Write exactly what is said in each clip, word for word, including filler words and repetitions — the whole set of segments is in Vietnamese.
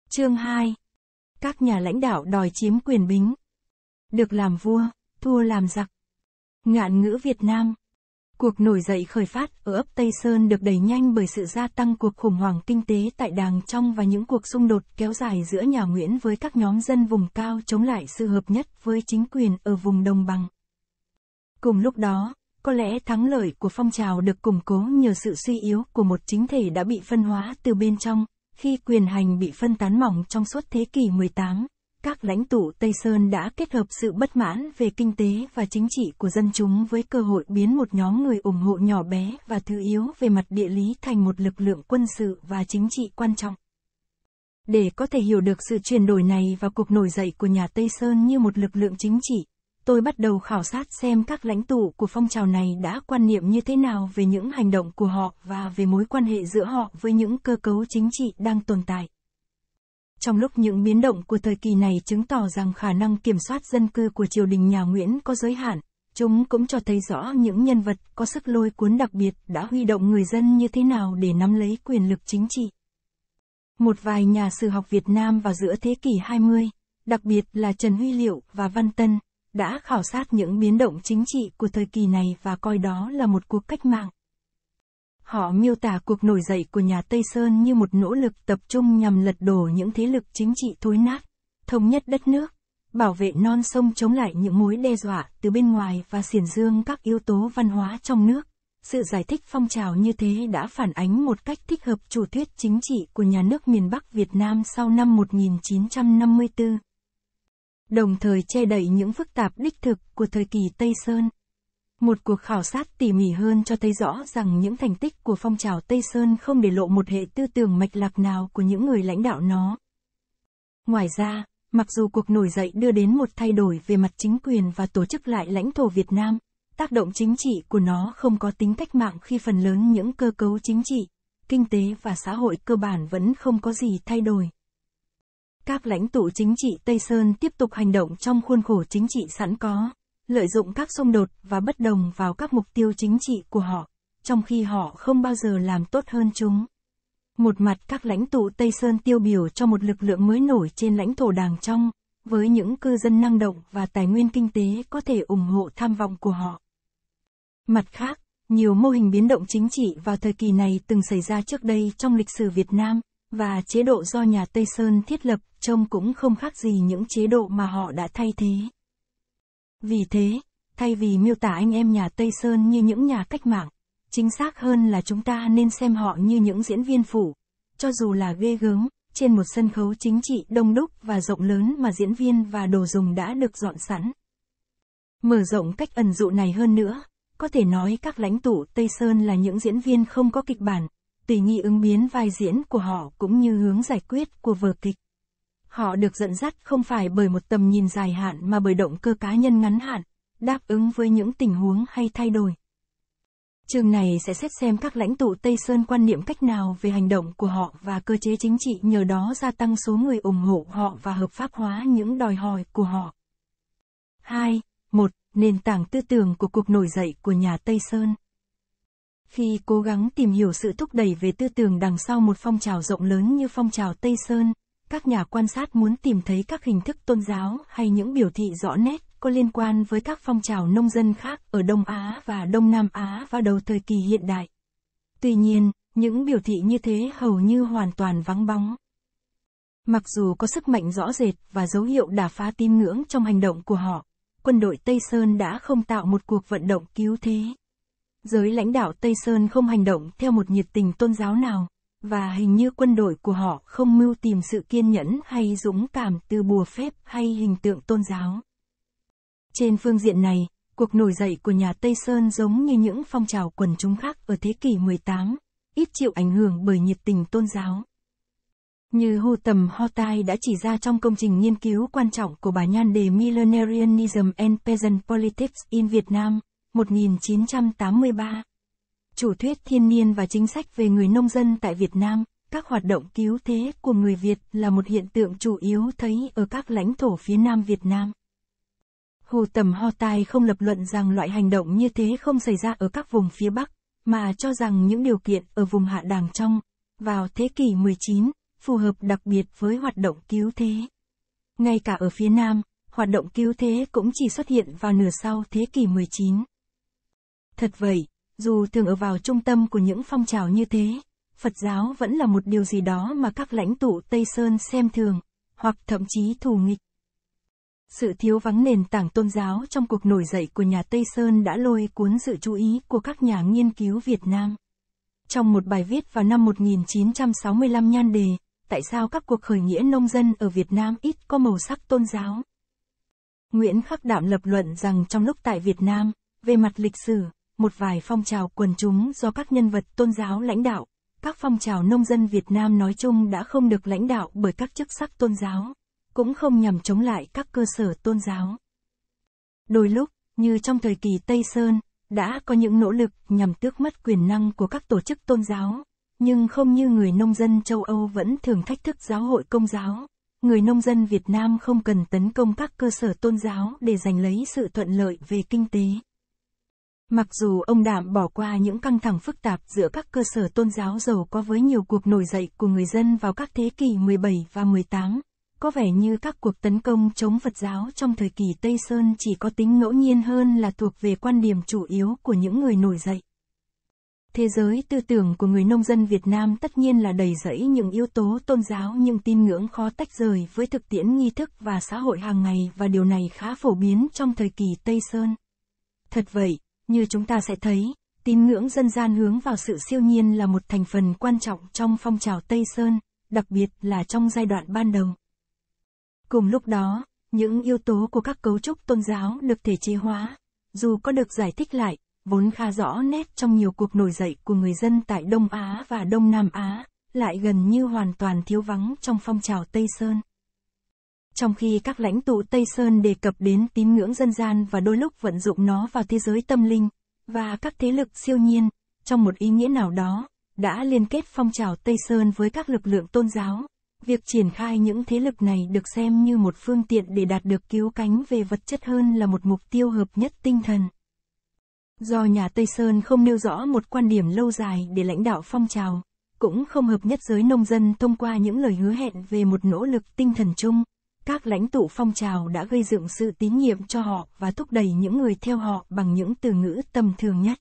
Chương hai. Các nhà lãnh đạo đòi chiếm quyền bính. Được làm vua, thua làm giặc. Ngạn ngữ Việt Nam. Cuộc nổi dậy khởi phát ở ấp Tây Sơn được đẩy nhanh bởi sự gia tăng cuộc khủng hoảng kinh tế tại Đàng Trong và những cuộc xung đột kéo dài giữa nhà Nguyễn với các nhóm dân vùng cao chống lại sự hợp nhất với chính quyền ở vùng đồng bằng. Cùng lúc đó, có lẽ thắng lợi của phong trào được củng cố nhờ sự suy yếu của một chính thể đã bị phân hóa từ bên trong. Khi quyền hành bị phân tán mỏng trong suốt thế kỷ mười tám, các lãnh tụ Tây Sơn đã kết hợp sự bất mãn về kinh tế và chính trị của dân chúng với cơ hội biến một nhóm người ủng hộ nhỏ bé và thứ yếu về mặt địa lý thành một lực lượng quân sự và chính trị quan trọng. Để có thể hiểu được sự chuyển đổi này và cuộc nổi dậy của nhà Tây Sơn như một lực lượng chính trị, tôi bắt đầu khảo sát xem các lãnh tụ của phong trào này đã quan niệm như thế nào về những hành động của họ và về mối quan hệ giữa họ với những cơ cấu chính trị đang tồn tại. Trong lúc những biến động của thời kỳ này chứng tỏ rằng khả năng kiểm soát dân cư của triều đình nhà Nguyễn có giới hạn, chúng cũng cho thấy rõ những nhân vật có sức lôi cuốn đặc biệt đã huy động người dân như thế nào để nắm lấy quyền lực chính trị. Một vài nhà sử học Việt Nam vào giữa thế kỷ hai mươi, đặc biệt là Trần Huy Liệu và Văn Tân, đã khảo sát những biến động chính trị của thời kỳ này và coi đó là một cuộc cách mạng. Họ miêu tả cuộc nổi dậy của nhà Tây Sơn như một nỗ lực tập trung nhằm lật đổ những thế lực chính trị thối nát, thống nhất đất nước, bảo vệ non sông chống lại những mối đe dọa từ bên ngoài và xiển dương các yếu tố văn hóa trong nước. Sự giải thích phong trào như thế đã phản ánh một cách thích hợp chủ thuyết chính trị của nhà nước miền Bắc Việt Nam sau năm một nghìn chín trăm năm mươi tư. Đồng thời che đậy những phức tạp đích thực của thời kỳ Tây Sơn. Một cuộc khảo sát tỉ mỉ hơn cho thấy rõ rằng những thành tích của phong trào Tây Sơn không để lộ một hệ tư tưởng mạch lạc nào của những người lãnh đạo nó. Ngoài ra, mặc dù cuộc nổi dậy đưa đến một thay đổi về mặt chính quyền và tổ chức lại lãnh thổ Việt Nam, tác động chính trị của nó không có tính cách mạng khi phần lớn những cơ cấu chính trị, kinh tế và xã hội cơ bản vẫn không có gì thay đổi. Các lãnh tụ chính trị Tây Sơn tiếp tục hành động trong khuôn khổ chính trị sẵn có, lợi dụng các xung đột và bất đồng vào các mục tiêu chính trị của họ, trong khi họ không bao giờ làm tốt hơn chúng. Một mặt các lãnh tụ Tây Sơn tiêu biểu cho một lực lượng mới nổi trên lãnh thổ Đàng Trong, với những cư dân năng động và tài nguyên kinh tế có thể ủng hộ tham vọng của họ. Mặt khác, nhiều mô hình biến động chính trị vào thời kỳ này từng xảy ra trước đây trong lịch sử Việt Nam, và chế độ do nhà Tây Sơn thiết lập trông cũng không khác gì những chế độ mà họ đã thay thế. Vì thế, thay vì miêu tả anh em nhà Tây Sơn như những nhà cách mạng, chính xác hơn là chúng ta nên xem họ như những diễn viên phụ, cho dù là ghê gớm, trên một sân khấu chính trị đông đúc và rộng lớn mà diễn viên và đồ dùng đã được dọn sẵn. Mở rộng cách ẩn dụ này hơn nữa, có thể nói các lãnh tụ Tây Sơn là những diễn viên không có kịch bản, tùy nghi ứng biến vai diễn của họ cũng như hướng giải quyết của vở kịch. Họ được dẫn dắt không phải bởi một tầm nhìn dài hạn mà bởi động cơ cá nhân ngắn hạn, đáp ứng với những tình huống hay thay đổi. Chương này sẽ xét xem các lãnh tụ Tây Sơn quan niệm cách nào về hành động của họ và cơ chế chính trị nhờ đó gia tăng số người ủng hộ họ và hợp pháp hóa những đòi hỏi của họ. hai. một. Nền tảng tư tưởng của cuộc nổi dậy của nhà Tây Sơn. Khi cố gắng tìm hiểu sự thúc đẩy về tư tưởng đằng sau một phong trào rộng lớn như phong trào Tây Sơn, các nhà quan sát muốn tìm thấy các hình thức tôn giáo hay những biểu thị rõ nét có liên quan với các phong trào nông dân khác ở Đông Á và Đông Nam Á vào đầu thời kỳ hiện đại. Tuy nhiên, những biểu thị như thế hầu như hoàn toàn vắng bóng. Mặc dù có sức mạnh rõ rệt và dấu hiệu đả phá tín ngưỡng trong hành động của họ, quân đội Tây Sơn đã không tạo một cuộc vận động cứu thế. Giới lãnh đạo Tây Sơn không hành động theo một nhiệt tình tôn giáo nào, và hình như quân đội của họ không mưu tìm sự kiên nhẫn hay dũng cảm từ bùa phép hay hình tượng tôn giáo. Trên phương diện này, cuộc nổi dậy của nhà Tây Sơn giống như những phong trào quần chúng khác ở thế kỷ mười tám, ít chịu ảnh hưởng bởi nhiệt tình tôn giáo. Như Hu Tầm Ho Tai đã chỉ ra trong công trình nghiên cứu quan trọng của bà nhan đề Millenarianism and Peasant Politics in Vietnam, một nghìn chín trăm tám mươi ba. Chủ thuyết thiên niên và chính sách về người nông dân tại Việt Nam, các hoạt động cứu thế của người Việt là một hiện tượng chủ yếu thấy ở các lãnh thổ phía Nam Việt Nam. Hu Tầm Ho Tai không lập luận rằng loại hành động như thế không xảy ra ở các vùng phía Bắc, mà cho rằng những điều kiện ở vùng hạ Đàng Trong, vào thế kỷ mười chín, phù hợp đặc biệt với hoạt động cứu thế. Ngay cả ở phía Nam, hoạt động cứu thế cũng chỉ xuất hiện vào nửa sau thế kỷ mười chín. Thật vậy, dù thường ở vào trung tâm của những phong trào như thế, Phật giáo vẫn là một điều gì đó mà các lãnh tụ Tây Sơn xem thường, hoặc thậm chí thù nghịch. Sự thiếu vắng nền tảng tôn giáo trong cuộc nổi dậy của nhà Tây Sơn đã lôi cuốn sự chú ý của các nhà nghiên cứu Việt Nam. Trong một bài viết vào năm một nghìn chín trăm sáu mươi lăm nhan đề, tại sao các cuộc khởi nghĩa nông dân ở Việt Nam ít có màu sắc tôn giáo? Nguyễn Khắc Đạm lập luận rằng trong lúc tại Việt Nam, về mặt lịch sử, một vài phong trào quần chúng do các nhân vật tôn giáo lãnh đạo, các phong trào nông dân Việt Nam nói chung đã không được lãnh đạo bởi các chức sắc tôn giáo, cũng không nhằm chống lại các cơ sở tôn giáo. Đôi lúc, như trong thời kỳ Tây Sơn, đã có những nỗ lực nhằm tước mất quyền năng của các tổ chức tôn giáo, nhưng không như người nông dân châu Âu vẫn thường thách thức giáo hội Công giáo. Người nông dân Việt Nam không cần tấn công các cơ sở tôn giáo để giành lấy sự thuận lợi về kinh tế. Mặc dù ông Đạm bỏ qua những căng thẳng phức tạp giữa các cơ sở tôn giáo giàu có với nhiều cuộc nổi dậy của người dân vào các thế kỷ mười bảy và mười tám, có vẻ như các cuộc tấn công chống Phật giáo trong thời kỳ Tây Sơn chỉ có tính ngẫu nhiên hơn là thuộc về quan điểm chủ yếu của những người nổi dậy. Thế giới tư tưởng của người nông dân Việt Nam tất nhiên là đầy rẫy những yếu tố tôn giáo nhưng tín ngưỡng khó tách rời với thực tiễn nghi thức và xã hội hàng ngày, và điều này khá phổ biến trong thời kỳ Tây Sơn. Thật vậy, như chúng ta sẽ thấy, tín ngưỡng dân gian hướng vào sự siêu nhiên là một thành phần quan trọng trong phong trào Tây Sơn, đặc biệt là trong giai đoạn ban đầu. Cùng lúc đó, những yếu tố của các cấu trúc tôn giáo được thể chế hóa, dù có được giải thích lại, vốn khá rõ nét trong nhiều cuộc nổi dậy của người dân tại Đông Á và Đông Nam Á, lại gần như hoàn toàn thiếu vắng trong phong trào Tây Sơn. Trong khi các lãnh tụ Tây Sơn đề cập đến tín ngưỡng dân gian và đôi lúc vận dụng nó vào thế giới tâm linh, và các thế lực siêu nhiên, trong một ý nghĩa nào đó, đã liên kết phong trào Tây Sơn với các lực lượng tôn giáo. Việc triển khai những thế lực này được xem như một phương tiện để đạt được cứu cánh về vật chất hơn là một mục tiêu hợp nhất tinh thần. Do nhà Tây Sơn không nêu rõ một quan điểm lâu dài để lãnh đạo phong trào, cũng không hợp nhất giới nông dân thông qua những lời hứa hẹn về một nỗ lực tinh thần chung, các lãnh tụ phong trào đã gây dựng sự tín nhiệm cho họ và thúc đẩy những người theo họ bằng những từ ngữ tầm thường nhất.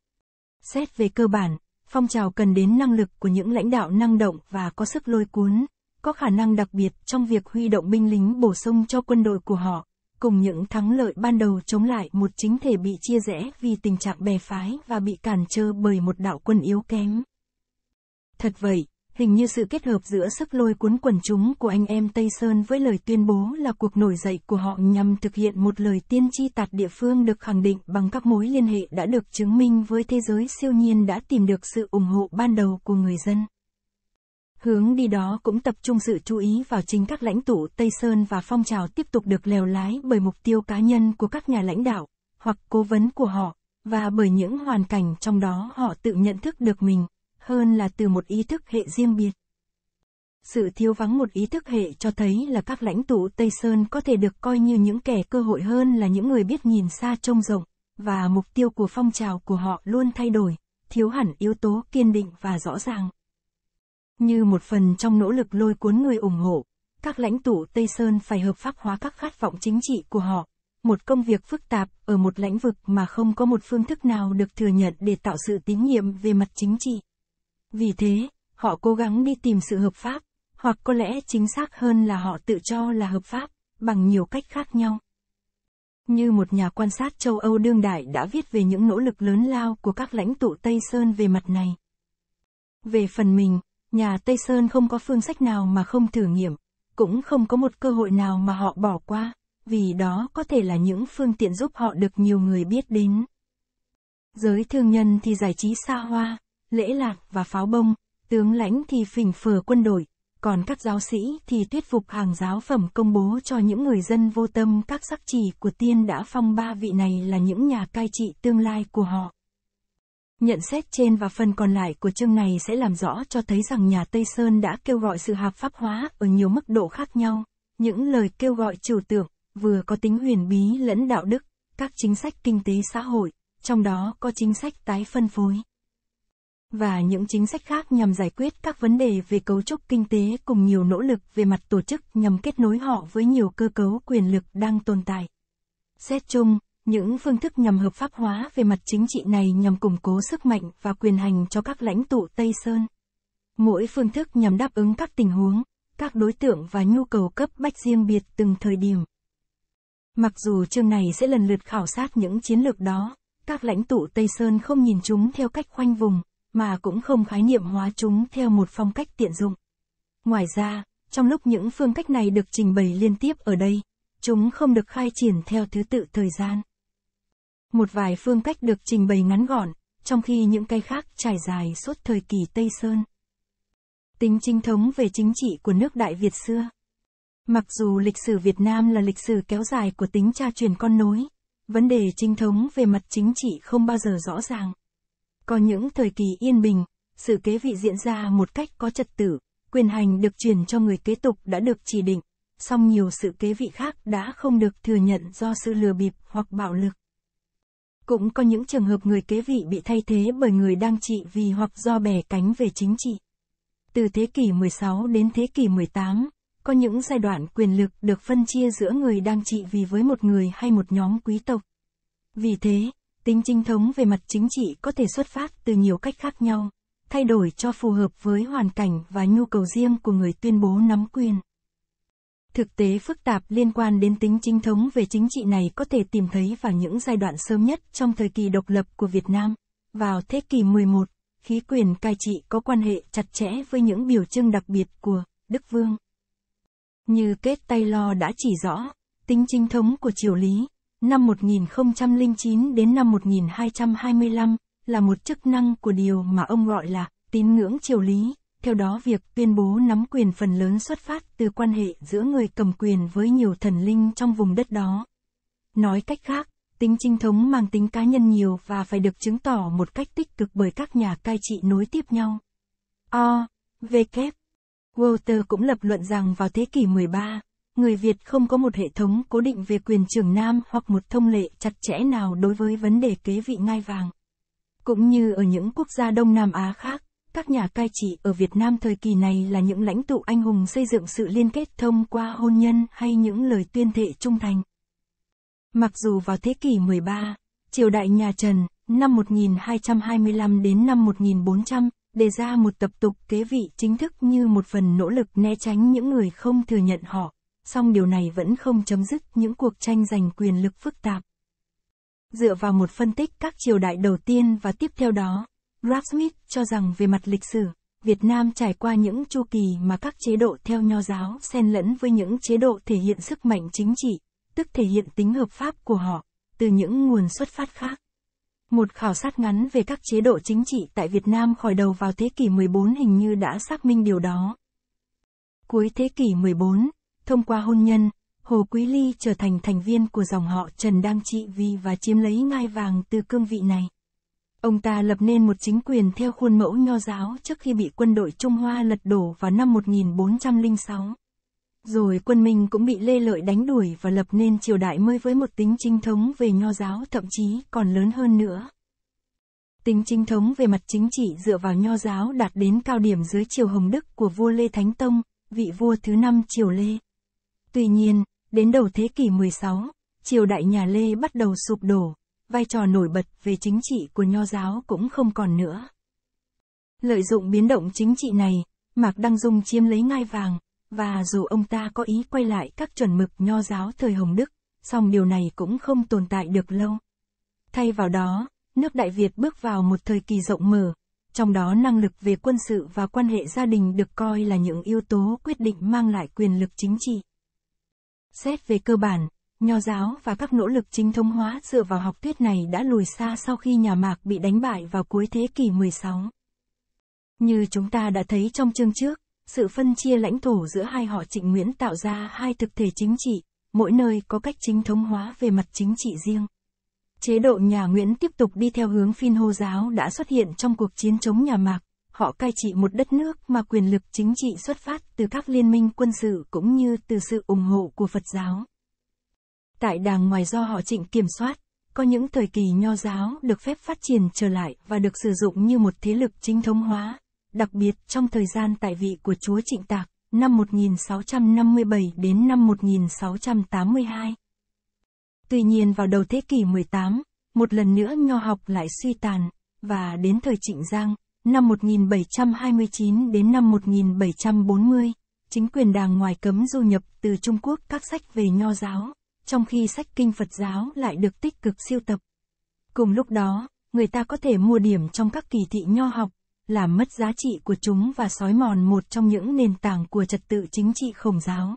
Xét về cơ bản, phong trào cần đến năng lực của những lãnh đạo năng động và có sức lôi cuốn, có khả năng đặc biệt trong việc huy động binh lính bổ sung cho quân đội của họ, cùng những thắng lợi ban đầu chống lại một chính thể bị chia rẽ vì tình trạng bè phái và bị cản trở bởi một đạo quân yếu kém. Thật vậy, hình như sự kết hợp giữa sức lôi cuốn quần chúng của anh em Tây Sơn với lời tuyên bố là cuộc nổi dậy của họ nhằm thực hiện một lời tiên tri tạt địa phương được khẳng định bằng các mối liên hệ đã được chứng minh với thế giới siêu nhiên đã tìm được sự ủng hộ ban đầu của người dân. Hướng đi đó cũng tập trung sự chú ý vào chính các lãnh tụ Tây Sơn, và phong trào tiếp tục được lèo lái bởi mục tiêu cá nhân của các nhà lãnh đạo, hoặc cố vấn của họ, và bởi những hoàn cảnh trong đó họ tự nhận thức được mình, hơn là từ một ý thức hệ riêng biệt. Sự thiếu vắng một ý thức hệ cho thấy là các lãnh tụ Tây Sơn có thể được coi như những kẻ cơ hội hơn là những người biết nhìn xa trông rộng, và mục tiêu của phong trào của họ luôn thay đổi, thiếu hẳn yếu tố kiên định và rõ ràng. Như một phần trong nỗ lực lôi cuốn người ủng hộ, các lãnh tụ Tây Sơn phải hợp pháp hóa các khát vọng chính trị của họ, một công việc phức tạp ở một lĩnh vực mà không có một phương thức nào được thừa nhận để tạo sự tín nhiệm về mặt chính trị. Vì thế, họ cố gắng đi tìm sự hợp pháp, hoặc có lẽ chính xác hơn là họ tự cho là hợp pháp, bằng nhiều cách khác nhau. Như một nhà quan sát châu Âu đương đại đã viết về những nỗ lực lớn lao của các lãnh tụ Tây Sơn về mặt này. Về phần mình, nhà Tây Sơn không có phương sách nào mà không thử nghiệm, cũng không có một cơ hội nào mà họ bỏ qua, vì đó có thể là những phương tiện giúp họ được nhiều người biết đến. Giới thương nhân thì giải trí xa hoa, lễ lạc và pháo bông, tướng lãnh thì phỉnh phờ quân đội, còn các giáo sĩ thì thuyết phục hàng giáo phẩm công bố cho những người dân vô tâm các sắc chỉ của tiên đã phong ba vị này là những nhà cai trị tương lai của họ. Nhận xét trên và phần còn lại của chương này sẽ làm rõ cho thấy rằng nhà Tây Sơn đã kêu gọi sự hợp pháp hóa ở nhiều mức độ khác nhau, những lời kêu gọi trừu tượng, vừa có tính huyền bí lẫn đạo đức, các chính sách kinh tế xã hội, trong đó có chính sách tái phân phối. và những chính sách khác nhằm giải quyết các vấn đề về cấu trúc kinh tế cùng nhiều nỗ lực về mặt tổ chức nhằm kết nối họ với nhiều cơ cấu quyền lực đang tồn tại. Xét chung, những phương thức nhằm hợp pháp hóa về mặt chính trị này nhằm củng cố sức mạnh và quyền hành cho các lãnh tụ Tây Sơn. Mỗi phương thức nhằm đáp ứng các tình huống, các đối tượng và nhu cầu cấp bách riêng biệt từng thời điểm. Mặc dù chương này sẽ lần lượt khảo sát những chiến lược đó, các lãnh tụ Tây Sơn không nhìn chúng theo cách khoanh vùng, mà cũng không khái niệm hóa chúng theo một phong cách tiện dụng. Ngoài ra, trong lúc những phương cách này được trình bày liên tiếp ở đây, chúng không được khai triển theo thứ tự thời gian. Một vài phương cách được trình bày ngắn gọn, trong khi những cái khác trải dài suốt thời kỳ Tây Sơn. Tính chính thống về chính trị của nước Đại Việt xưa. Mặc dù lịch sử Việt Nam là lịch sử kéo dài của tính cha truyền con nối, vấn đề chính thống về mặt chính trị không bao giờ rõ ràng. Có những thời kỳ yên bình, sự kế vị diễn ra một cách có trật tự, quyền hành được truyền cho người kế tục đã được chỉ định, song nhiều sự kế vị khác đã không được thừa nhận do sự lừa bịp hoặc bạo lực. Cũng có những trường hợp người kế vị bị thay thế bởi người đang trị vì hoặc do bè cánh về chính trị. Từ thế kỷ mười sáu đến thế kỷ mười tám, có những giai đoạn quyền lực được phân chia giữa người đang trị vì với một người hay một nhóm quý tộc. Vì thế, tính chính thống về mặt chính trị có thể xuất phát từ nhiều cách khác nhau, thay đổi cho phù hợp với hoàn cảnh và nhu cầu riêng của người tuyên bố nắm quyền. Thực tế phức tạp liên quan đến tính chính thống về chính trị này có thể tìm thấy vào những giai đoạn sớm nhất trong thời kỳ độc lập của Việt Nam. Vào thế kỷ mười một, khí quyền cai trị có quan hệ chặt chẽ với những biểu trưng đặc biệt của Đức Vương. Như Kết Taylor đã chỉ rõ, tính chính thống của triều Lý, năm một nghìn không trăm lẻ chín đến năm một nghìn hai trăm hai mươi lăm, là một chức năng của điều mà ông gọi là tín ngưỡng triều Lý. Theo đó việc tuyên bố nắm quyền phần lớn xuất phát từ quan hệ giữa người cầm quyền với nhiều thần linh trong vùng đất đó. Nói cách khác, tính chính thống mang tính cá nhân nhiều và phải được chứng tỏ một cách tích cực bởi các nhà cai trị nối tiếp nhau. O. V. Walter cũng lập luận rằng vào thế kỷ mười ba, người Việt không có một hệ thống cố định về quyền trưởng nam hoặc một thông lệ chặt chẽ nào đối với vấn đề kế vị ngai vàng. Cũng như ở những quốc gia Đông Nam Á khác, các nhà cai trị ở Việt Nam thời kỳ này là những lãnh tụ anh hùng xây dựng sự liên kết thông qua hôn nhân hay những lời tuyên thệ trung thành. Mặc dù vào thế kỷ mười ba, triều đại nhà Trần, năm một nghìn hai trăm hai mươi lăm đến năm một nghìn bốn trăm, đề ra một tập tục kế vị chính thức như một phần nỗ lực né tránh những người không thừa nhận họ, song điều này vẫn không chấm dứt những cuộc tranh giành quyền lực phức tạp. Dựa vào một phân tích các triều đại đầu tiên và tiếp theo đó, Goldsmith cho rằng về mặt lịch sử, Việt Nam trải qua những chu kỳ mà các chế độ theo Nho giáo xen lẫn với những chế độ thể hiện sức mạnh chính trị, tức thể hiện tính hợp pháp của họ, từ những nguồn xuất phát khác. Một khảo sát ngắn về các chế độ chính trị tại Việt Nam khởi đầu vào thế kỷ mười bốn hình như đã xác minh điều đó. Cuối thế kỷ mười bốn, thông qua hôn nhân, Hồ Quý Ly trở thành thành viên của dòng họ Trần đang trị vì và chiếm lấy ngai vàng từ cương vị này. Ông ta lập nên một chính quyền theo khuôn mẫu Nho giáo trước khi bị quân đội Trung Hoa lật đổ vào năm một nghìn bốn trăm lẻ sáu. Rồi quân Minh cũng bị Lê Lợi đánh đuổi và lập nên triều đại mới với một tính chính thống về Nho giáo thậm chí còn lớn hơn nữa. Tính chính thống về mặt chính trị dựa vào Nho giáo đạt đến cao điểm dưới triều Hồng Đức của vua Lê Thánh Tông, vị vua thứ năm triều Lê. Tuy nhiên, đến đầu thế kỷ mười sáu, triều đại nhà Lê bắt đầu sụp đổ, vai trò nổi bật về chính trị của Nho giáo cũng không còn nữa. Lợi dụng biến động chính trị này, Mạc Đăng Dung chiếm lấy ngai vàng, và dù ông ta có ý quay lại các chuẩn mực Nho giáo thời Hồng Đức, song điều này cũng không tồn tại được lâu. Thay vào đó, nước Đại Việt bước vào một thời kỳ rộng mở, trong đó năng lực về quân sự và quan hệ gia đình được coi là những yếu tố quyết định mang lại quyền lực chính trị. Xét về cơ bản, Nho giáo và các nỗ lực chính thống hóa dựa vào học thuyết này đã lùi xa sau khi nhà Mạc bị đánh bại vào cuối thế kỷ mười sáu. Như chúng ta đã thấy trong chương trước, sự phân chia lãnh thổ giữa hai họ Trịnh Nguyễn tạo ra hai thực thể chính trị, mỗi nơi có cách chính thống hóa về mặt chính trị riêng. Chế độ nhà Nguyễn tiếp tục đi theo hướng Phiên Hô giáo đã xuất hiện trong cuộc chiến chống nhà Mạc, họ cai trị một đất nước mà quyền lực chính trị xuất phát từ các liên minh quân sự cũng như từ sự ủng hộ của Phật giáo. Tại đàng ngoài do họ Trịnh kiểm soát, có những thời kỳ Nho giáo được phép phát triển trở lại và được sử dụng như một thế lực chính thống hóa, đặc biệt trong thời gian tại vị của Chúa Trịnh Tạc, năm một nghìn sáu trăm năm mươi bảy đến năm một nghìn sáu trăm tám mươi hai. Tuy nhiên vào đầu thế kỷ mười tám, một lần nữa Nho học lại suy tàn, và đến thời Trịnh Giang, năm một nghìn bảy trăm hai mươi chín đến năm một nghìn bảy trăm bốn mươi, chính quyền Đàng ngoài cấm du nhập từ Trung Quốc các sách về Nho giáo, trong khi sách kinh Phật giáo lại được tích cực sưu tập. Cùng lúc đó, người ta có thể mua điểm trong các kỳ thị Nho học, làm mất giá trị của chúng và xói mòn một trong những nền tảng của trật tự chính trị Khổng giáo.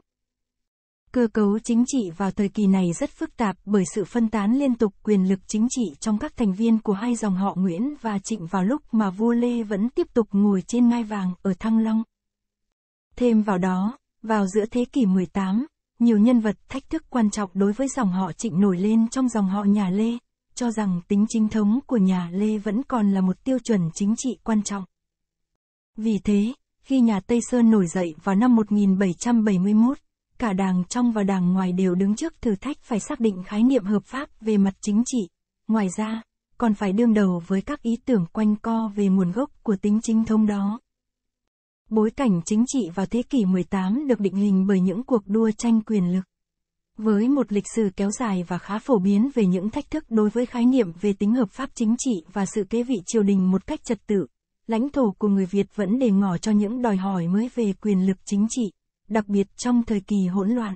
Cơ cấu chính trị vào thời kỳ này rất phức tạp bởi sự phân tán liên tục quyền lực chính trị trong các thành viên của hai dòng họ Nguyễn và Trịnh vào lúc mà vua Lê vẫn tiếp tục ngồi trên ngai vàng ở Thăng Long. Thêm vào đó, vào giữa thế kỷ mười tám, nhiều nhân vật thách thức quan trọng đối với dòng họ Trịnh nổi lên trong dòng họ nhà Lê, cho rằng tính chính thống của nhà Lê vẫn còn là một tiêu chuẩn chính trị quan trọng. Vì thế, khi nhà Tây Sơn nổi dậy vào năm một nghìn bảy trăm bảy mươi mốt, cả Đàng trong và Đàng ngoài đều đứng trước thử thách phải xác định khái niệm hợp pháp về mặt chính trị, ngoài ra, còn phải đương đầu với các ý tưởng quanh co về nguồn gốc của tính chính thống đó. Bối cảnh chính trị vào thế kỷ mười tám được định hình bởi những cuộc đua tranh quyền lực. Với một lịch sử kéo dài và khá phổ biến về những thách thức đối với khái niệm về tính hợp pháp chính trị và sự kế vị triều đình một cách trật tự, lãnh thổ của người Việt vẫn để ngỏ cho những đòi hỏi mới về quyền lực chính trị, đặc biệt trong thời kỳ hỗn loạn.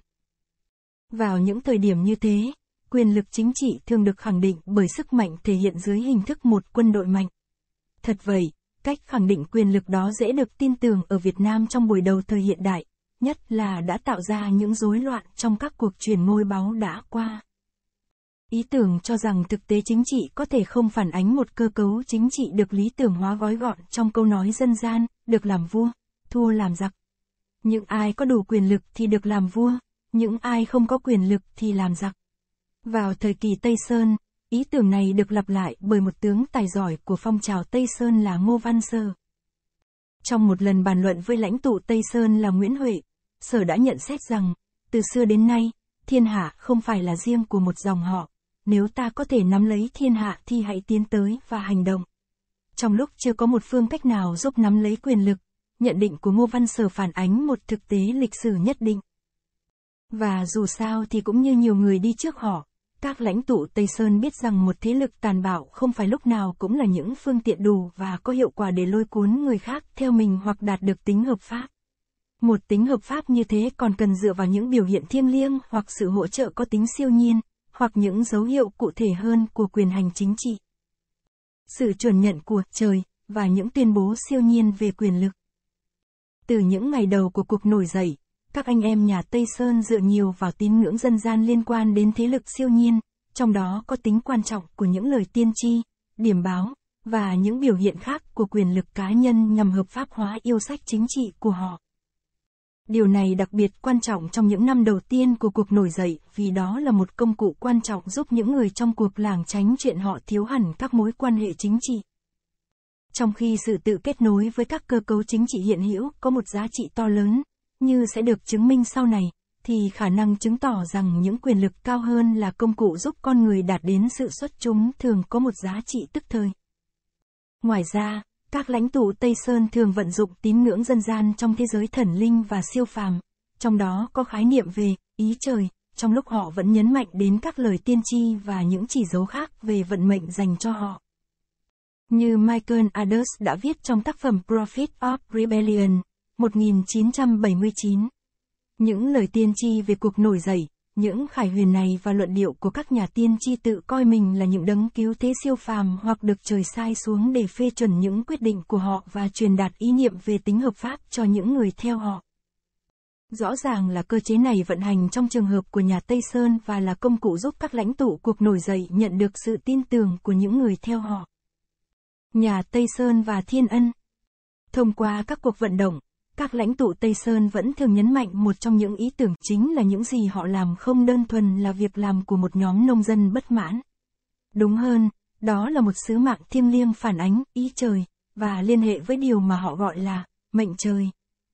Vào những thời điểm như thế, quyền lực chính trị thường được khẳng định bởi sức mạnh thể hiện dưới hình thức một quân đội mạnh. Thật vậy, cách khẳng định quyền lực đó dễ được tin tưởng ở Việt Nam trong buổi đầu thời hiện đại, nhất là đã tạo ra những rối loạn trong các cuộc chuyển ngôi báu đã qua. Ý tưởng cho rằng thực tế chính trị có thể không phản ánh một cơ cấu chính trị được lý tưởng hóa gói gọn trong câu nói dân gian, được làm vua, thua làm giặc. Những ai có đủ quyền lực thì được làm vua, những ai không có quyền lực thì làm giặc. Vào thời kỳ Tây Sơn, ý tưởng này được lặp lại bởi một tướng tài giỏi của phong trào Tây Sơn là Ngô Văn Sở. Trong một lần bàn luận với lãnh tụ Tây Sơn là Nguyễn Huệ, Sở đã nhận xét rằng, từ xưa đến nay, thiên hạ không phải là riêng của một dòng họ, nếu ta có thể nắm lấy thiên hạ thì hãy tiến tới và hành động. Trong lúc chưa có một phương cách nào giúp nắm lấy quyền lực, nhận định của Ngô Văn Sở phản ánh một thực tế lịch sử nhất định. Và dù sao thì cũng như nhiều người đi trước họ, các lãnh tụ Tây Sơn biết rằng một thế lực tàn bạo không phải lúc nào cũng là những phương tiện đủ và có hiệu quả để lôi cuốn người khác theo mình hoặc đạt được tính hợp pháp. Một tính hợp pháp như thế còn cần dựa vào những biểu hiện thiêng liêng hoặc sự hỗ trợ có tính siêu nhiên, hoặc những dấu hiệu cụ thể hơn của quyền hành chính trị. Sự chuẩn nhận của trời, và những tuyên bố siêu nhiên về quyền lực. Từ những ngày đầu của cuộc nổi dậy, các anh em nhà Tây Sơn dựa nhiều vào tín ngưỡng dân gian liên quan đến thế lực siêu nhiên, trong đó có tính quan trọng của những lời tiên tri, điểm báo, và những biểu hiện khác của quyền lực cá nhân nhằm hợp pháp hóa yêu sách chính trị của họ. Điều này đặc biệt quan trọng trong những năm đầu tiên của cuộc nổi dậy vì đó là một công cụ quan trọng giúp những người trong cuộc làng tránh chuyện họ thiếu hẳn các mối quan hệ chính trị. Trong khi sự tự kết nối với các cơ cấu chính trị hiện hữu có một giá trị to lớn, như sẽ được chứng minh sau này, thì khả năng chứng tỏ rằng những quyền lực cao hơn là công cụ giúp con người đạt đến sự xuất chúng thường có một giá trị tức thời. Ngoài ra, các lãnh tụ Tây Sơn thường vận dụng tín ngưỡng dân gian trong thế giới thần linh và siêu phàm, trong đó có khái niệm về ý trời, trong lúc họ vẫn nhấn mạnh đến các lời tiên tri và những chỉ dấu khác về vận mệnh dành cho họ. Như Michael Aders đã viết trong tác phẩm Prophet of Rebellion, một nghìn chín trăm bảy mươi chín. Những lời tiên tri về cuộc nổi dậy, những khải huyền này và luận điệu của các nhà tiên tri tự coi mình là những đấng cứu thế siêu phàm hoặc được trời sai xuống để phê chuẩn những quyết định của họ và truyền đạt ý niệm về tính hợp pháp cho những người theo họ. Rõ ràng là cơ chế này vận hành trong trường hợp của nhà Tây Sơn và là công cụ giúp các lãnh tụ cuộc nổi dậy nhận được sự tin tưởng của những người theo họ. Nhà Tây Sơn và Thiên Ân. Thông qua các cuộc vận động, các lãnh tụ Tây Sơn vẫn thường nhấn mạnh một trong những ý tưởng chính là những gì họ làm không đơn thuần là việc làm của một nhóm nông dân bất mãn. Đúng hơn, đó là một sứ mạng thiêng liêng phản ánh ý trời, và liên hệ với điều mà họ gọi là mệnh trời.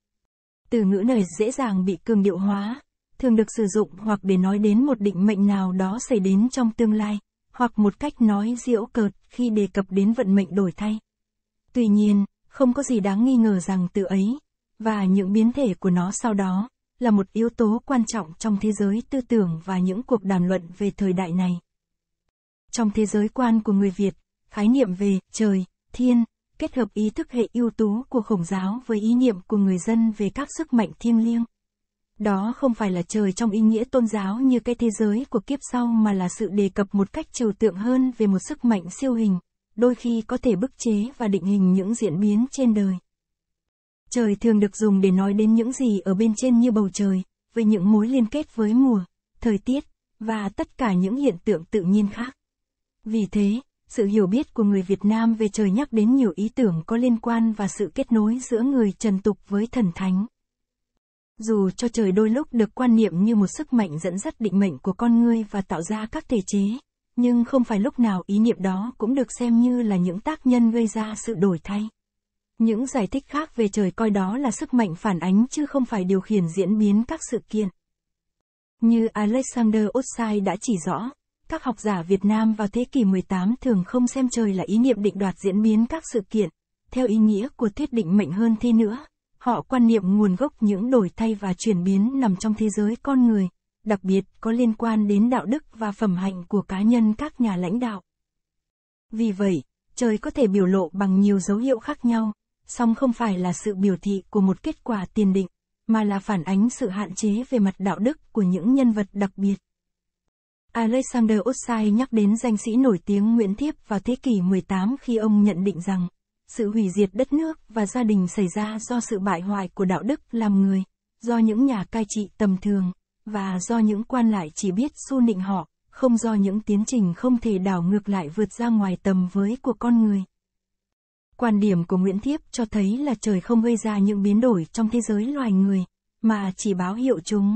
Từ ngữ này dễ dàng bị cường điệu hóa, thường được sử dụng hoặc để nói đến một định mệnh nào đó xảy đến trong tương lai, hoặc một cách nói giễu cợt khi đề cập đến vận mệnh đổi thay. Tuy nhiên, không có gì đáng nghi ngờ rằng từ ấy, và những biến thể của nó sau đó, là một yếu tố quan trọng trong thế giới tư tưởng và những cuộc đàm luận về thời đại này. Trong thế giới quan của người Việt, khái niệm về trời, thiên, kết hợp ý thức hệ ưu tú của Khổng giáo với ý niệm của người dân về các sức mạnh thiêng liêng. Đó không phải là trời trong ý nghĩa tôn giáo như cái thế giới của kiếp sau mà là sự đề cập một cách trừu tượng hơn về một sức mạnh siêu hình, đôi khi có thể bức chế và định hình những diễn biến trên đời. Trời thường được dùng để nói đến những gì ở bên trên như bầu trời, với những mối liên kết với mùa, thời tiết, và tất cả những hiện tượng tự nhiên khác. Vì thế, sự hiểu biết của người Việt Nam về trời nhắc đến nhiều ý tưởng có liên quan và sự kết nối giữa người trần tục với thần thánh. Dù cho trời đôi lúc được quan niệm như một sức mạnh dẫn dắt định mệnh của con người và tạo ra các thể chế, nhưng không phải lúc nào ý niệm đó cũng được xem như là những tác nhân gây ra sự đổi thay. Những giải thích khác về trời coi đó là sức mạnh phản ánh chứ không phải điều khiển diễn biến các sự kiện. Như Alexander Ossai đã chỉ rõ, các học giả Việt Nam vào thế kỷ mười tám thường không xem trời là ý niệm định đoạt diễn biến các sự kiện, theo ý nghĩa của thuyết định mệnh hơn thế nữa. Họ quan niệm nguồn gốc những đổi thay và chuyển biến nằm trong thế giới con người, đặc biệt có liên quan đến đạo đức và phẩm hạnh của cá nhân các nhà lãnh đạo. Vì vậy, trời có thể biểu lộ bằng nhiều dấu hiệu khác nhau, song không phải là sự biểu thị của một kết quả tiền định, mà là phản ánh sự hạn chế về mặt đạo đức của những nhân vật đặc biệt. Alexander Ossai nhắc đến danh sĩ nổi tiếng Nguyễn Thiếp vào thế kỷ mười tám khi ông nhận định rằng, sự hủy diệt đất nước và gia đình xảy ra do sự bại hoại của đạo đức làm người, do những nhà cai trị tầm thường, và do những quan lại chỉ biết xu nịnh họ, không do những tiến trình không thể đảo ngược lại vượt ra ngoài tầm với của con người. Quan điểm của Nguyễn Thiếp cho thấy là trời không gây ra những biến đổi trong thế giới loài người, mà chỉ báo hiệu chúng.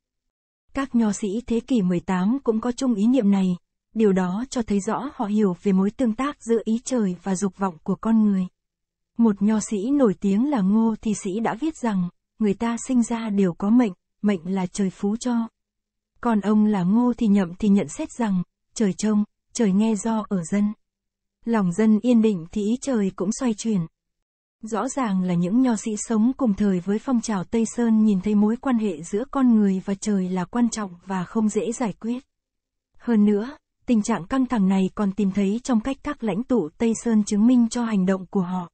Các nho sĩ thế kỷ mười tám cũng có chung ý niệm này, điều đó cho thấy rõ họ hiểu về mối tương tác giữa ý trời và dục vọng của con người. Một nho sĩ nổi tiếng là Ngô Thì Sĩ đã viết rằng, người ta sinh ra đều có mệnh, mệnh là trời phú cho. Còn ông là Ngô Thì Nhậm thì nhận xét rằng, trời trông, trời nghe do ở dân. Lòng dân yên định thì ý trời cũng xoay chuyển. Rõ ràng là những nho sĩ sống cùng thời với phong trào Tây Sơn nhìn thấy mối quan hệ giữa con người và trời là quan trọng và không dễ giải quyết. Hơn nữa, tình trạng căng thẳng này còn tìm thấy trong cách các lãnh tụ Tây Sơn chứng minh cho hành động của họ.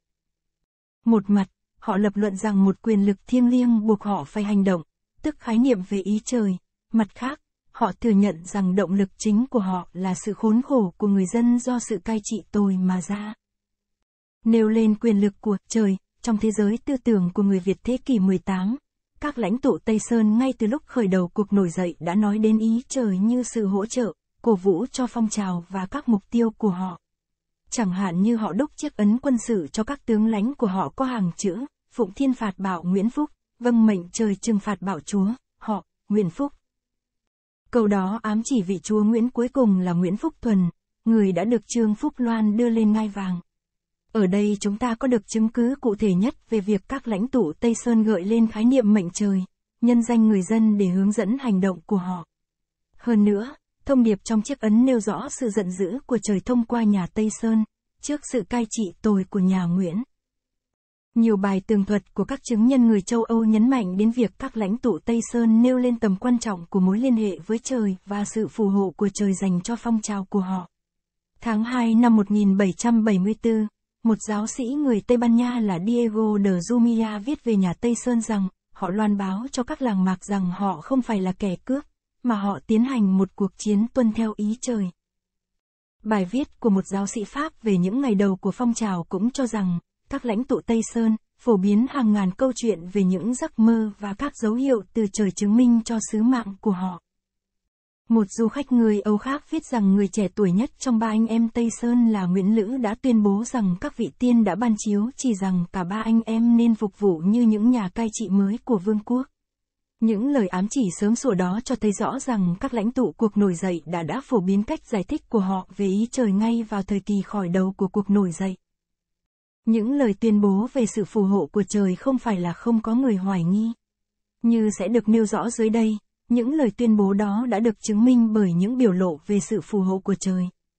Một mặt, họ lập luận rằng một quyền lực thiêng liêng buộc họ phải hành động, tức khái niệm về ý trời. Mặt khác, họ thừa nhận rằng động lực chính của họ là sự khốn khổ của người dân do sự cai trị tồi mà ra. Nêu lên quyền lực của trời, trong thế giới tư tưởng của người Việt thế kỷ mười tám, các lãnh tụ Tây Sơn ngay từ lúc khởi đầu cuộc nổi dậy đã nói đến ý trời như sự hỗ trợ, cổ vũ cho phong trào và các mục tiêu của họ. Chẳng hạn như họ đúc chiếc ấn quân sự cho các tướng lãnh của họ có hàng chữ, Phụng Thiên phạt bảo Nguyễn Phúc, vâng mệnh trời trừng phạt bảo chúa, họ, Nguyễn Phúc. Câu đó ám chỉ vị chúa Nguyễn cuối cùng là Nguyễn Phúc Thuần, người đã được Trương Phúc Loan đưa lên ngai vàng. Ở đây chúng ta có được chứng cứ cụ thể nhất về việc các lãnh tụ Tây Sơn gợi lên khái niệm mệnh trời, nhân danh người dân để hướng dẫn hành động của họ. Hơn nữa, thông điệp trong chiếc ấn nêu rõ sự giận dữ của trời thông qua nhà Tây Sơn, trước sự cai trị tồi của nhà Nguyễn. Nhiều bài tường thuật của các chứng nhân người châu Âu nhấn mạnh đến việc các lãnh tụ Tây Sơn nêu lên tầm quan trọng của mối liên hệ với trời và sự phù hộ của trời dành cho phong trào của họ. Tháng hai năm một nghìn bảy trăm bảy mươi tư, một giáo sĩ người Tây Ban Nha là Diego de Zumia viết về nhà Tây Sơn rằng, họ loan báo cho các làng mạc rằng họ không phải là kẻ cướp, mà họ tiến hành một cuộc chiến tuân theo ý trời. Bài viết của một giáo sĩ Pháp về những ngày đầu của phong trào cũng cho rằng, các lãnh tụ Tây Sơn phổ biến hàng ngàn câu chuyện về những giấc mơ và các dấu hiệu từ trời chứng minh cho sứ mạng của họ. Một du khách người Âu khác viết rằng người trẻ tuổi nhất trong ba anh em Tây Sơn là Nguyễn Lữ đã tuyên bố rằng các vị tiên đã ban chiếu chỉ rằng cả ba anh em nên phục vụ như những nhà cai trị mới của vương quốc. Những lời ám chỉ sớm sủa đó cho thấy rõ rằng các lãnh tụ cuộc nổi dậy đã đã phổ biến cách giải thích của họ về ý trời ngay vào thời kỳ khởi đầu của cuộc nổi dậy. Những lời tuyên bố về sự phù hộ của trời không phải là không có người hoài nghi. Như sẽ được nêu rõ dưới đây, những lời tuyên bố đó đã được chứng minh bởi những biểu lộ về sự phù hộ của trời.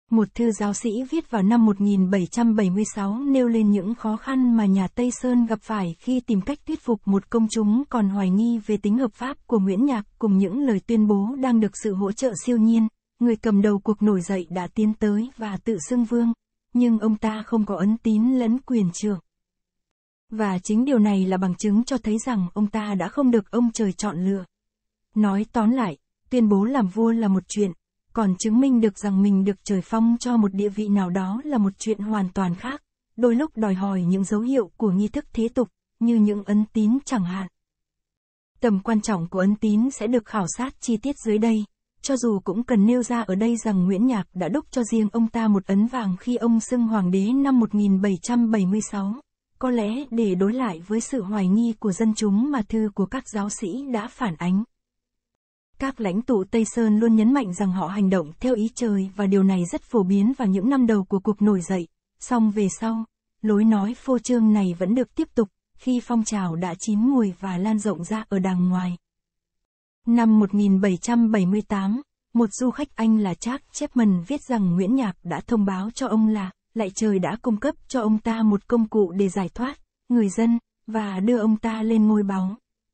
Một thư giáo sĩ viết vào năm một nghìn bảy trăm bảy mươi sáu nêu lên những khó khăn mà nhà Tây Sơn gặp phải khi tìm cách thuyết phục một công chúng còn hoài nghi về tính hợp pháp của Nguyễn Nhạc cùng những lời tuyên bố đang được sự hỗ trợ siêu nhiên. Người cầm đầu cuộc nổi dậy đã tiến tới và tự xưng vương, nhưng ông ta không có ấn tín lẫn quyền trượng. Và chính điều này là bằng chứng cho thấy rằng ông ta đã không được ông trời chọn lựa. Nói tóm lại, tuyên bố làm vua là một chuyện, còn chứng minh được rằng mình được trời phong cho một địa vị nào đó là một chuyện hoàn toàn khác, đôi lúc đòi hỏi những dấu hiệu của nghi thức thế tục, như những ấn tín chẳng hạn. Tầm quan trọng của ấn tín sẽ được khảo sát chi tiết dưới đây, cho dù cũng cần nêu ra ở đây rằng Nguyễn Nhạc đã đúc cho riêng ông ta một ấn vàng khi ông xưng hoàng đế năm một nghìn bảy trăm bảy mươi sáu, có lẽ để đối lại với sự hoài nghi của dân chúng mà thư của các giáo sĩ đã phản ánh. Các lãnh tụ Tây Sơn luôn nhấn mạnh rằng họ hành động theo ý trời và điều này rất phổ biến vào những năm đầu của cuộc nổi dậy, song về sau, lối nói phô trương này vẫn được tiếp tục, khi phong trào đã chín mùi và lan rộng ra ở đàng ngoài. Năm một nghìn bảy trăm bảy mươi tám, một du khách Anh là Charles Chapman viết rằng Nguyễn Nhạc đã thông báo cho ông là, lạy trời đã cung cấp cho ông ta một công cụ để giải thoát người dân, và đưa ông ta lên ngôi báu.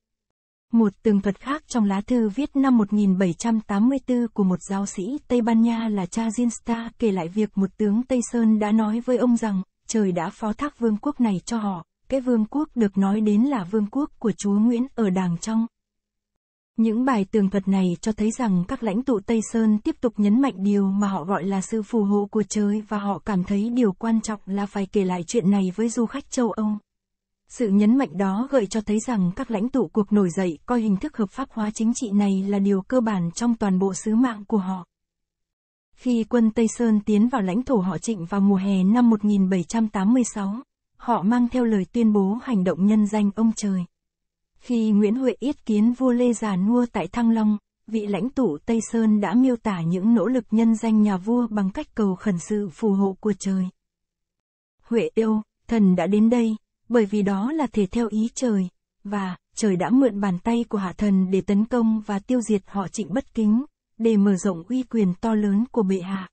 Một tường thuật khác trong lá thư viết năm một nghìn bảy trăm tám mươi tư của một giáo sĩ Tây Ban Nha là cha Ginsta kể lại việc một tướng Tây Sơn đã nói với ông rằng, trời đã phó thác vương quốc này cho họ, cái vương quốc được nói đến là vương quốc của chúa Nguyễn ở Đàng Trong. Những bài tường thuật này cho thấy rằng các lãnh tụ Tây Sơn tiếp tục nhấn mạnh điều mà họ gọi là sự phù hộ của trời và họ cảm thấy điều quan trọng là phải kể lại chuyện này với du khách châu Âu. Sự nhấn mạnh đó gợi cho thấy rằng các lãnh tụ cuộc nổi dậy coi hình thức hợp pháp hóa chính trị này là điều cơ bản trong toàn bộ sứ mạng của họ. Khi quân Tây Sơn tiến vào lãnh thổ họ Trịnh vào mùa hè năm một nghìn bảy trăm tám mươi sáu, họ mang theo lời tuyên bố hành động nhân danh ông trời. Khi Nguyễn Huệ yết kiến vua Lê Già Nua tại Thăng Long, vị lãnh tụ Tây Sơn đã miêu tả những nỗ lực nhân danh nhà vua bằng cách cầu khẩn sự phù hộ của trời. Huệ yêu, thần đã đến đây, bởi vì đó là thể theo ý trời, và trời đã mượn bàn tay của hạ thần để tấn công và tiêu diệt họ Trịnh bất kính, để mở rộng uy quyền to lớn của bệ hạ.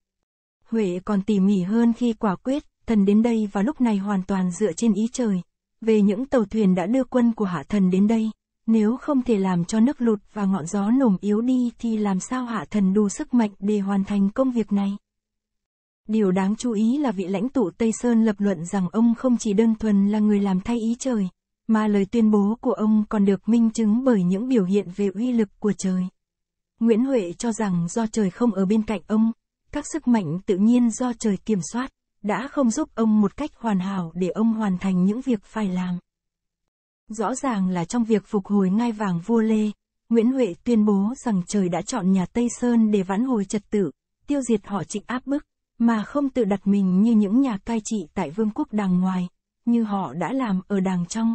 Huệ còn tỉ mỉ hơn khi quả quyết, thần đến đây vào lúc này hoàn toàn dựa trên ý trời. Về những tàu thuyền đã đưa quân của hạ thần đến đây, nếu không thể làm cho nước lụt và ngọn gió nồm yếu đi thì làm sao hạ thần đủ sức mạnh để hoàn thành công việc này? Điều đáng chú ý là vị lãnh tụ Tây Sơn lập luận rằng ông không chỉ đơn thuần là người làm thay ý trời, mà lời tuyên bố của ông còn được minh chứng bởi những biểu hiện về uy lực của trời. Nguyễn Huệ cho rằng do trời không ở bên cạnh ông, các sức mạnh tự nhiên do trời kiểm soát, đã không giúp ông một cách hoàn hảo để ông hoàn thành những việc phải làm. Rõ ràng là trong việc phục hồi ngai vàng vua Lê, Nguyễn Huệ tuyên bố rằng trời đã chọn nhà Tây Sơn để vãn hồi trật tự, tiêu diệt họ Trịnh áp bức, mà không tự đặt mình như những nhà cai trị tại vương quốc Đàng ngoài, như họ đã làm ở Đàng Trong.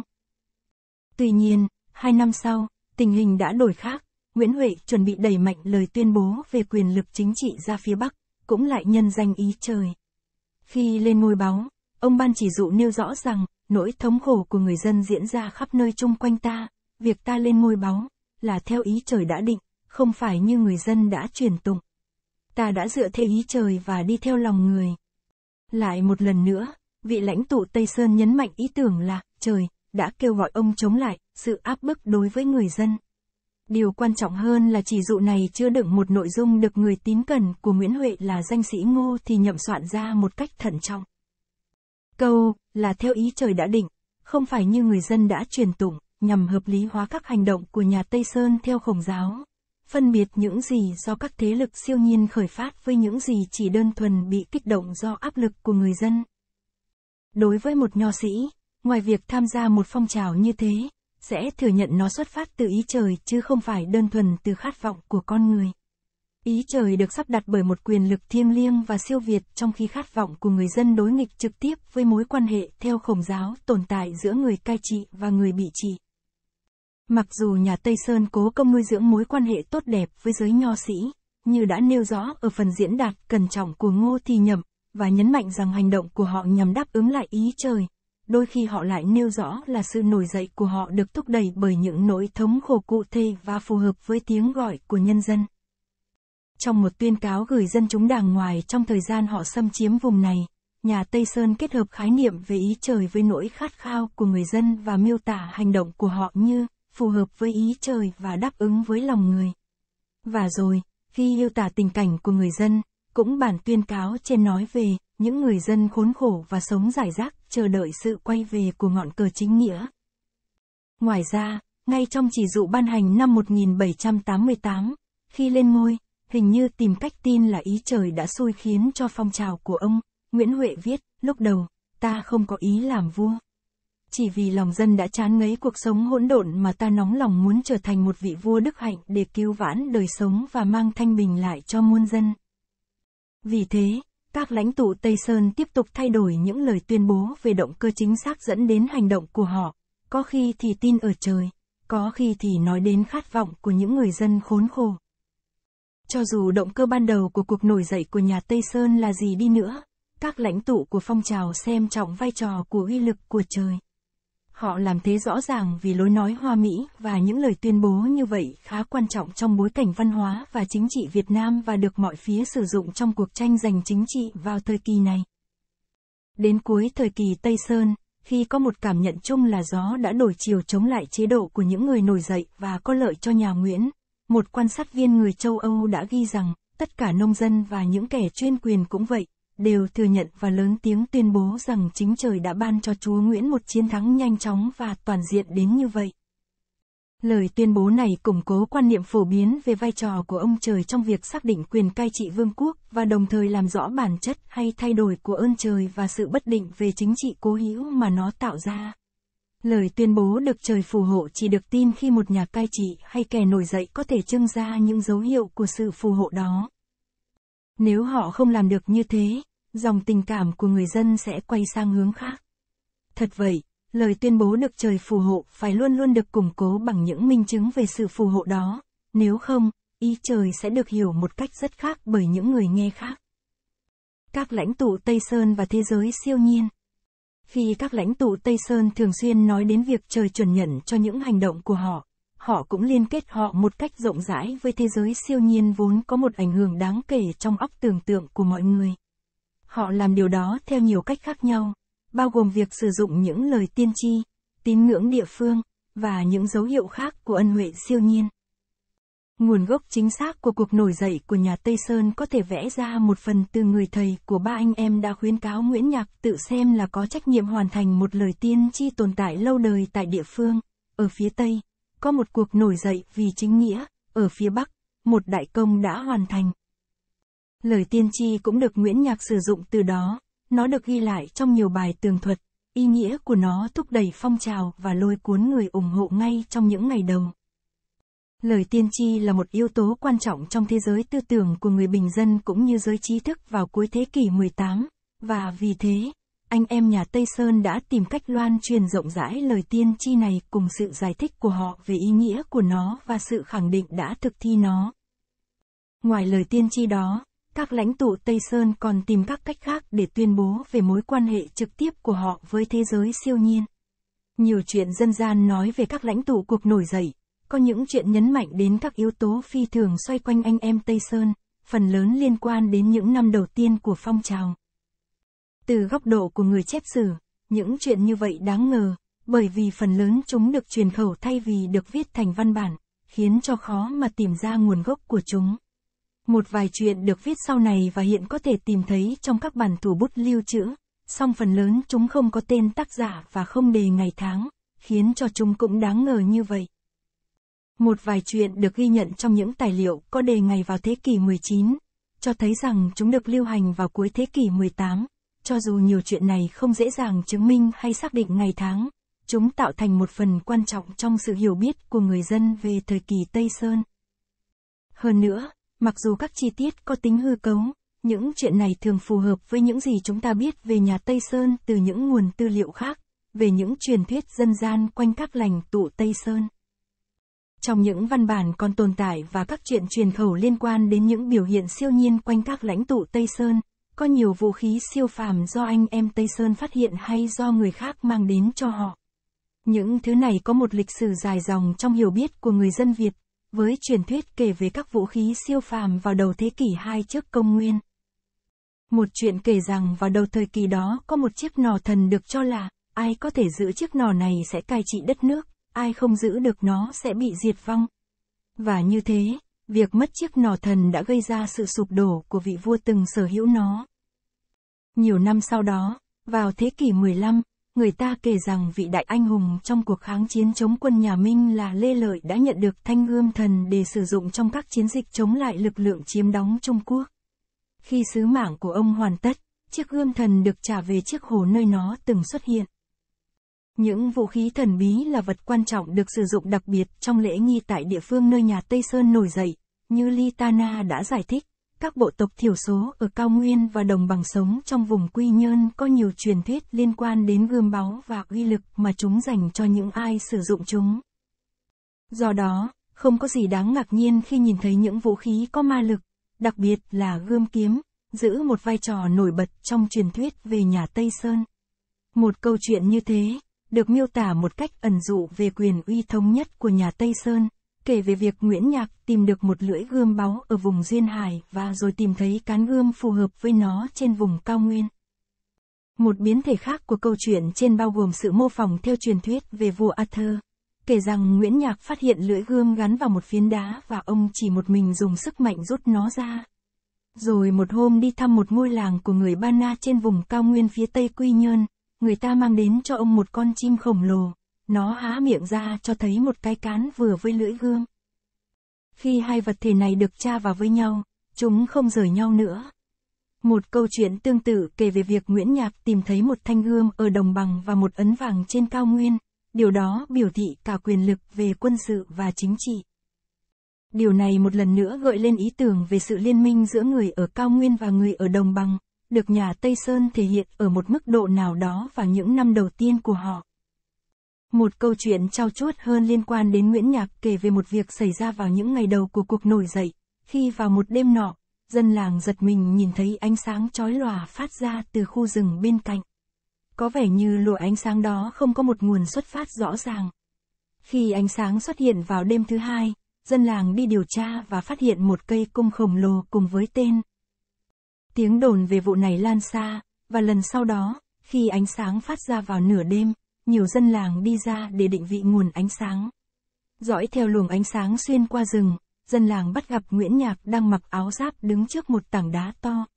Tuy nhiên, hai năm sau, tình hình đã đổi khác, Nguyễn Huệ chuẩn bị đẩy mạnh lời tuyên bố về quyền lực chính trị ra phía Bắc, cũng lại nhân danh ý trời. Khi lên ngôi báu, ông ban chỉ dụ nêu rõ rằng, nỗi thống khổ của người dân diễn ra khắp nơi chung quanh ta, việc ta lên ngôi báu, là theo ý trời đã định, không phải như người dân đã truyền tụng. Ta đã dựa theo ý trời và đi theo lòng người. Lại một lần nữa, vị lãnh tụ Tây Sơn nhấn mạnh ý tưởng là, trời, đã kêu gọi ông chống lại, sự áp bức đối với người dân. Điều quan trọng hơn là chỉ dụ này chứa đựng một nội dung được người tín cẩn của Nguyễn Huệ là danh sĩ Ngô thì nhậm soạn ra một cách thận trọng. Câu, là theo ý trời đã định, không phải như người dân đã truyền tụng, nhằm hợp lý hóa các hành động của nhà Tây Sơn theo Khổng giáo. Phân biệt những gì do các thế lực siêu nhiên khởi phát với những gì chỉ đơn thuần bị kích động do áp lực của người dân. Đối với một nho sĩ, ngoài việc tham gia một phong trào như thế, sẽ thừa nhận nó xuất phát từ ý trời chứ không phải đơn thuần từ khát vọng của con người. Ý trời được sắp đặt bởi một quyền lực thiêng liêng và siêu việt trong khi khát vọng của người dân đối nghịch trực tiếp với mối quan hệ theo Khổng giáo tồn tại giữa người cai trị và người bị trị. Mặc dù nhà Tây Sơn cố công nuôi dưỡng mối quan hệ tốt đẹp với giới nho sĩ, như đã nêu rõ ở phần diễn đạt cẩn trọng của Ngô Thì Nhậm, và nhấn mạnh rằng hành động của họ nhằm đáp ứng lại ý trời, đôi khi họ lại nêu rõ là sự nổi dậy của họ được thúc đẩy bởi những nỗi thống khổ cụ thể và phù hợp với tiếng gọi của nhân dân. Trong một tuyên cáo gửi dân chúng đàng ngoài trong thời gian họ xâm chiếm vùng này, nhà Tây Sơn kết hợp khái niệm về ý trời với nỗi khát khao của người dân và miêu tả hành động của họ như phù hợp với ý trời và đáp ứng với lòng người. Và rồi, khi miêu tả tình cảnh của người dân, cũng bản tuyên cáo trên nói về những người dân khốn khổ và sống rải rác, chờ đợi sự quay về của ngọn cờ chính nghĩa. Ngoài ra, ngay trong chỉ dụ ban hành năm một nghìn bảy trăm tám mươi tám, khi lên ngôi, hình như tìm cách tin là ý trời đã xui khiến cho phong trào của ông, Nguyễn Huệ viết, lúc đầu, ta không có ý làm vua. Chỉ vì lòng dân đã chán ngấy cuộc sống hỗn độn mà ta nóng lòng muốn trở thành một vị vua đức hạnh để cứu vãn đời sống và mang thanh bình lại cho muôn dân. Vì thế, các lãnh tụ Tây Sơn tiếp tục thay đổi những lời tuyên bố về động cơ chính xác dẫn đến hành động của họ, có khi thì tin ở trời, có khi thì nói đến khát vọng của những người dân khốn khổ. Cho dù động cơ ban đầu của cuộc nổi dậy của nhà Tây Sơn là gì đi nữa, các lãnh tụ của phong trào xem trọng vai trò của uy lực của trời. Họ làm thế rõ ràng vì lối nói hoa mỹ và những lời tuyên bố như vậy khá quan trọng trong bối cảnh văn hóa và chính trị Việt Nam và được mọi phía sử dụng trong cuộc tranh giành chính trị vào thời kỳ này. Đến cuối thời kỳ Tây Sơn, khi có một cảm nhận chung là gió đã đổi chiều chống lại chế độ của những người nổi dậy và có lợi cho nhà Nguyễn, một quan sát viên người châu Âu đã ghi rằng, tất cả nông dân và những kẻ chuyên quyền cũng vậy, đều thừa nhận và lớn tiếng tuyên bố rằng chính trời đã ban cho chúa Nguyễn một chiến thắng nhanh chóng và toàn diện đến như vậy. Lời tuyên bố này củng cố quan niệm phổ biến về vai trò của ông trời trong việc xác định quyền cai trị vương quốc và đồng thời làm rõ bản chất hay thay đổi của ơn trời và sự bất định về chính trị cố hữu mà nó tạo ra. Lời tuyên bố được trời phù hộ chỉ được tin khi một nhà cai trị hay kẻ nổi dậy có thể trưng ra những dấu hiệu của sự phù hộ đó. Nếu họ không làm được như thế, dòng tình cảm của người dân sẽ quay sang hướng khác. Thật vậy, lời tuyên bố được trời phù hộ phải luôn luôn được củng cố bằng những minh chứng về sự phù hộ đó, nếu không, ý trời sẽ được hiểu một cách rất khác bởi những người nghe khác. Các lãnh tụ Tây Sơn và thế giới siêu nhiên. Khi các lãnh tụ Tây Sơn thường xuyên nói đến việc trời chuẩn nhận cho những hành động của họ, họ cũng liên kết họ một cách rộng rãi với thế giới siêu nhiên vốn có một ảnh hưởng đáng kể trong óc tưởng tượng của mọi người. Họ làm điều đó theo nhiều cách khác nhau, bao gồm việc sử dụng những lời tiên tri, tín ngưỡng địa phương, và những dấu hiệu khác của ân huệ siêu nhiên. Nguồn gốc chính xác của cuộc nổi dậy của nhà Tây Sơn có thể vẽ ra một phần từ người thầy của ba anh em đã khuyến cáo Nguyễn Nhạc tự xem là có trách nhiệm hoàn thành một lời tiên tri tồn tại lâu đời tại địa phương. Ở phía Tây, có một cuộc nổi dậy vì chính nghĩa, ở phía Bắc, một đại công đã hoàn thành. Lời tiên tri cũng được Nguyễn Nhạc sử dụng từ đó, nó được ghi lại trong nhiều bài tường thuật, ý nghĩa của nó thúc đẩy phong trào và lôi cuốn người ủng hộ ngay trong những ngày đầu. Lời tiên tri là một yếu tố quan trọng trong thế giới tư tưởng của người bình dân cũng như giới trí thức vào cuối thế kỷ mười tám, và vì thế, anh em nhà Tây Sơn đã tìm cách loan truyền rộng rãi lời tiên tri này cùng sự giải thích của họ về ý nghĩa của nó và sự khẳng định đã thực thi nó. Ngoài lời tiên tri đó, các lãnh tụ Tây Sơn còn tìm các cách khác để tuyên bố về mối quan hệ trực tiếp của họ với thế giới siêu nhiên. Nhiều chuyện dân gian nói về các lãnh tụ cuộc nổi dậy, có những chuyện nhấn mạnh đến các yếu tố phi thường xoay quanh anh em Tây Sơn, phần lớn liên quan đến những năm đầu tiên của phong trào. Từ góc độ của người chép sử, những chuyện như vậy đáng ngờ, bởi vì phần lớn chúng được truyền khẩu thay vì được viết thành văn bản, khiến cho khó mà tìm ra nguồn gốc của chúng. Một vài chuyện được viết sau này và hiện có thể tìm thấy trong các bản thủ bút lưu trữ, song phần lớn chúng không có tên tác giả và không đề ngày tháng, khiến cho chúng cũng đáng ngờ như vậy. Một vài chuyện được ghi nhận trong những tài liệu có đề ngày vào thế kỷ mười chín, cho thấy rằng chúng được lưu hành vào cuối thế kỷ mười tám, cho dù nhiều chuyện này không dễ dàng chứng minh hay xác định ngày tháng, chúng tạo thành một phần quan trọng trong sự hiểu biết của người dân về thời kỳ Tây Sơn. Hơn nữa, mặc dù các chi tiết có tính hư cấu, những chuyện này thường phù hợp với những gì chúng ta biết về nhà Tây Sơn từ những nguồn tư liệu khác, về những truyền thuyết dân gian quanh các lãnh tụ Tây Sơn. Trong những văn bản còn tồn tại và các chuyện truyền khẩu liên quan đến những biểu hiện siêu nhiên quanh các lãnh tụ Tây Sơn, có nhiều vũ khí siêu phàm do anh em Tây Sơn phát hiện hay do người khác mang đến cho họ. Những thứ này có một lịch sử dài dòng trong hiểu biết của người dân Việt, với truyền thuyết kể về các vũ khí siêu phàm vào đầu thế kỷ hai trước công nguyên. Một chuyện kể rằng vào đầu thời kỳ đó có một chiếc nỏ thần được cho là, ai có thể giữ chiếc nỏ này sẽ cai trị đất nước, ai không giữ được nó sẽ bị diệt vong. Và như thế, việc mất chiếc nỏ thần đã gây ra sự sụp đổ của vị vua từng sở hữu nó. Nhiều năm sau đó, vào thế kỷ mười lăm, người ta kể rằng vị đại anh hùng trong cuộc kháng chiến chống quân nhà Minh là Lê Lợi đã nhận được thanh gươm thần để sử dụng trong các chiến dịch chống lại lực lượng chiếm đóng Trung Quốc. Khi sứ mạng của ông hoàn tất, chiếc gươm thần được trả về chiếc hồ nơi nó từng xuất hiện. Những vũ khí thần bí là vật quan trọng được sử dụng đặc biệt trong lễ nghi tại địa phương nơi nhà Tây Sơn nổi dậy, như Litana đã giải thích. Các bộ tộc thiểu số ở cao nguyên và đồng bằng sống trong vùng Quy Nhơn có nhiều truyền thuyết liên quan đến gươm báu và uy lực mà chúng dành cho những ai sử dụng chúng. Do đó, không có gì đáng ngạc nhiên khi nhìn thấy những vũ khí có ma lực, đặc biệt là gươm kiếm, giữ một vai trò nổi bật trong truyền thuyết về nhà Tây Sơn. Một câu chuyện như thế, được miêu tả một cách ẩn dụ về quyền uy thống nhất của nhà Tây Sơn, kể về việc Nguyễn Nhạc tìm được một lưỡi gươm báu ở vùng Duyên Hải và rồi tìm thấy cán gươm phù hợp với nó trên vùng cao nguyên. Một biến thể khác của câu chuyện trên bao gồm sự mô phỏng theo truyền thuyết về vua Arthur, kể rằng Nguyễn Nhạc phát hiện lưỡi gươm gắn vào một phiến đá và ông chỉ một mình dùng sức mạnh rút nó ra. Rồi một hôm đi thăm một ngôi làng của người Ba Na trên vùng cao nguyên phía tây Quy Nhơn, người ta mang đến cho ông một con chim khổng lồ. Nó há miệng ra cho thấy một cái cán vừa với lưỡi gươm. Khi hai vật thể này được tra vào với nhau, chúng không rời nhau nữa. Một câu chuyện tương tự kể về việc Nguyễn Nhạc tìm thấy một thanh gươm ở đồng bằng và một ấn vàng trên cao nguyên, điều đó biểu thị cả quyền lực về quân sự và chính trị. Điều này một lần nữa gợi lên ý tưởng về sự liên minh giữa người ở cao nguyên và người ở đồng bằng, được nhà Tây Sơn thể hiện ở một mức độ nào đó vào những năm đầu tiên của họ. Một câu chuyện trau chuốt hơn liên quan đến Nguyễn Nhạc kể về một việc xảy ra vào những ngày đầu của cuộc nổi dậy, khi vào một đêm nọ, dân làng giật mình nhìn thấy ánh sáng chói lòa phát ra từ khu rừng bên cạnh. Có vẻ như luồng ánh sáng đó không có một nguồn xuất phát rõ ràng. Khi ánh sáng xuất hiện vào đêm thứ hai, dân làng đi điều tra và phát hiện một cây cung khổng lồ cùng với tên. Tiếng đồn về vụ này lan xa, và lần sau đó, khi ánh sáng phát ra vào nửa đêm, nhiều dân làng đi ra để định vị nguồn ánh sáng. Dõi theo luồng ánh sáng xuyên qua rừng, dân làng bắt gặp Nguyễn Nhạc đang mặc áo giáp đứng trước một tảng đá to.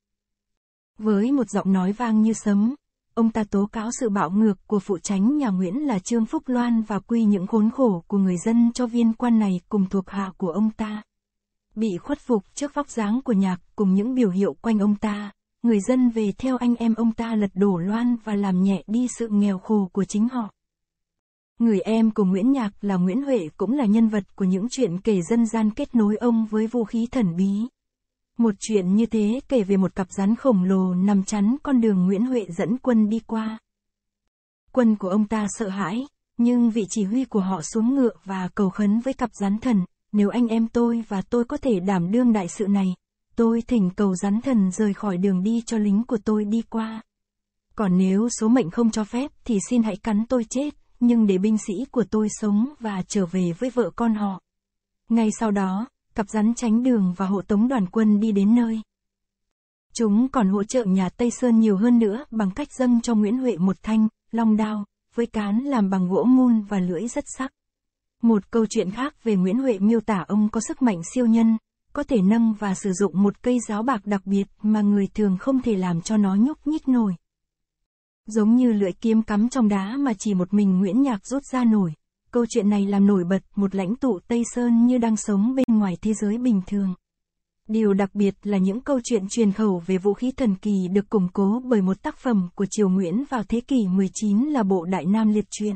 Với một giọng nói vang như sấm, ông ta tố cáo sự bạo ngược của phụ chánh nhà Nguyễn là Trương Phúc Loan và quy những khốn khổ của người dân cho viên quan này cùng thuộc hạ của ông ta. Bị khuất phục trước vóc dáng của Nhạc cùng những biểu hiệu quanh ông ta, người dân về theo anh em ông ta lật đổ Loan và làm nhẹ đi sự nghèo khổ của chính họ. Người em của Nguyễn Nhạc là Nguyễn Huệ cũng là nhân vật của những chuyện kể dân gian kết nối ông với vũ khí thần bí. Một chuyện như thế kể về một cặp rắn khổng lồ nằm chắn con đường Nguyễn Huệ dẫn quân đi qua. Quân của ông ta sợ hãi, nhưng vị chỉ huy của họ xuống ngựa và cầu khấn với cặp rắn thần, nếu anh em tôi và tôi có thể đảm đương đại sự này, tôi thỉnh cầu rắn thần rời khỏi đường đi cho lính của tôi đi qua. Còn nếu số mệnh không cho phép thì xin hãy cắn tôi chết, nhưng để binh sĩ của tôi sống và trở về với vợ con họ. Ngay sau đó, cặp rắn tránh đường và hộ tống đoàn quân đi đến nơi. Chúng còn hỗ trợ nhà Tây Sơn nhiều hơn nữa bằng cách dâng cho Nguyễn Huệ một thanh long đao, với cán làm bằng gỗ mun và lưỡi rất sắc. Một câu chuyện khác về Nguyễn Huệ miêu tả ông có sức mạnh siêu nhân, có thể nâng và sử dụng một cây giáo bạc đặc biệt mà người thường không thể làm cho nó nhúc nhích nổi. Giống như lưỡi kiếm cắm trong đá mà chỉ một mình Nguyễn Nhạc rút ra nổi, câu chuyện này làm nổi bật một lãnh tụ Tây Sơn như đang sống bên ngoài thế giới bình thường. Điều đặc biệt là những câu chuyện truyền khẩu về vũ khí thần kỳ được củng cố bởi một tác phẩm của triều Nguyễn vào thế kỷ mười chín là bộ Đại Nam Liệt Truyện.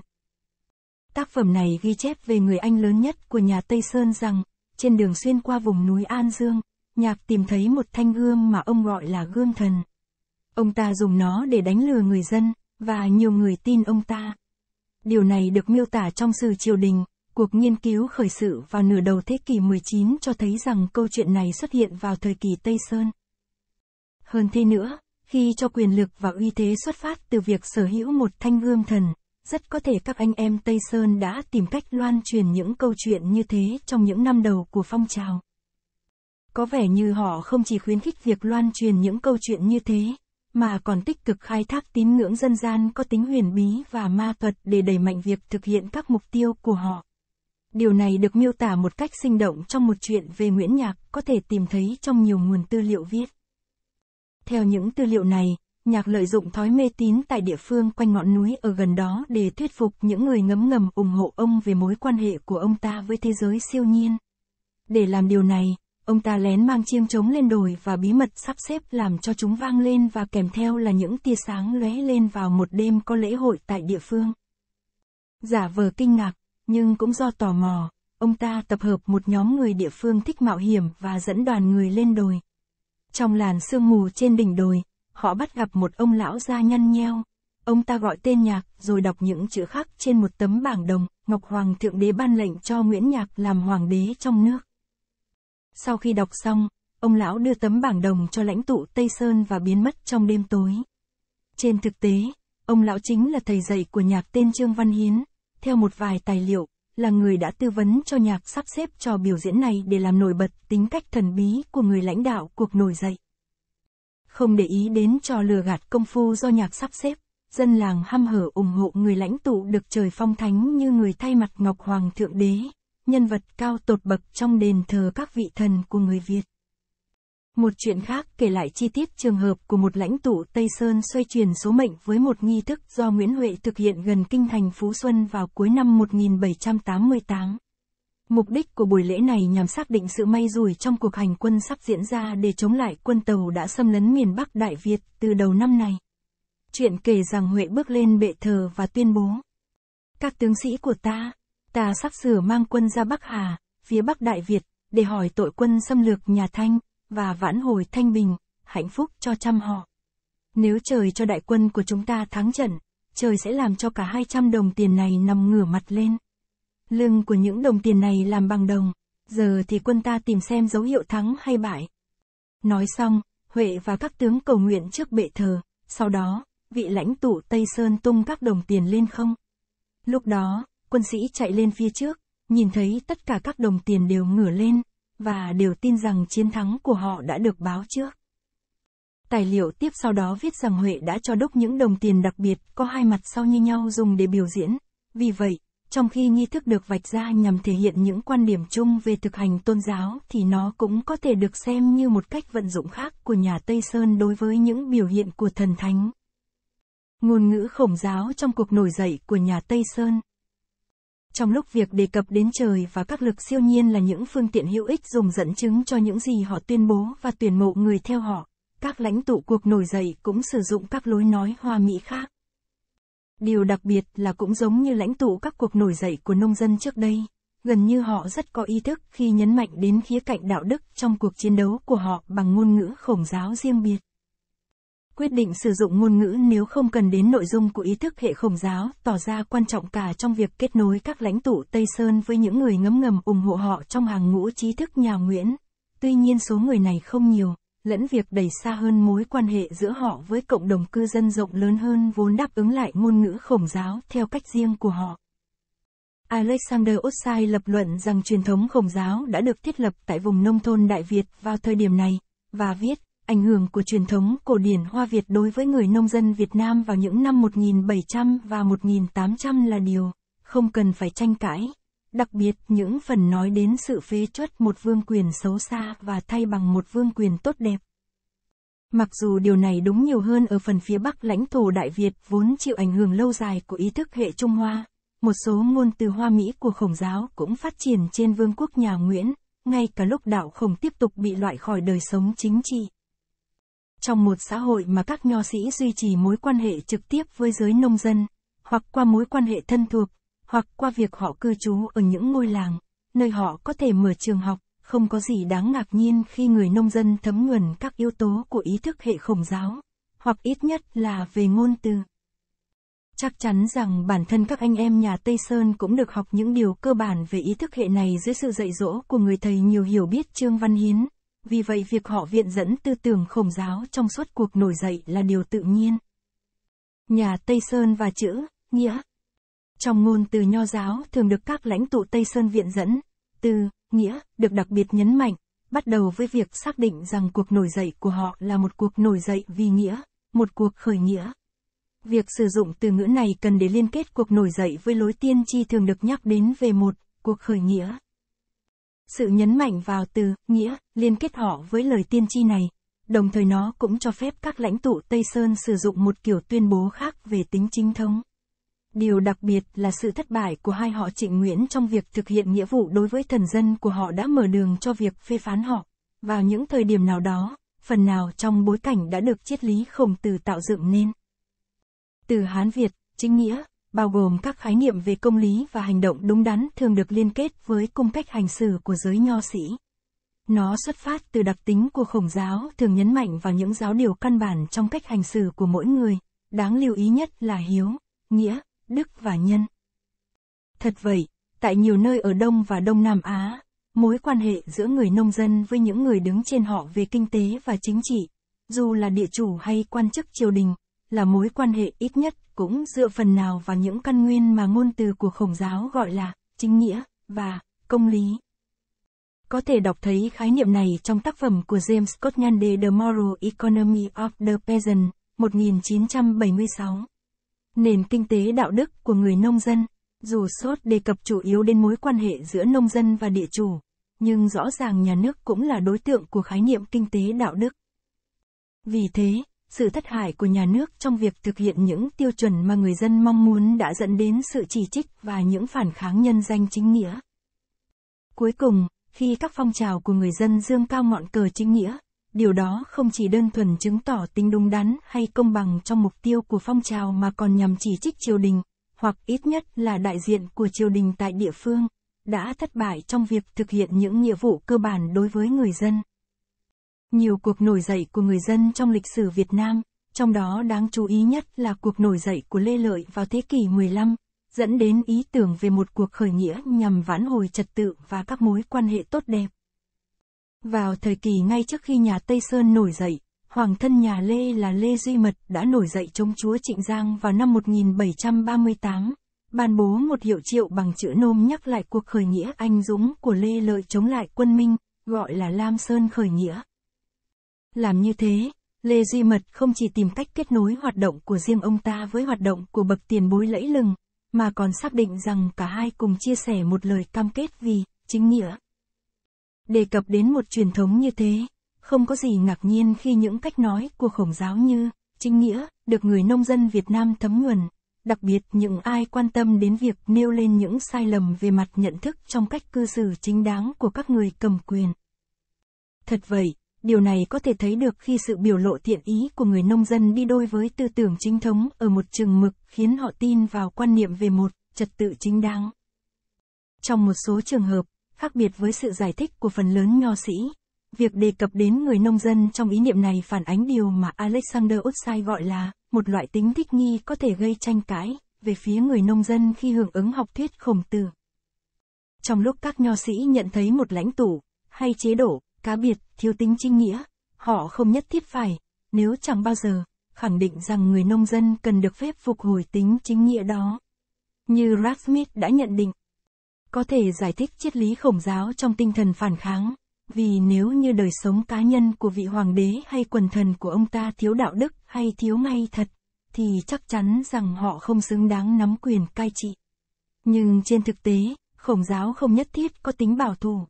Tác phẩm này ghi chép về người anh lớn nhất của nhà Tây Sơn rằng, trên đường xuyên qua vùng núi An Dương, Nhạc tìm thấy một thanh gươm mà ông gọi là gươm thần. Ông ta dùng nó để đánh lừa người dân, và nhiều người tin ông ta. Điều này được miêu tả trong Sử Triều Đình, cuộc nghiên cứu khởi sự vào nửa đầu thế kỷ mười chín cho thấy rằng câu chuyện này xuất hiện vào thời kỳ Tây Sơn. Hơn thế nữa, khi cho quyền lực và uy thế xuất phát từ việc sở hữu một thanh gươm thần, rất có thể các anh em Tây Sơn đã tìm cách loan truyền những câu chuyện như thế trong những năm đầu của phong trào. Có vẻ như họ không chỉ khuyến khích việc loan truyền những câu chuyện như thế, mà còn tích cực khai thác tín ngưỡng dân gian có tính huyền bí và ma thuật để đẩy mạnh việc thực hiện các mục tiêu của họ. Điều này được miêu tả một cách sinh động trong một chuyện về Nguyễn Nhạc có thể tìm thấy trong nhiều nguồn tư liệu viết. Theo những tư liệu này, Nhạc lợi dụng thói mê tín tại địa phương quanh ngọn núi ở gần đó để thuyết phục những người ngấm ngầm ủng hộ ông về mối quan hệ của ông ta với thế giới siêu nhiên. Để làm điều này, ông ta lén mang chiêng trống lên đồi và bí mật sắp xếp làm cho chúng vang lên và kèm theo là những tia sáng lóe lên vào một đêm có lễ hội tại địa phương. Giả vờ kinh ngạc, nhưng cũng do tò mò, ông ta tập hợp một nhóm người địa phương thích mạo hiểm và dẫn đoàn người lên đồi. Trong làn sương mù trên đỉnh đồi, họ bắt gặp một ông lão da nhăn nheo. Ông ta gọi tên Nhạc rồi đọc những chữ khắc trên một tấm bảng đồng, Ngọc Hoàng Thượng Đế ban lệnh cho Nguyễn Nhạc làm hoàng đế trong nước. Sau khi đọc xong, ông lão đưa tấm bảng đồng cho lãnh tụ Tây Sơn và biến mất trong đêm tối. Trên thực tế, ông lão chính là thầy dạy của Nhạc tên Trương Văn Hiến, theo một vài tài liệu, là người đã tư vấn cho Nhạc sắp xếp trò biểu diễn này để làm nổi bật tính cách thần bí của người lãnh đạo cuộc nổi dậy. Không để ý đến trò lừa gạt công phu do Nhạc sắp xếp, dân làng hăm hở ủng hộ người lãnh tụ được trời phong thánh như người thay mặt Ngọc Hoàng Thượng Đế, nhân vật cao tột bậc trong đền thờ các vị thần của người Việt. Một chuyện khác kể lại chi tiết trường hợp của một lãnh tụ Tây Sơn xoay chuyển số mệnh với một nghi thức do Nguyễn Huệ thực hiện gần kinh thành Phú Xuân vào cuối năm một nghìn bảy trăm tám mươi tám. Mục đích của buổi lễ này nhằm xác định sự may rủi trong cuộc hành quân sắp diễn ra để chống lại quân Tàu đã xâm lấn miền Bắc Đại Việt từ đầu năm này. Chuyện kể rằng Huệ bước lên bệ thờ và tuyên bố: "Các tướng sĩ của ta, ta sắp sửa mang quân ra Bắc Hà, phía Bắc Đại Việt, để hỏi tội quân xâm lược nhà Thanh, và vãn hồi thanh bình, hạnh phúc cho trăm họ. Nếu trời cho đại quân của chúng ta thắng trận, trời sẽ làm cho cả hai trăm đồng tiền này nằm ngửa mặt lên. Lưng của những đồng tiền này làm bằng đồng, giờ thì quân ta tìm xem dấu hiệu thắng hay bại." Nói xong, Huệ và các tướng cầu nguyện trước bệ thờ, sau đó, vị lãnh tụ Tây Sơn tung các đồng tiền lên không. Lúc đó, quân sĩ chạy lên phía trước, nhìn thấy tất cả các đồng tiền đều ngửa lên, và đều tin rằng chiến thắng của họ đã được báo trước. Tài liệu tiếp sau đó viết rằng Huệ đã cho đúc những đồng tiền đặc biệt có hai mặt sau như nhau dùng để biểu diễn. Vì vậy, trong khi nghi thức được vạch ra nhằm thể hiện những quan điểm chung về thực hành tôn giáo thì nó cũng có thể được xem như một cách vận dụng khác của nhà Tây Sơn đối với những biểu hiện của thần thánh. Ngôn ngữ khổng giáo trong cuộc nổi dậy của nhà Tây Sơn. Trong lúc việc đề cập đến trời và các lực siêu nhiên là những phương tiện hữu ích dùng dẫn chứng cho những gì họ tuyên bố và tuyển mộ người theo họ, các lãnh tụ cuộc nổi dậy cũng sử dụng các lối nói hoa mỹ khác. Điều đặc biệt là cũng giống như lãnh tụ các cuộc nổi dậy của nông dân trước đây, gần như họ rất có ý thức khi nhấn mạnh đến khía cạnh đạo đức trong cuộc chiến đấu của họ bằng ngôn ngữ khổng giáo riêng biệt. Quyết định sử dụng ngôn ngữ nếu không cần đến nội dung của ý thức hệ khổng giáo tỏ ra quan trọng cả trong việc kết nối các lãnh tụ Tây Sơn với những người ngấm ngầm ủng hộ họ trong hàng ngũ trí thức nhà Nguyễn. Tuy nhiên số người này không nhiều, lẫn việc đẩy xa hơn mối quan hệ giữa họ với cộng đồng cư dân rộng lớn hơn vốn đáp ứng lại ngôn ngữ khổng giáo theo cách riêng của họ. Alexander Ossai lập luận rằng truyền thống khổng giáo đã được thiết lập tại vùng nông thôn Đại Việt vào thời điểm này, và viết, ảnh hưởng của truyền thống cổ điển Hoa Việt đối với người nông dân Việt Nam vào những năm một nghìn bảy trăm và một nghìn tám trăm là điều không cần phải tranh cãi, đặc biệt những phần nói đến sự phế truất một vương quyền xấu xa và thay bằng một vương quyền tốt đẹp. Mặc dù điều này đúng nhiều hơn ở phần phía Bắc lãnh thổ Đại Việt vốn chịu ảnh hưởng lâu dài của ý thức hệ Trung Hoa, một số ngôn từ hoa mỹ của khổng giáo cũng phát triển trên vương quốc nhà Nguyễn, ngay cả lúc đạo khổng tiếp tục bị loại khỏi đời sống chính trị. Trong một xã hội mà các nho sĩ duy trì mối quan hệ trực tiếp với giới nông dân, hoặc qua mối quan hệ thân thuộc, hoặc qua việc họ cư trú ở những ngôi làng, nơi họ có thể mở trường học, không có gì đáng ngạc nhiên khi người nông dân thấm nhuần các yếu tố của ý thức hệ khổng giáo, hoặc ít nhất là về ngôn từ. Chắc chắn rằng bản thân các anh em nhà Tây Sơn cũng được học những điều cơ bản về ý thức hệ này dưới sự dạy dỗ của người thầy nhiều hiểu biết Trương Văn Hiến. Vì vậy việc họ viện dẫn tư tưởng khổng giáo trong suốt cuộc nổi dậy là điều tự nhiên. Nhà Tây Sơn và chữ, nghĩa. Trong ngôn từ Nho giáo thường được các lãnh tụ Tây Sơn viện dẫn, từ nghĩa được đặc biệt nhấn mạnh, bắt đầu với việc xác định rằng cuộc nổi dậy của họ là một cuộc nổi dậy vì nghĩa, một cuộc khởi nghĩa. Việc sử dụng từ ngữ này cần để liên kết cuộc nổi dậy với lối tiên tri thường được nhắc đến về một cuộc khởi nghĩa. Sự nhấn mạnh vào từ nghĩa liên kết họ với lời tiên tri này, đồng thời nó cũng cho phép các lãnh tụ Tây Sơn sử dụng một kiểu tuyên bố khác về tính chính thống. Điều đặc biệt là sự thất bại của hai họ Trịnh Nguyễn trong việc thực hiện nghĩa vụ đối với thần dân của họ đã mở đường cho việc phê phán họ, vào những thời điểm nào đó, phần nào trong bối cảnh đã được triết lý Khổng Tử tạo dựng nên. Từ Hán Việt, chính nghĩa, bao gồm các khái niệm về công lý và hành động đúng đắn thường được liên kết với cung cách hành xử của giới nho sĩ. Nó xuất phát từ đặc tính của Khổng giáo thường nhấn mạnh vào những giáo điều căn bản trong cách hành xử của mỗi người, đáng lưu ý nhất là hiếu, nghĩa, đức và nhân. Thật vậy, tại nhiều nơi ở Đông và Đông Nam Á, mối quan hệ giữa người nông dân với những người đứng trên họ về kinh tế và chính trị, dù là địa chủ hay quan chức triều đình, là mối quan hệ ít nhất cũng dựa phần nào vào những căn nguyên mà ngôn từ của Khổng giáo gọi là chính nghĩa và công lý. Có thể đọc thấy khái niệm này trong tác phẩm của James Cotton de The Moral Economy of the Peasant, một nghìn chín trăm bảy mươi sáu. Nền kinh tế đạo đức của người nông dân, dù Sốt đề cập chủ yếu đến mối quan hệ giữa nông dân và địa chủ, nhưng rõ ràng nhà nước cũng là đối tượng của khái niệm kinh tế đạo đức. Vì thế, sự thất hại của nhà nước trong việc thực hiện những tiêu chuẩn mà người dân mong muốn đã dẫn đến sự chỉ trích và những phản kháng nhân danh chính nghĩa. Cuối cùng, khi các phong trào của người dân dương cao ngọn cờ chính nghĩa, điều đó không chỉ đơn thuần chứng tỏ tính đúng đắn hay công bằng trong mục tiêu của phong trào mà còn nhằm chỉ trích triều đình, hoặc ít nhất là đại diện của triều đình tại địa phương, đã thất bại trong việc thực hiện những nghĩa vụ cơ bản đối với người dân. Nhiều cuộc nổi dậy của người dân trong lịch sử Việt Nam, trong đó đáng chú ý nhất là cuộc nổi dậy của Lê Lợi vào thế kỷ mười lăm, dẫn đến ý tưởng về một cuộc khởi nghĩa nhằm vãn hồi trật tự và các mối quan hệ tốt đẹp. Vào thời kỳ ngay trước khi nhà Tây Sơn nổi dậy, hoàng thân nhà Lê là Lê Duy Mật đã nổi dậy chống chúa Trịnh Giang vào năm một nghìn bảy trăm ba mươi tám, ban bố một hiệu triệu bằng chữ nôm nhắc lại cuộc khởi nghĩa anh dũng của Lê Lợi chống lại quân Minh, gọi là Lam Sơn khởi nghĩa. Làm như thế, Lê Duy Mật không chỉ tìm cách kết nối hoạt động của riêng ông ta với hoạt động của bậc tiền bối lẫy lừng, mà còn xác định rằng cả hai cùng chia sẻ một lời cam kết vì chính nghĩa. Đề cập đến một truyền thống như thế, không có gì ngạc nhiên khi những cách nói của Khổng giáo như chính nghĩa được người nông dân Việt Nam thấm nhuần, đặc biệt những ai quan tâm đến việc nêu lên những sai lầm về mặt nhận thức trong cách cư xử chính đáng của các người cầm quyền. Thật vậy, điều này có thể thấy được khi sự biểu lộ thiện ý của người nông dân đi đôi với tư tưởng chính thống ở một chừng mực khiến họ tin vào quan niệm về một trật tự chính đáng. Trong một số trường hợp, khác biệt với sự giải thích của phần lớn nho sĩ, việc đề cập đến người nông dân trong ý niệm này phản ánh điều mà Alexander Otsai gọi là một loại tính thích nghi có thể gây tranh cãi về phía người nông dân khi hưởng ứng học thuyết Khổng Tử. Trong lúc các nho sĩ nhận thấy một lãnh tụ hay chế độ cá biệt thiếu tính chính nghĩa, họ không nhất thiết phải, nếu chẳng bao giờ, khẳng định rằng người nông dân cần được phép phục hồi tính chính nghĩa đó. Như Radcliffe đã nhận định, có thể giải thích triết lý Khổng giáo trong tinh thần phản kháng, vì nếu như đời sống cá nhân của vị hoàng đế hay quần thần của ông ta thiếu đạo đức hay thiếu ngay thật, thì chắc chắn rằng họ không xứng đáng nắm quyền cai trị. Nhưng trên thực tế, Khổng giáo không nhất thiết có tính bảo thủ.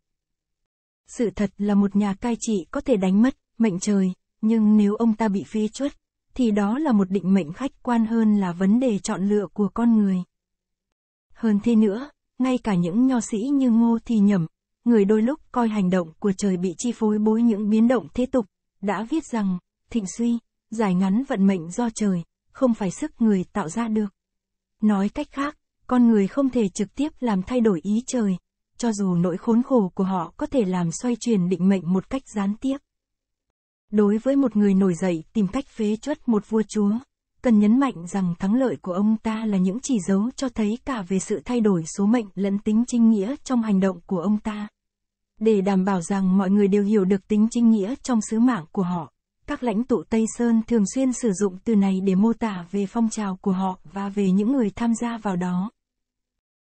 Sự thật là một nhà cai trị có thể đánh mất mệnh trời, nhưng nếu ông ta bị phế truất, thì đó là một định mệnh khách quan hơn là vấn đề chọn lựa của con người. Hơn thế nữa, ngay cả những nho sĩ như Ngô Thì Nhẩm, người đôi lúc coi hành động của trời bị chi phối bởi những biến động thế tục, đã viết rằng, thịnh suy, giải ngắn vận mệnh do trời, không phải sức người tạo ra được. Nói cách khác, con người không thể trực tiếp làm thay đổi ý trời, cho dù nỗi khốn khổ của họ có thể làm xoay chuyển định mệnh một cách gián tiếp. Đối với một người nổi dậy tìm cách phế truất một vua chúa, cần nhấn mạnh rằng thắng lợi của ông ta là những chỉ dấu cho thấy cả về sự thay đổi số mệnh lẫn tính chính nghĩa trong hành động của ông ta. Để đảm bảo rằng mọi người đều hiểu được tính chính nghĩa trong sứ mạng của họ, các lãnh tụ Tây Sơn thường xuyên sử dụng từ này để mô tả về phong trào của họ và về những người tham gia vào đó.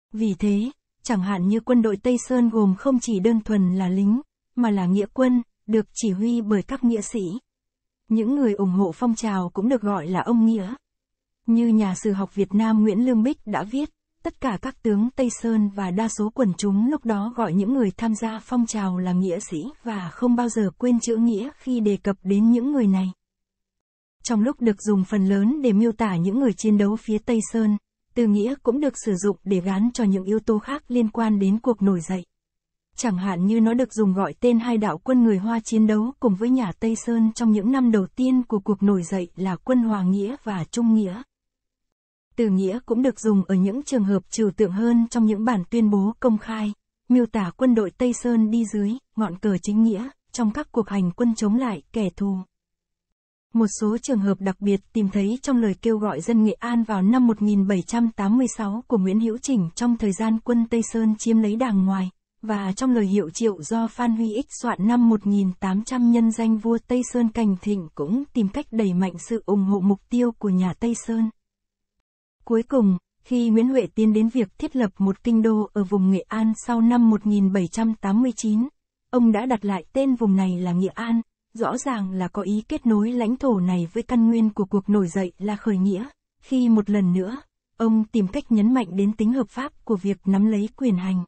Vì thế, chẳng hạn như quân đội Tây Sơn gồm không chỉ đơn thuần là lính, mà là nghĩa quân, được chỉ huy bởi các nghĩa sĩ. Những người ủng hộ phong trào cũng được gọi là ông nghĩa. Như nhà sử học Việt Nam Nguyễn Lương Bích đã viết, tất cả các tướng Tây Sơn và đa số quần chúng lúc đó gọi những người tham gia phong trào là nghĩa sĩ và không bao giờ quên chữ nghĩa khi đề cập đến những người này. Trong lúc được dùng phần lớn để miêu tả những người chiến đấu phía Tây Sơn, từ nghĩa cũng được sử dụng để gán cho những yếu tố khác liên quan đến cuộc nổi dậy. Chẳng hạn như nó được dùng gọi tên hai đạo quân người Hoa chiến đấu cùng với nhà Tây Sơn trong những năm đầu tiên của cuộc nổi dậy là quân Hòa Nghĩa và Trung Nghĩa. Từ nghĩa cũng được dùng ở những trường hợp trừu tượng hơn trong những bản tuyên bố công khai, miêu tả quân đội Tây Sơn đi dưới ngọn cờ chính nghĩa, trong các cuộc hành quân chống lại kẻ thù. Một số trường hợp đặc biệt tìm thấy trong lời kêu gọi dân Nghệ An vào năm một nghìn bảy trăm tám mươi sáu của Nguyễn Hữu Chỉnh trong thời gian quân Tây Sơn chiếm lấy Đàng Ngoài, và trong lời hiệu triệu do Phan Huy Ích soạn năm một nghìn tám trăm nhân danh vua Tây Sơn Cảnh Thịnh cũng tìm cách đẩy mạnh sự ủng hộ mục tiêu của nhà Tây Sơn. Cuối cùng, khi Nguyễn Huệ tiến đến việc thiết lập một kinh đô ở vùng Nghệ An sau năm một nghìn bảy trăm tám mươi chín, ông đã đặt lại tên vùng này là Nghệ An, rõ ràng là có ý kết nối lãnh thổ này với căn nguyên của cuộc nổi dậy là khởi nghĩa, khi một lần nữa, ông tìm cách nhấn mạnh đến tính hợp pháp của việc nắm lấy quyền hành.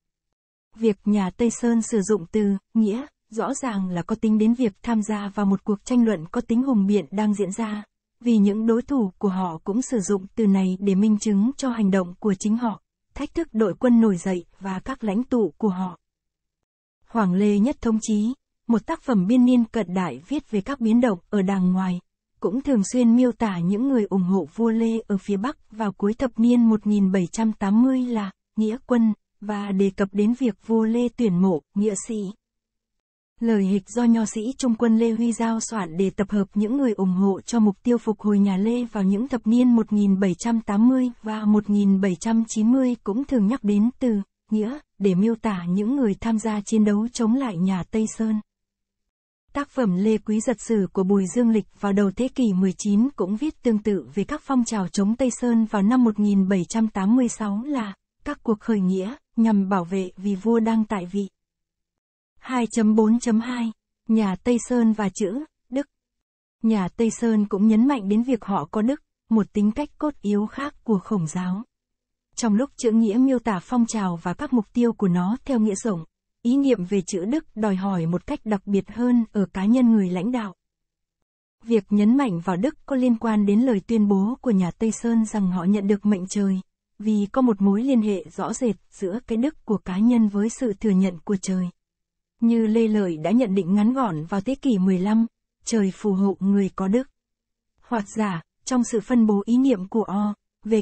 Việc nhà Tây Sơn sử dụng từ nghĩa rõ ràng là có tính đến việc tham gia vào một cuộc tranh luận có tính hùng biện đang diễn ra, vì những đối thủ của họ cũng sử dụng từ này để minh chứng cho hành động của chính họ, thách thức đội quân nổi dậy và các lãnh tụ của họ. Hoàng Lê Nhất Thống Chí, một tác phẩm biên niên cận đại viết về các biến động ở Đàng Ngoài, cũng thường xuyên miêu tả những người ủng hộ vua Lê ở phía Bắc vào cuối thập niên một nghìn bảy trăm tám mươi là nghĩa quân, và đề cập đến việc vua Lê tuyển mộ nghĩa sĩ. Lời hịch do nho sĩ Trung quân Lê Huy Giao soạn để tập hợp những người ủng hộ cho mục tiêu phục hồi nhà Lê vào những thập niên một nghìn bảy trăm tám mươi và một nghìn bảy trăm chín mươi cũng thường nhắc đến từ nghĩa để miêu tả những người tham gia chiến đấu chống lại nhà Tây Sơn. Tác phẩm Lê Quý Giật Sử của Bùi Dương Lịch vào đầu thế kỷ mười chín cũng viết tương tự về các phong trào chống Tây Sơn vào năm một nghìn bảy trăm tám mươi sáu là các cuộc khởi nghĩa nhằm bảo vệ vì vua đang tại vị. hai chấm bốn chấm hai Nhà Tây Sơn và chữ đức. Nhà Tây Sơn cũng nhấn mạnh đến việc họ có đức, một tính cách cốt yếu khác của Khổng giáo. Trong lúc chữ nghĩa miêu tả phong trào và các mục tiêu của nó theo nghĩa rộng, ý niệm về chữ đức đòi hỏi một cách đặc biệt hơn ở cá nhân người lãnh đạo. Việc nhấn mạnh vào đức có liên quan đến lời tuyên bố của nhà Tây Sơn rằng họ nhận được mệnh trời, vì có một mối liên hệ rõ rệt giữa cái đức của cá nhân với sự thừa nhận của trời. Như Lê Lợi đã nhận định ngắn gọn vào thế kỷ mười lăm, trời phù hộ người có đức. Hoặc giả, trong sự phân bố ý niệm của O. V.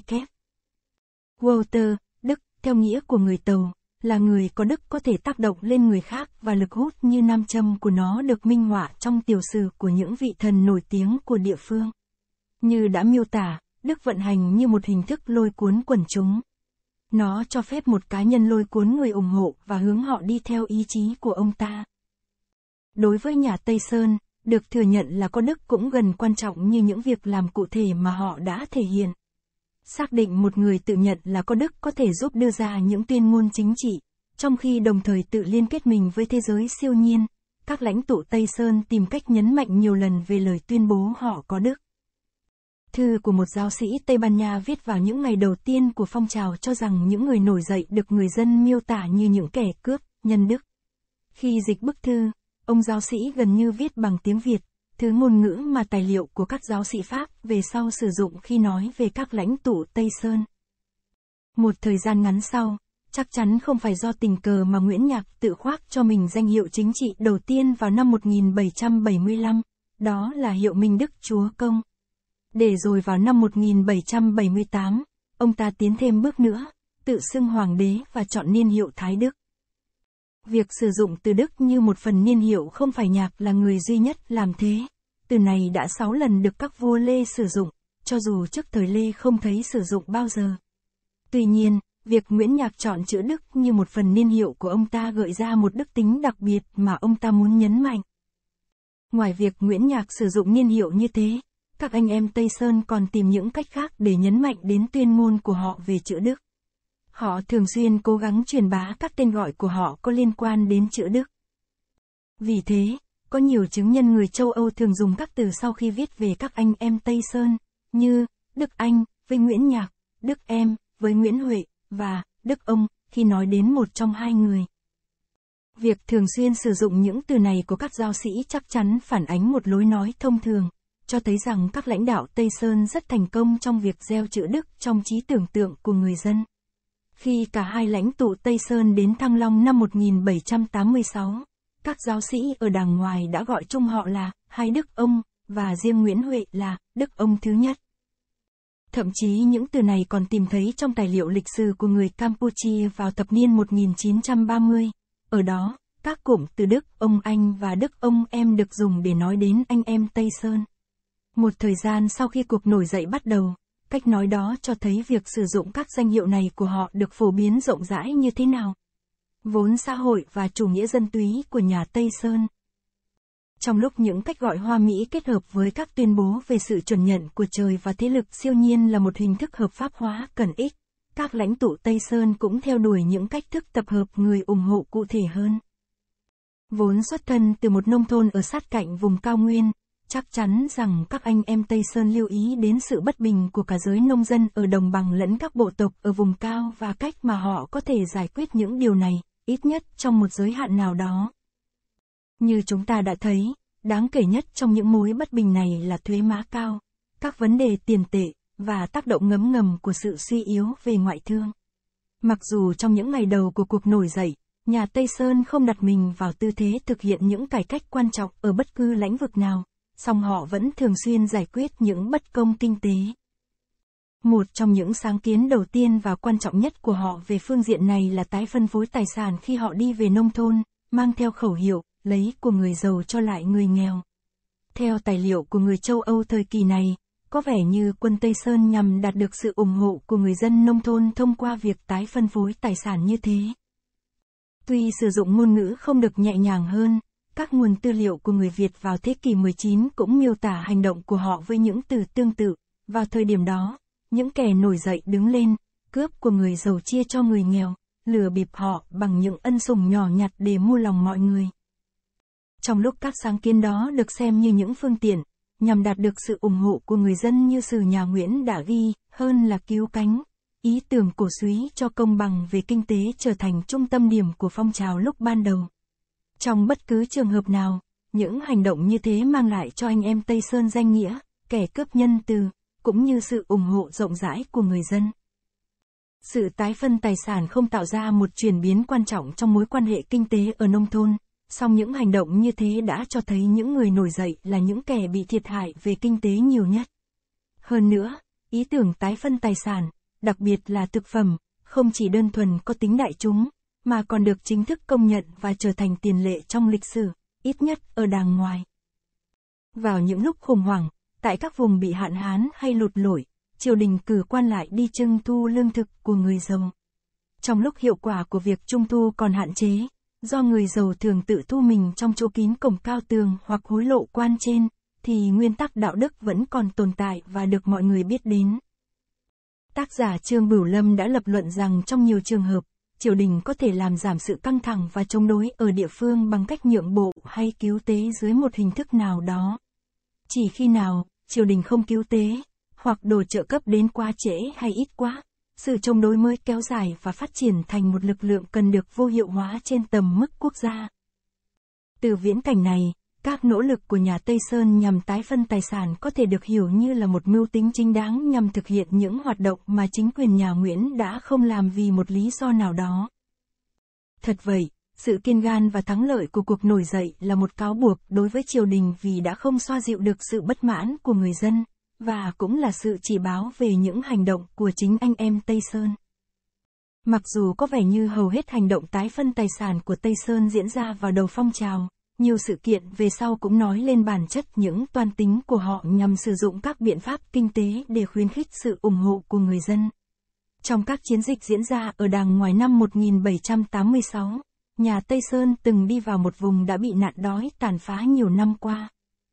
Walter, đức, theo nghĩa của người Tàu, là người có đức có thể tác động lên người khác và lực hút như nam châm của nó được minh họa trong tiểu sử của những vị thần nổi tiếng của địa phương. Như đã miêu tả, đức vận hành như một hình thức lôi cuốn quần chúng. Nó cho phép một cá nhân lôi cuốn người ủng hộ và hướng họ đi theo ý chí của ông ta. Đối với nhà Tây Sơn, được thừa nhận là có đức cũng gần quan trọng như những việc làm cụ thể mà họ đã thể hiện. Xác định một người tự nhận là có đức có thể giúp đưa ra những tuyên ngôn chính trị, trong khi đồng thời tự liên kết mình với thế giới siêu nhiên. Các lãnh tụ Tây Sơn tìm cách nhấn mạnh nhiều lần về lời tuyên bố họ có đức. Thư của một giáo sĩ Tây Ban Nha viết vào những ngày đầu tiên của phong trào cho rằng những người nổi dậy được người dân miêu tả như những kẻ cướp, nhân đức. Khi dịch bức thư, ông giáo sĩ gần như viết bằng tiếng Việt, thứ ngôn ngữ mà tài liệu của các giáo sĩ Pháp về sau sử dụng khi nói về các lãnh tụ Tây Sơn. Một thời gian ngắn sau, chắc chắn không phải do tình cờ mà Nguyễn Nhạc tự khoác cho mình danh hiệu chính trị đầu tiên vào năm một nghìn bảy trăm bảy mươi lăm, đó là hiệu Minh Đức Chúa Công. Để rồi vào năm một nghìn bảy trăm bảy mươi tám, ông ta tiến thêm bước nữa, tự xưng hoàng đế và chọn niên hiệu Thái Đức. Việc sử dụng từ Đức như một phần niên hiệu không phải Nhạc là người duy nhất làm thế. Từ này đã sáu lần được các vua Lê sử dụng, cho dù trước thời Lê không thấy sử dụng bao giờ. Tuy nhiên, việc Nguyễn Nhạc chọn chữ Đức như một phần niên hiệu của ông ta gợi ra một đức tính đặc biệt mà ông ta muốn nhấn mạnh. Ngoài việc Nguyễn Nhạc sử dụng niên hiệu như thế, các anh em Tây Sơn còn tìm những cách khác để nhấn mạnh đến tuyên ngôn của họ về chữ Đức. họ thường xuyên cố gắng truyền bá các tên gọi của họ có liên quan đến chữ Đức. Vì thế, có nhiều chứng nhân người châu Âu thường dùng các từ sau khi viết về các anh em Tây Sơn, như Đức Anh với Nguyễn Nhạc, Đức Em với Nguyễn Huệ, và Đức Ông khi nói đến một trong hai người. Việc thường xuyên sử dụng những từ này của các giáo sĩ chắc chắn phản ánh một lối nói thông thường, cho thấy rằng các lãnh đạo Tây Sơn rất thành công trong việc gieo chữ Đức trong trí tưởng tượng của người dân. Khi cả hai lãnh tụ Tây Sơn đến Thăng Long năm một nghìn bảy trăm tám mươi sáu, các giáo sĩ ở đàng ngoài đã gọi chung họ là hai Đức Ông, và riêng Nguyễn Huệ là Đức Ông thứ nhất. Thậm chí những từ này còn tìm thấy trong tài liệu lịch sử của người Campuchia vào thập niên một nghìn chín trăm ba mươi. Ở đó, các cụm từ Đức Ông Anh và Đức Ông Em được dùng để nói đến anh em Tây Sơn. Một thời gian sau khi cuộc nổi dậy bắt đầu, cách nói đó cho thấy việc sử dụng các danh hiệu này của họ được phổ biến rộng rãi như thế nào. Vốn xã hội và chủ nghĩa dân túy của nhà Tây Sơn. Trong lúc những cách gọi hoa mỹ kết hợp với các tuyên bố về sự chuẩn nhận của trời và thế lực siêu nhiên là một hình thức hợp pháp hóa cần ích, các lãnh tụ Tây Sơn cũng theo đuổi những cách thức tập hợp người ủng hộ cụ thể hơn. Vốn xuất thân từ một nông thôn ở sát cạnh vùng cao nguyên, chắc chắn rằng các anh em Tây Sơn lưu ý đến sự bất bình của cả giới nông dân ở đồng bằng lẫn các bộ tộc ở vùng cao và cách mà họ có thể giải quyết những điều này, ít nhất trong một giới hạn nào đó. Như chúng ta đã thấy, đáng kể nhất trong những mối bất bình này là thuế má cao, các vấn đề tiền tệ, và tác động ngấm ngầm của sự suy yếu về ngoại thương. Mặc dù trong những ngày đầu của cuộc nổi dậy, nhà Tây Sơn không đặt mình vào tư thế thực hiện những cải cách quan trọng ở bất cứ lĩnh vực nào, song họ vẫn thường xuyên giải quyết những bất công kinh tế. Một trong những sáng kiến đầu tiên và quan trọng nhất của họ về phương diện này là tái phân phối tài sản khi họ đi về nông thôn, mang theo khẩu hiệu, lấy của người giàu cho lại người nghèo. Theo tài liệu của người châu Âu thời kỳ này, có vẻ như quân Tây Sơn nhằm đạt được sự ủng hộ của người dân nông thôn thông qua việc tái phân phối tài sản như thế. Tuy sử dụng ngôn ngữ không được nhẹ nhàng hơn, các nguồn tư liệu của người Việt vào thế kỷ mười chín cũng miêu tả hành động của họ với những từ tương tự. Vào thời điểm đó, những kẻ nổi dậy đứng lên, cướp của người giàu chia cho người nghèo, lừa bịp họ bằng những ân sủng nhỏ nhặt để mua lòng mọi người. Trong lúc các sáng kiến đó được xem như những phương tiện, nhằm đạt được sự ủng hộ của người dân như sử nhà Nguyễn đã ghi, hơn là cứu cánh, ý tưởng cổ súy cho công bằng về kinh tế trở thành trung tâm điểm của phong trào lúc ban đầu. Trong bất cứ trường hợp nào, những hành động như thế mang lại cho anh em Tây Sơn danh nghĩa, kẻ cướp nhân từ, cũng như sự ủng hộ rộng rãi của người dân. Sự tái phân tài sản không tạo ra một chuyển biến quan trọng trong mối quan hệ kinh tế ở nông thôn, song những hành động như thế đã cho thấy những người nổi dậy là những kẻ bị thiệt hại về kinh tế nhiều nhất. Hơn nữa, ý tưởng tái phân tài sản, đặc biệt là thực phẩm, không chỉ đơn thuần có tính đại chúng, mà còn được chính thức công nhận và trở thành tiền lệ trong lịch sử, ít nhất ở đàng ngoài. Vào những lúc khủng hoảng, tại các vùng bị hạn hán hay lụt lội, triều đình cử quan lại đi trưng thu lương thực của người giàu. Trong lúc hiệu quả của việc trung thu còn hạn chế, do người giàu thường tự thu mình trong chỗ kín cổng cao tường hoặc hối lộ quan trên, thì nguyên tắc đạo đức vẫn còn tồn tại và được mọi người biết đến. Tác giả Trương Bửu Lâm đã lập luận rằng trong nhiều trường hợp, triều đình có thể làm giảm sự căng thẳng và chống đối ở địa phương bằng cách nhượng bộ hay cứu tế dưới một hình thức nào đó. Chỉ khi nào, triều đình không cứu tế, hoặc đồ trợ cấp đến quá trễ hay ít quá, sự chống đối mới kéo dài và phát triển thành một lực lượng cần được vô hiệu hóa trên tầm mức quốc gia. Từ viễn cảnh này, các nỗ lực của nhà Tây Sơn nhằm tái phân tài sản có thể được hiểu như là một mưu tính chính đáng nhằm thực hiện những hoạt động mà chính quyền nhà Nguyễn đã không làm vì một lý do nào đó. Thật vậy, sự kiên gan và thắng lợi của cuộc nổi dậy là một cáo buộc đối với triều đình vì đã không xoa dịu được sự bất mãn của người dân, và cũng là sự chỉ báo về những hành động của chính anh em Tây Sơn. Mặc dù có vẻ như hầu hết hành động tái phân tài sản của Tây Sơn diễn ra vào đầu phong trào, nhiều sự kiện về sau cũng nói lên bản chất những toan tính của họ nhằm sử dụng các biện pháp kinh tế để khuyến khích sự ủng hộ của người dân. Trong các chiến dịch diễn ra ở đàng ngoài năm một nghìn bảy trăm tám mươi sáu, nhà Tây Sơn từng đi vào một vùng đã bị nạn đói tàn phá nhiều năm qua.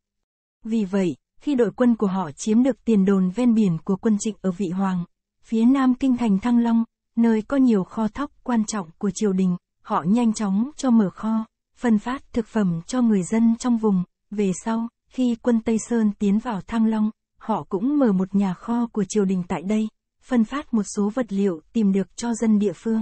Vì vậy, khi đội quân của họ chiếm được tiền đồn ven biển của quân Trịnh ở Vị Hoàng, phía nam kinh thành Thăng Long, nơi có nhiều kho thóc quan trọng của triều đình, họ nhanh chóng cho mở kho, phân phát thực phẩm cho người dân trong vùng. Về sau, khi quân Tây Sơn tiến vào Thăng Long, họ cũng mở một nhà kho của triều đình tại đây, phân phát một số vật liệu tìm được cho dân địa phương.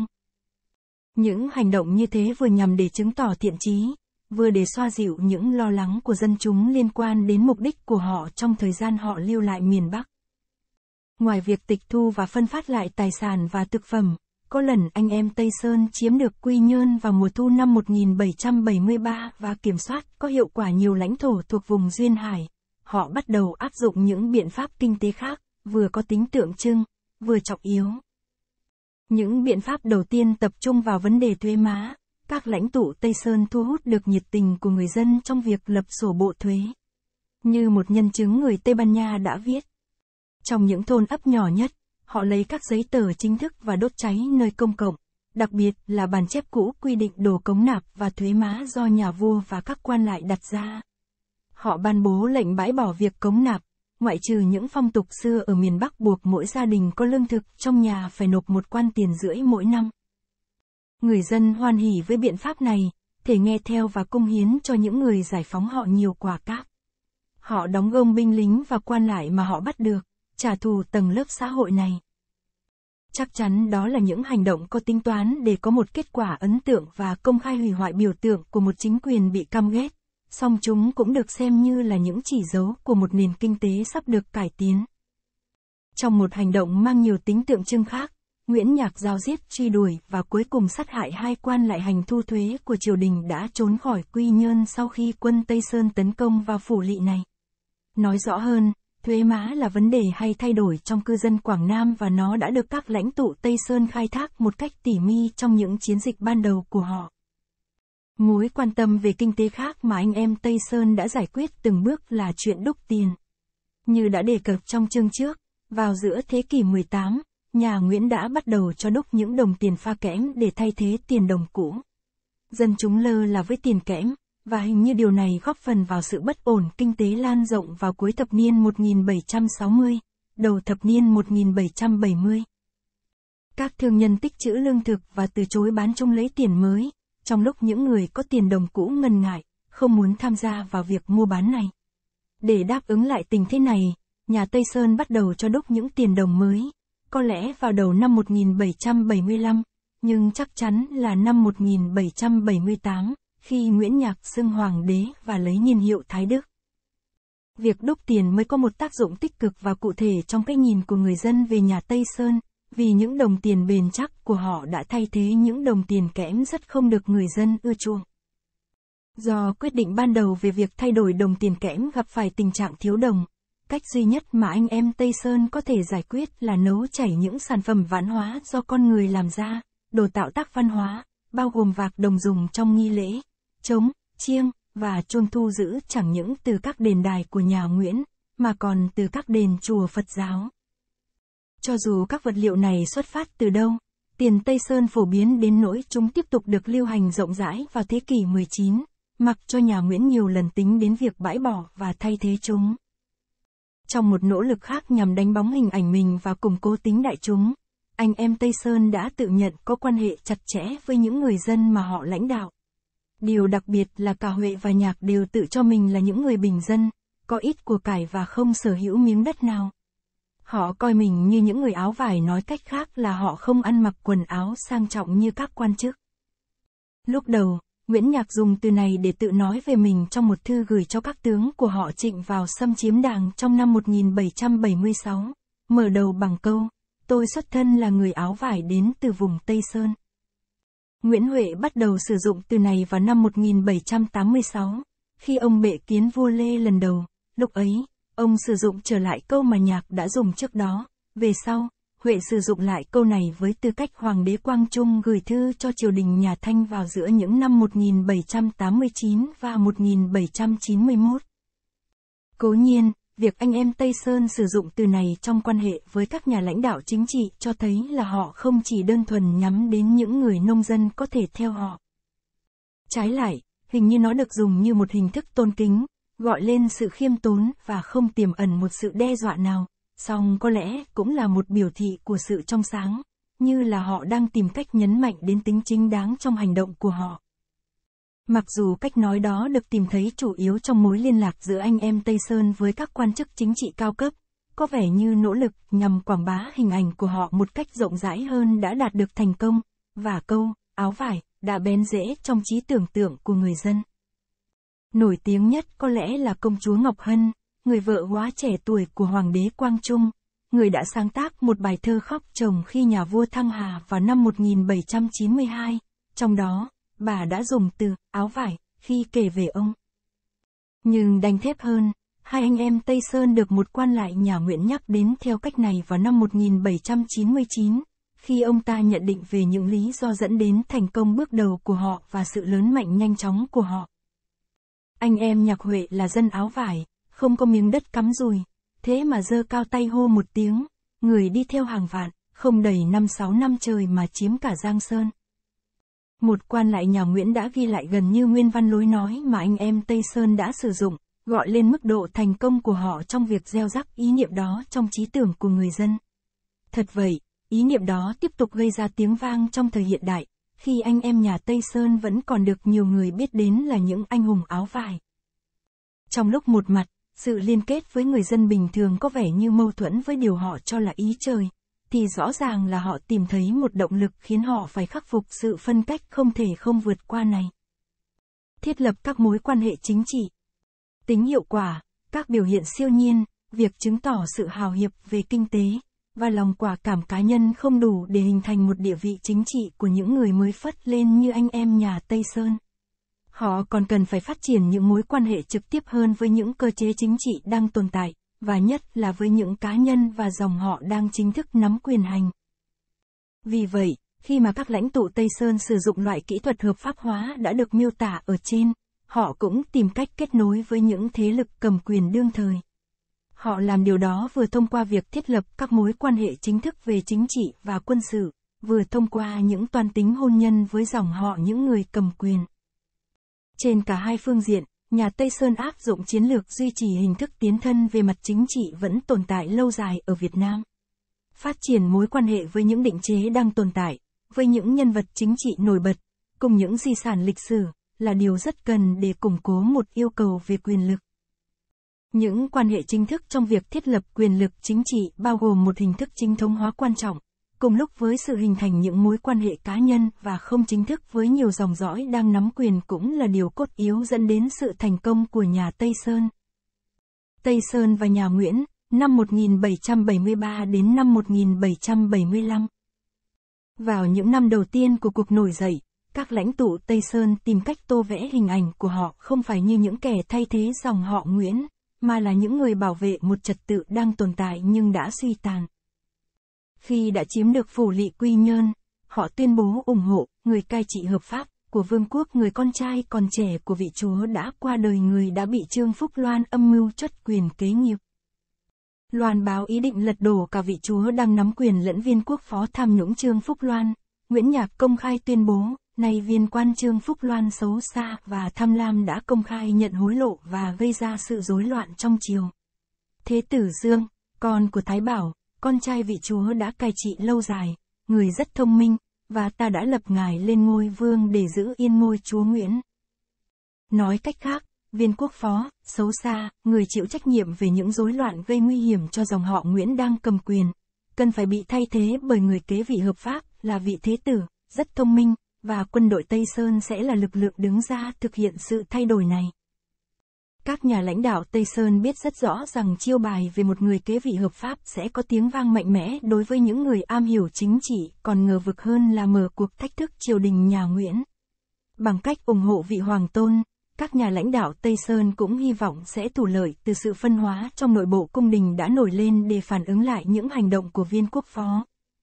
Những hành động như thế vừa nhằm để chứng tỏ thiện chí, vừa để xoa dịu những lo lắng của dân chúng liên quan đến mục đích của họ trong thời gian họ lưu lại miền Bắc. Ngoài việc tịch thu và phân phát lại tài sản và thực phẩm, có lần anh em Tây Sơn chiếm được Quy Nhơn vào mùa thu năm một nghìn bảy trăm bảy mươi ba và kiểm soát có hiệu quả nhiều lãnh thổ thuộc vùng Duyên Hải. Họ bắt đầu áp dụng những biện pháp kinh tế khác, vừa có tính tượng trưng, vừa trọng yếu. Những biện pháp đầu tiên tập trung vào vấn đề thuế má. Các lãnh tụ Tây Sơn thu hút được nhiệt tình của người dân trong việc lập sổ bộ thuế. Như một nhân chứng người Tây Ban Nha đã viết. Trong những thôn ấp nhỏ nhất, họ lấy các giấy tờ chính thức và đốt cháy nơi công cộng, đặc biệt là bản chép cũ quy định đồ cống nạp và thuế má do nhà vua và các quan lại đặt ra. Họ ban bố lệnh bãi bỏ việc cống nạp, ngoại trừ những phong tục xưa ở miền Bắc buộc mỗi gia đình có lương thực trong nhà phải nộp một quan tiền rưỡi mỗi năm. Người dân hoan hỉ với biện pháp này, thể nghe theo và cung hiến cho những người giải phóng họ nhiều quà cáp. Họ đóng gông binh lính và quan lại mà họ bắt được, trả thù tầng lớp xã hội này. Chắc chắn đó là những hành động có tính toán để có một kết quả ấn tượng và công khai hủy hoại biểu tượng của một chính quyền bị căm ghét, song chúng cũng được xem như là những chỉ dấu của một nền kinh tế sắp được cải tiến. Trong một hành động mang nhiều tính tượng trưng khác, Nguyễn Nhạc giao giết truy đuổi và cuối cùng sát hại hai quan lại hành thu thuế của triều đình đã trốn khỏi Quy Nhơn sau khi quân Tây Sơn tấn công vào phủ lỵ này. Nói rõ hơn, thuế má là vấn đề hay thay đổi trong cư dân Quảng Nam và nó đã được các lãnh tụ Tây Sơn khai thác một cách tỉ mỉ trong những chiến dịch ban đầu của họ. Mối quan tâm về kinh tế khác mà anh em Tây Sơn đã giải quyết từng bước là chuyện đúc tiền. Như đã đề cập trong chương trước, vào giữa thế kỷ mười tám, nhà Nguyễn đã bắt đầu cho đúc những đồng tiền pha kẽm để thay thế tiền đồng cũ. Dân chúng lơ là với tiền kẽm, và hình như điều này góp phần vào sự bất ổn kinh tế lan rộng vào cuối thập niên một nghìn bảy trăm sáu mươi, đầu thập niên một nghìn bảy trăm bảy mươi. Các thương nhân tích trữ lương thực và từ chối bán chung lấy tiền mới, trong lúc những người có tiền đồng cũ ngần ngại, không muốn tham gia vào việc mua bán này. Để đáp ứng lại tình thế này, nhà Tây Sơn bắt đầu cho đúc những tiền đồng mới, có lẽ vào đầu năm một nghìn bảy trăm bảy mươi lăm, nhưng chắc chắn là năm một nghìn bảy trăm bảy mươi tám, khi Nguyễn Nhạc xưng hoàng đế và lấy niên hiệu Thái Đức. Việc đúc tiền mới có một tác dụng tích cực và cụ thể trong cái nhìn của người dân về nhà Tây Sơn, vì những đồng tiền bền chắc của họ đã thay thế những đồng tiền kẽm rất không được người dân ưa chuộng. Do quyết định ban đầu về việc thay đổi đồng tiền kẽm gặp phải tình trạng thiếu đồng, cách duy nhất mà anh em Tây Sơn có thể giải quyết là nấu chảy những sản phẩm vãn hóa do con người làm ra, đồ tạo tác văn hóa, bao gồm vạc đồng dùng trong nghi lễ, trống, chiêng, và chuông thu giữ chẳng những từ các đền đài của nhà Nguyễn, mà còn từ các đền chùa Phật giáo. Cho dù các vật liệu này xuất phát từ đâu, tiền Tây Sơn phổ biến đến nỗi chúng tiếp tục được lưu hành rộng rãi vào thế kỷ mười chín, mặc cho nhà Nguyễn nhiều lần tính đến việc bãi bỏ và thay thế chúng. Trong một nỗ lực khác nhằm đánh bóng hình ảnh mình và củng cố tính đại chúng, anh em Tây Sơn đã tự nhận có quan hệ chặt chẽ với những người dân mà họ lãnh đạo. Điều đặc biệt là cả Huệ và Nhạc đều tự cho mình là những người bình dân, có ít của cải và không sở hữu miếng đất nào. Họ coi mình như những người áo vải, nói cách khác là họ không ăn mặc quần áo sang trọng như các quan chức. Lúc đầu, Nguyễn Nhạc dùng từ này để tự nói về mình trong một thư gửi cho các tướng của họ Trịnh vào xâm chiếm Đàng trong năm một nghìn bảy trăm bảy mươi sáu, mở đầu bằng câu, tôi xuất thân là người áo vải đến từ vùng Tây Sơn. Nguyễn Huệ bắt đầu sử dụng từ này vào năm một nghìn bảy trăm tám mươi sáu, khi ông bệ kiến vua Lê lần đầu, lúc ấy, ông sử dụng trở lại câu mà Nhạc đã dùng trước đó. Về sau, Huệ sử dụng lại câu này với tư cách Hoàng đế Quang Trung gửi thư cho triều đình nhà Thanh vào giữa những năm một nghìn bảy trăm tám mươi chín và một nghìn bảy trăm chín mươi mốt. Cố nhiên, việc anh em Tây Sơn sử dụng từ này trong quan hệ với các nhà lãnh đạo chính trị cho thấy là họ không chỉ đơn thuần nhắm đến những người nông dân có thể theo họ. Trái lại, hình như nó được dùng như một hình thức tôn kính, gọi lên sự khiêm tốn và không tiềm ẩn một sự đe dọa nào, song có lẽ cũng là một biểu thị của sự trong sáng, như là họ đang tìm cách nhấn mạnh đến tính chính đáng trong hành động của họ. Mặc dù cách nói đó được tìm thấy chủ yếu trong mối liên lạc giữa anh em Tây Sơn với các quan chức chính trị cao cấp, có vẻ như nỗ lực nhằm quảng bá hình ảnh của họ một cách rộng rãi hơn đã đạt được thành công, và câu, áo vải, đã bén rễ trong trí tưởng tượng của người dân. Nổi tiếng nhất có lẽ là công chúa Ngọc Hân, người vợ quá trẻ tuổi của Hoàng đế Quang Trung, người đã sáng tác một bài thơ khóc chồng khi nhà vua thăng hà vào năm một nghìn bảy trăm chín mươi hai, trong đó, bà đã dùng từ áo vải khi kể về ông. Nhưng đanh thép hơn, hai anh em Tây Sơn được một quan lại nhà Nguyễn nhắc đến theo cách này vào năm một nghìn bảy trăm chín mươi chín, khi ông ta nhận định về những lý do dẫn đến thành công bước đầu của họ và sự lớn mạnh nhanh chóng của họ. Anh em Nhạc Huệ là dân áo vải, không có miếng đất cắm dùi, thế mà giơ cao tay hô một tiếng, người đi theo hàng vạn, không đầy năm sáu năm trời mà chiếm cả Giang Sơn. Một quan lại nhà Nguyễn đã ghi lại gần như nguyên văn lối nói mà anh em Tây Sơn đã sử dụng, gọi lên mức độ thành công của họ trong việc gieo rắc ý niệm đó trong trí tưởng của người dân. Thật vậy, ý niệm đó tiếp tục gây ra tiếng vang trong thời hiện đại, khi anh em nhà Tây Sơn vẫn còn được nhiều người biết đến là những anh hùng áo vải. Trong lúc một mặt, sự liên kết với người dân bình thường có vẻ như mâu thuẫn với điều họ cho là ý trời, thì rõ ràng là họ tìm thấy một động lực khiến họ phải khắc phục sự phân cách không thể không vượt qua này. Thiết lập các mối quan hệ chính trị. Tính hiệu quả, các biểu hiện siêu nhiên, việc chứng tỏ sự hào hiệp về kinh tế, và lòng quả cảm cá nhân không đủ để hình thành một địa vị chính trị của những người mới phất lên như anh em nhà Tây Sơn. Họ còn cần phải phát triển những mối quan hệ trực tiếp hơn với những cơ chế chính trị đang tồn tại, và nhất là với những cá nhân và dòng họ đang chính thức nắm quyền hành. Vì vậy, khi mà các lãnh tụ Tây Sơn sử dụng loại kỹ thuật hợp pháp hóa đã được miêu tả ở trên, họ cũng tìm cách kết nối với những thế lực cầm quyền đương thời. Họ làm điều đó vừa thông qua việc thiết lập các mối quan hệ chính thức về chính trị và quân sự, vừa thông qua những toan tính hôn nhân với dòng họ những người cầm quyền. Trên cả hai phương diện, nhà Tây Sơn áp dụng chiến lược duy trì hình thức tiến thân về mặt chính trị vẫn tồn tại lâu dài ở Việt Nam. Phát triển mối quan hệ với những định chế đang tồn tại, với những nhân vật chính trị nổi bật, cùng những di sản lịch sử, là điều rất cần để củng cố một yêu cầu về quyền lực. Những quan hệ chính thức trong việc thiết lập quyền lực chính trị bao gồm một hình thức chính thống hóa quan trọng, cùng lúc với sự hình thành những mối quan hệ cá nhân và không chính thức với nhiều dòng dõi đang nắm quyền cũng là điều cốt yếu dẫn đến sự thành công của nhà Tây Sơn. Tây Sơn và nhà Nguyễn, năm một nghìn bảy trăm bảy mươi ba đến năm một nghìn bảy trăm bảy mươi lăm. Vào những năm đầu tiên của cuộc nổi dậy, các lãnh tụ Tây Sơn tìm cách tô vẽ hình ảnh của họ không phải như những kẻ thay thế dòng họ Nguyễn, mà là những người bảo vệ một trật tự đang tồn tại nhưng đã suy tàn. Khi đã chiếm được phủ Lỵ Quy Nhơn, họ tuyên bố ủng hộ người cai trị hợp pháp của vương quốc người con trai còn trẻ của vị chúa đã qua đời, người đã bị Trương Phúc Loan âm mưu truất quyền kế nghiệp. Loan báo ý định lật đổ cả vị chúa đang nắm quyền lẫn viên quốc phó tham nhũng Trương Phúc Loan. Nguyễn Nhạc công khai tuyên bố, nay viên quan Trương Phúc Loan xấu xa và tham lam đã công khai nhận hối lộ và gây ra sự rối loạn trong triều. Thế tử Dương, con của Thái Bảo, con trai vị chúa đã cai trị lâu dài, người rất thông minh, và ta đã lập ngài lên ngôi vương để giữ yên ngôi chúa Nguyễn. Nói cách khác, viên quốc phó, xấu xa, người chịu trách nhiệm về những rối loạn gây nguy hiểm cho dòng họ Nguyễn đang cầm quyền, cần phải bị thay thế bởi người kế vị hợp pháp, là vị thế tử, rất thông minh, và quân đội Tây Sơn sẽ là lực lượng đứng ra thực hiện sự thay đổi này. Các nhà lãnh đạo Tây Sơn biết rất rõ rằng chiêu bài về một người kế vị hợp pháp sẽ có tiếng vang mạnh mẽ đối với những người am hiểu chính trị, còn ngờ vực hơn là mở cuộc thách thức triều đình nhà Nguyễn. Bằng cách ủng hộ vị hoàng tôn, các nhà lãnh đạo Tây Sơn cũng hy vọng sẽ thủ lợi từ sự phân hóa trong nội bộ cung đình đã nổi lên để phản ứng lại những hành động của viên quốc phó.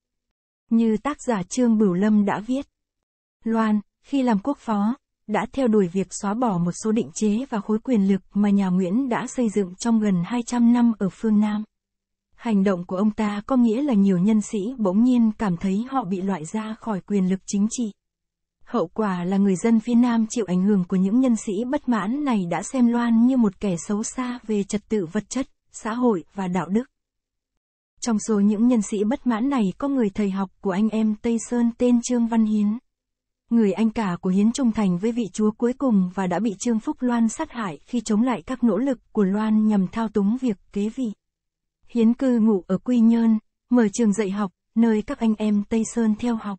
Như tác giả Trương Bửu Lâm đã viết, Loan, khi làm quốc phó, đã theo đuổi việc xóa bỏ một số định chế và khối quyền lực mà nhà Nguyễn đã xây dựng trong gần hai trăm năm ở phương Nam. Hành động của ông ta có nghĩa là nhiều nhân sĩ bỗng nhiên cảm thấy họ bị loại ra khỏi quyền lực chính trị. Hậu quả là người dân phía Nam chịu ảnh hưởng của những nhân sĩ bất mãn này đã xem Loan như một kẻ xấu xa về trật tự vật chất, xã hội và đạo đức. Trong số những nhân sĩ bất mãn này có người thầy học của anh em Tây Sơn tên Trương Văn Hiến. Người anh cả của Hiến trung thành với vị chúa cuối cùng và đã bị Trương Phúc Loan sát hại khi chống lại các nỗ lực của Loan nhằm thao túng việc kế vị. Hiến cư ngụ ở Quy Nhơn, mở trường dạy học, nơi các anh em Tây Sơn theo học.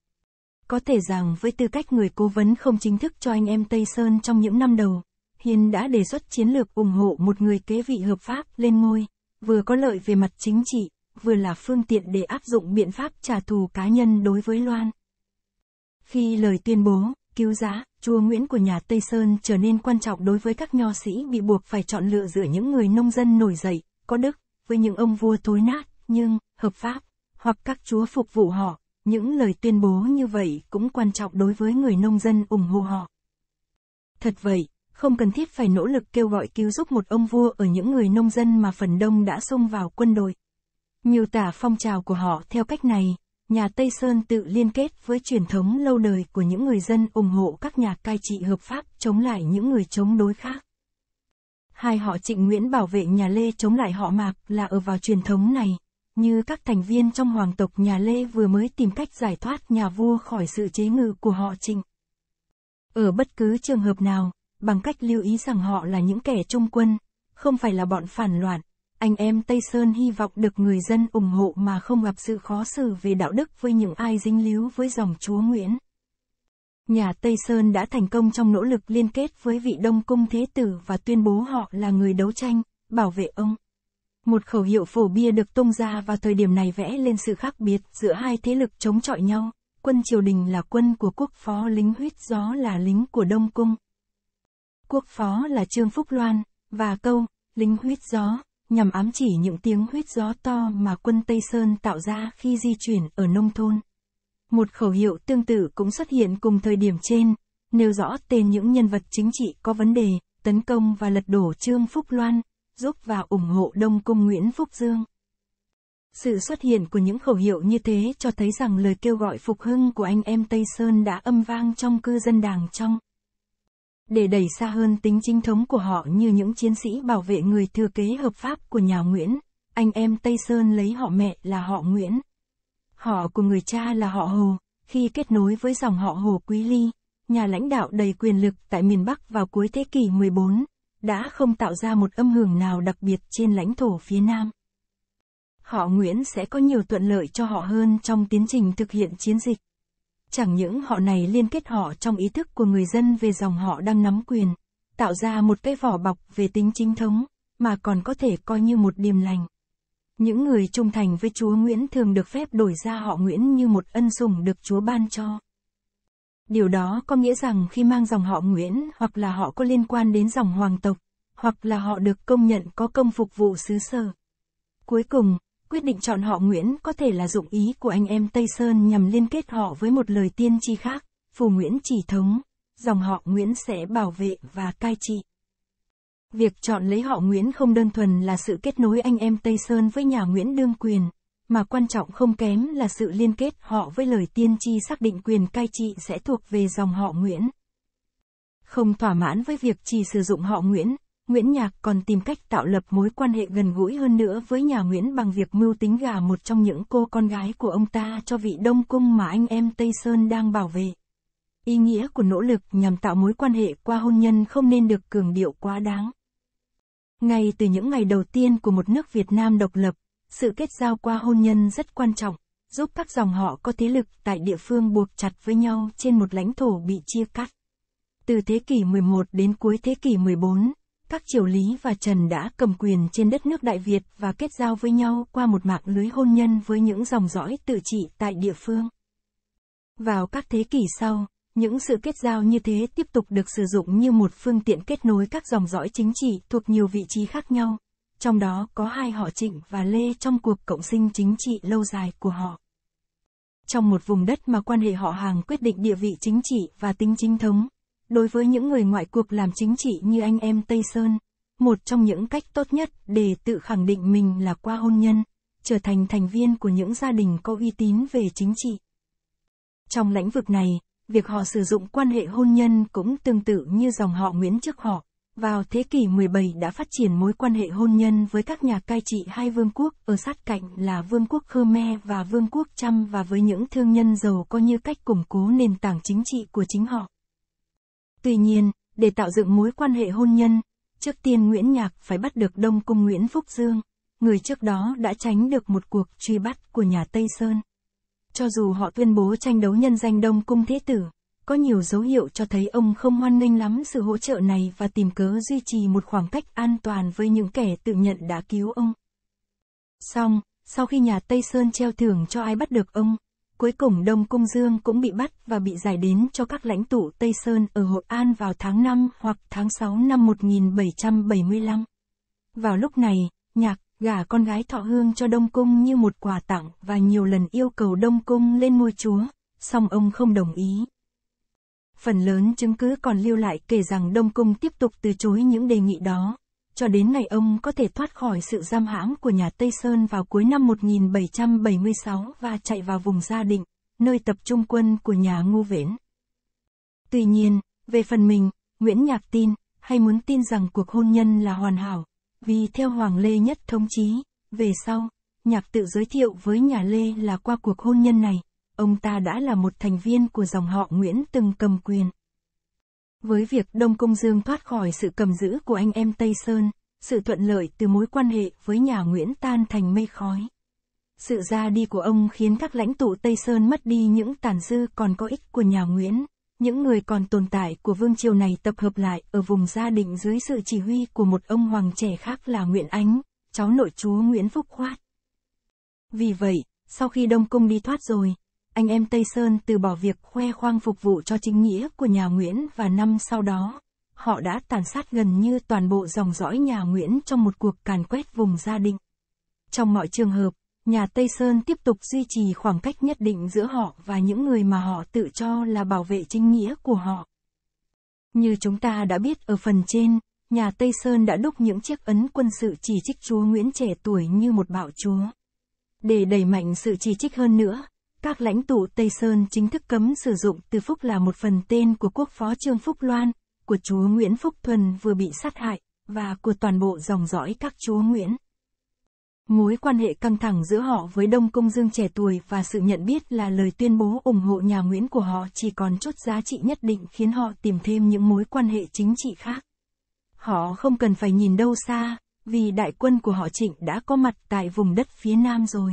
Có thể rằng với tư cách người cố vấn không chính thức cho anh em Tây Sơn trong những năm đầu, Hiến đã đề xuất chiến lược ủng hộ một người kế vị hợp pháp lên ngôi, vừa có lợi về mặt chính trị, vừa là phương tiện để áp dụng biện pháp trả thù cá nhân đối với Loan. Khi lời tuyên bố, cứu giá, chúa Nguyễn của nhà Tây Sơn trở nên quan trọng đối với các nho sĩ bị buộc phải chọn lựa giữa những người nông dân nổi dậy, có đức, với những ông vua thối nát, nhưng, hợp pháp, hoặc các chúa phục vụ họ, những lời tuyên bố như vậy cũng quan trọng đối với người nông dân ủng hộ họ. Thật vậy, không cần thiết phải nỗ lực kêu gọi cứu giúp một ông vua ở những người nông dân mà phần đông đã xông vào quân đội. Miêu tả phong trào của họ theo cách này, nhà Tây Sơn tự liên kết với truyền thống lâu đời của những người dân ủng hộ các nhà cai trị hợp pháp chống lại những người chống đối khác. Hai họ Trịnh Nguyễn bảo vệ nhà Lê chống lại họ Mạc là ở vào truyền thống này, như các thành viên trong hoàng tộc nhà Lê vừa mới tìm cách giải thoát nhà vua khỏi sự chế ngự của họ Trịnh. Ở bất cứ trường hợp nào, bằng cách lưu ý rằng họ là những kẻ trung quân, không phải là bọn phản loạn, anh em Tây Sơn hy vọng được người dân ủng hộ mà không gặp sự khó xử về đạo đức với những ai dính líu với dòng chúa Nguyễn. Nhà Tây Sơn đã thành công trong nỗ lực liên kết với vị Đông Cung Thế Tử và tuyên bố họ là người đấu tranh, bảo vệ ông. Một khẩu hiệu phổ bia được tung ra vào thời điểm này vẽ lên sự khác biệt giữa hai thế lực chống chọi nhau, quân triều đình là quân của quốc phó, lính huýt gió là lính của Đông Cung. Quốc phó là Trương Phúc Loan, và câu, lính huýt gió, nhằm ám chỉ những tiếng huýt gió to mà quân Tây Sơn tạo ra khi di chuyển ở nông thôn. Một khẩu hiệu tương tự cũng xuất hiện cùng thời điểm trên, nêu rõ tên những nhân vật chính trị có vấn đề, tấn công và lật đổ Trương Phúc Loan, giúp và ủng hộ Đông Cung Nguyễn Phúc Dương. Sự xuất hiện của những khẩu hiệu như thế cho thấy rằng lời kêu gọi phục hưng của anh em Tây Sơn đã âm vang trong cư dân đàng trong. Để đẩy xa hơn tính chính thống của họ như những chiến sĩ bảo vệ người thừa kế hợp pháp của nhà Nguyễn, anh em Tây Sơn lấy họ mẹ là họ Nguyễn. Họ của người cha là họ Hồ, khi kết nối với dòng họ Hồ Quý Ly, nhà lãnh đạo đầy quyền lực tại miền Bắc vào cuối thế kỷ mười bốn, đã không tạo ra một âm hưởng nào đặc biệt trên lãnh thổ phía Nam. Họ Nguyễn sẽ có nhiều thuận lợi cho họ hơn trong tiến trình thực hiện chiến dịch. Chẳng những họ này liên kết họ trong ý thức của người dân về dòng họ đang nắm quyền, tạo ra một cái vỏ bọc về tính chính thống, mà còn có thể coi như một điềm lành. Những người trung thành với chúa Nguyễn thường được phép đổi ra họ Nguyễn như một ân sủng được chúa ban cho. Điều đó có nghĩa rằng khi mang dòng họ Nguyễn hoặc là họ có liên quan đến dòng hoàng tộc, hoặc là họ được công nhận có công phục vụ xứ sở. Cuối cùng, quyết định chọn họ Nguyễn có thể là dụng ý của anh em Tây Sơn nhằm liên kết họ với một lời tiên tri khác, phù Nguyễn chỉ thống, dòng họ Nguyễn sẽ bảo vệ và cai trị. Việc chọn lấy họ Nguyễn không đơn thuần là sự kết nối anh em Tây Sơn với nhà Nguyễn đương quyền, mà quan trọng không kém là sự liên kết họ với lời tiên tri xác định quyền cai trị sẽ thuộc về dòng họ Nguyễn. Không thỏa mãn với việc chỉ sử dụng họ Nguyễn, Nguyễn Nhạc còn tìm cách tạo lập mối quan hệ gần gũi hơn nữa với nhà Nguyễn bằng việc mưu tính gả một trong những cô con gái của ông ta cho vị Đông Cung mà anh em Tây Sơn đang bảo vệ. Ý nghĩa của nỗ lực nhằm tạo mối quan hệ qua hôn nhân không nên được cường điệu quá đáng. Ngay từ những ngày đầu tiên của một nước Việt Nam độc lập, sự kết giao qua hôn nhân rất quan trọng, giúp các dòng họ có thế lực tại địa phương buộc chặt với nhau trên một lãnh thổ bị chia cắt. Từ thế kỷ mười một đến cuối thế kỷ mười bốn, các triều Lý và Trần đã cầm quyền trên đất nước Đại Việt và kết giao với nhau qua một mạng lưới hôn nhân với những dòng dõi tự trị tại địa phương. Vào các thế kỷ sau, những sự kết giao như thế tiếp tục được sử dụng như một phương tiện kết nối các dòng dõi chính trị thuộc nhiều vị trí khác nhau, trong đó có hai họ Trịnh và Lê trong cuộc cộng sinh chính trị lâu dài của họ. Trong một vùng đất mà quan hệ họ hàng quyết định địa vị chính trị và tính chính thống, đối với những người ngoại cuộc làm chính trị như anh em Tây Sơn, một trong những cách tốt nhất để tự khẳng định mình là qua hôn nhân, trở thành thành viên của những gia đình có uy tín về chính trị. Trong lĩnh vực này, việc họ sử dụng quan hệ hôn nhân cũng tương tự như dòng họ Nguyễn trước họ, vào thế kỷ mười bảy đã phát triển mối quan hệ hôn nhân với các nhà cai trị hai vương quốc ở sát cạnh là Vương quốc Khmer và Vương quốc Chăm và với những thương nhân giàu có như cách củng cố nền tảng chính trị của chính họ. Tuy nhiên, để tạo dựng mối quan hệ hôn nhân, trước tiên Nguyễn Nhạc phải bắt được Đông Cung Nguyễn Phúc Dương, người trước đó đã tránh được một cuộc truy bắt của nhà Tây Sơn. Cho dù họ tuyên bố tranh đấu nhân danh Đông Cung Thế Tử, có nhiều dấu hiệu cho thấy ông không hoan nghênh lắm sự hỗ trợ này và tìm cớ duy trì một khoảng cách an toàn với những kẻ tự nhận đã cứu ông. Song, sau khi nhà Tây Sơn treo thưởng cho ai bắt được ông, cuối cùng Đông Cung Dương cũng bị bắt và bị giải đến cho các lãnh tụ Tây Sơn ở Hội An vào tháng năm hoặc tháng sáu năm một nghìn bảy trăm bảy mươi lăm. Vào lúc này, Nhạc gả con gái Thọ Hương cho Đông Cung như một quà tặng và nhiều lần yêu cầu Đông Cung lên ngôi chúa, song ông không đồng ý. Phần lớn chứng cứ còn lưu lại kể rằng Đông Cung tiếp tục từ chối những đề nghị đó, cho đến ngày ông có thể thoát khỏi sự giam hãm của nhà Tây Sơn vào cuối năm một nghìn bảy trăm bảy mươi sáu và chạy vào vùng Gia Định, nơi tập trung quân của nhà Ngô Vễn. Tuy nhiên, về phần mình, Nguyễn Nhạc tin, hay muốn tin rằng cuộc hôn nhân là hoàn hảo, vì theo Hoàng Lê Nhất Thống Chí, về sau, Nhạc tự giới thiệu với nhà Lê là qua cuộc hôn nhân này, ông ta đã là một thành viên của dòng họ Nguyễn từng cầm quyền. Với việc Đông Cung Dương thoát khỏi sự cầm giữ của anh em Tây Sơn, sự thuận lợi từ mối quan hệ với nhà Nguyễn tan thành mây khói. Sự ra đi của ông khiến các lãnh tụ Tây Sơn mất đi những tàn dư còn có ích của nhà Nguyễn, những người còn tồn tại của vương triều này tập hợp lại ở vùng Gia Định dưới sự chỉ huy của một ông hoàng trẻ khác là Nguyễn Ánh, cháu nội chúa Nguyễn Phúc Khoát. Vì vậy, sau khi Đông Cung đi thoát rồi, anh em Tây Sơn từ bỏ việc khoe khoang phục vụ cho chính nghĩa của nhà Nguyễn và năm sau đó, họ đã tàn sát gần như toàn bộ dòng dõi nhà Nguyễn trong một cuộc càn quét vùng Gia Định. Trong mọi trường hợp, nhà Tây Sơn tiếp tục duy trì khoảng cách nhất định giữa họ và những người mà họ tự cho là bảo vệ chính nghĩa của họ. Như chúng ta đã biết ở phần trên, nhà Tây Sơn đã đúc những chiếc ấn quân sự chỉ trích chúa Nguyễn trẻ tuổi như một bạo chúa. Để đẩy mạnh sự chỉ trích hơn nữa, các lãnh tụ Tây Sơn chính thức cấm sử dụng từ Phúc là một phần tên của quốc phó Trương Phúc Loan, của chúa Nguyễn Phúc Thuần vừa bị sát hại, và của toàn bộ dòng dõi các chúa Nguyễn. Mối quan hệ căng thẳng giữa họ với Đông Cung Dương trẻ tuổi và sự nhận biết là lời tuyên bố ủng hộ nhà Nguyễn của họ chỉ còn chút giá trị nhất định khiến họ tìm thêm những mối quan hệ chính trị khác. Họ không cần phải nhìn đâu xa, vì đại quân của họ Trịnh đã có mặt tại vùng đất phía Nam rồi.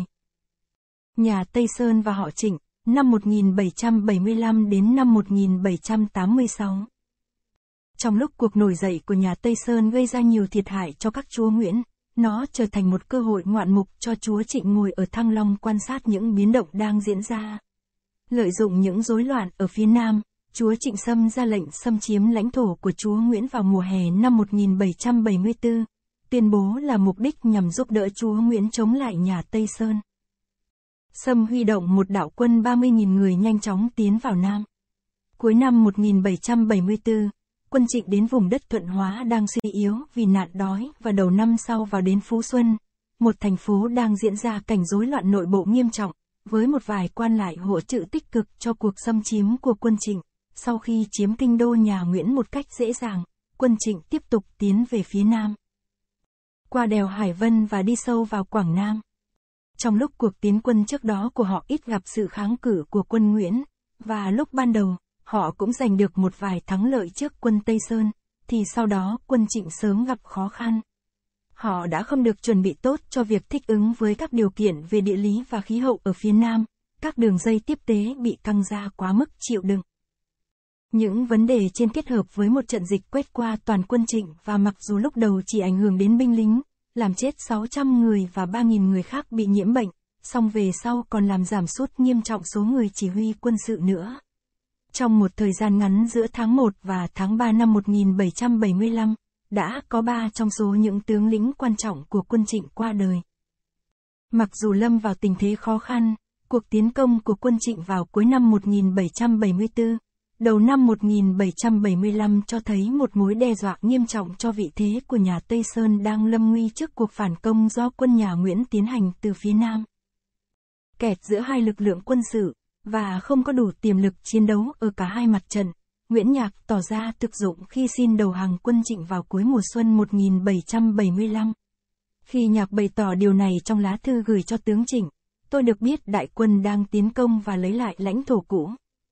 Nhà Tây Sơn và họ Trịnh, năm một nghìn bảy trăm bảy mươi lăm đến năm một nghìn bảy trăm tám mươi sáu. Trong lúc cuộc nổi dậy của nhà Tây Sơn gây ra nhiều thiệt hại cho các chúa Nguyễn, nó trở thành một cơ hội ngoạn mục cho chúa Trịnh ngồi ở Thăng Long quan sát những biến động đang diễn ra. Lợi dụng những rối loạn ở phía Nam, chúa Trịnh Sâm ra lệnh xâm chiếm lãnh thổ của chúa Nguyễn vào mùa hè năm một nghìn bảy trăm bảy mươi tư, tuyên bố là mục đích nhằm giúp đỡ chúa Nguyễn chống lại nhà Tây Sơn. Sâm huy động một đạo quân ba mươi nghìn người nhanh chóng tiến vào Nam. Cuối năm một nghìn bảy trăm bảy mươi tư, quân Trịnh đến vùng đất Thuận Hóa đang suy yếu vì nạn đói và đầu năm sau vào đến Phú Xuân, một thành phố đang diễn ra cảnh rối loạn nội bộ nghiêm trọng, với một vài quan lại hỗ trợ tích cực cho cuộc xâm chiếm của quân Trịnh. Sau khi chiếm kinh đô nhà Nguyễn một cách dễ dàng, quân Trịnh tiếp tục tiến về phía Nam, qua đèo Hải Vân và đi sâu vào Quảng Nam. Trong lúc cuộc tiến quân trước đó của họ ít gặp sự kháng cự của quân Nguyễn, và lúc ban đầu, họ cũng giành được một vài thắng lợi trước quân Tây Sơn, thì sau đó quân Trịnh sớm gặp khó khăn. Họ đã không được chuẩn bị tốt cho việc thích ứng với các điều kiện về địa lý và khí hậu ở phía Nam, các đường dây tiếp tế bị căng ra quá mức chịu đựng. Những vấn đề trên kết hợp với một trận dịch quét qua toàn quân Trịnh và mặc dù lúc đầu chỉ ảnh hưởng đến binh lính, làm chết sáu trăm người và ba nghìn người khác bị nhiễm bệnh, song về sau còn làm giảm sút nghiêm trọng số người chỉ huy quân sự nữa. Trong một thời gian ngắn giữa tháng một và tháng ba năm một nghìn bảy trăm bảy mươi lăm, đã có ba trong số những tướng lĩnh quan trọng của quân Trịnh qua đời. Mặc dù lâm vào tình thế khó khăn, cuộc tiến công của quân Trịnh vào cuối năm một nghìn bảy trăm bảy mươi tư, đầu năm một nghìn bảy trăm bảy mươi lăm cho thấy một mối đe dọa nghiêm trọng cho vị thế của nhà Tây Sơn đang lâm nguy trước cuộc phản công do quân nhà Nguyễn tiến hành từ phía Nam. Kẹt giữa hai lực lượng quân sự, và không có đủ tiềm lực chiến đấu ở cả hai mặt trận, Nguyễn Nhạc tỏ ra thực dụng khi xin đầu hàng quân Trịnh vào cuối mùa xuân một nghìn bảy trăm bảy mươi lăm. Khi Nhạc bày tỏ điều này trong lá thư gửi cho tướng Trịnh, tôi được biết đại quân đang tiến công và lấy lại lãnh thổ cũ.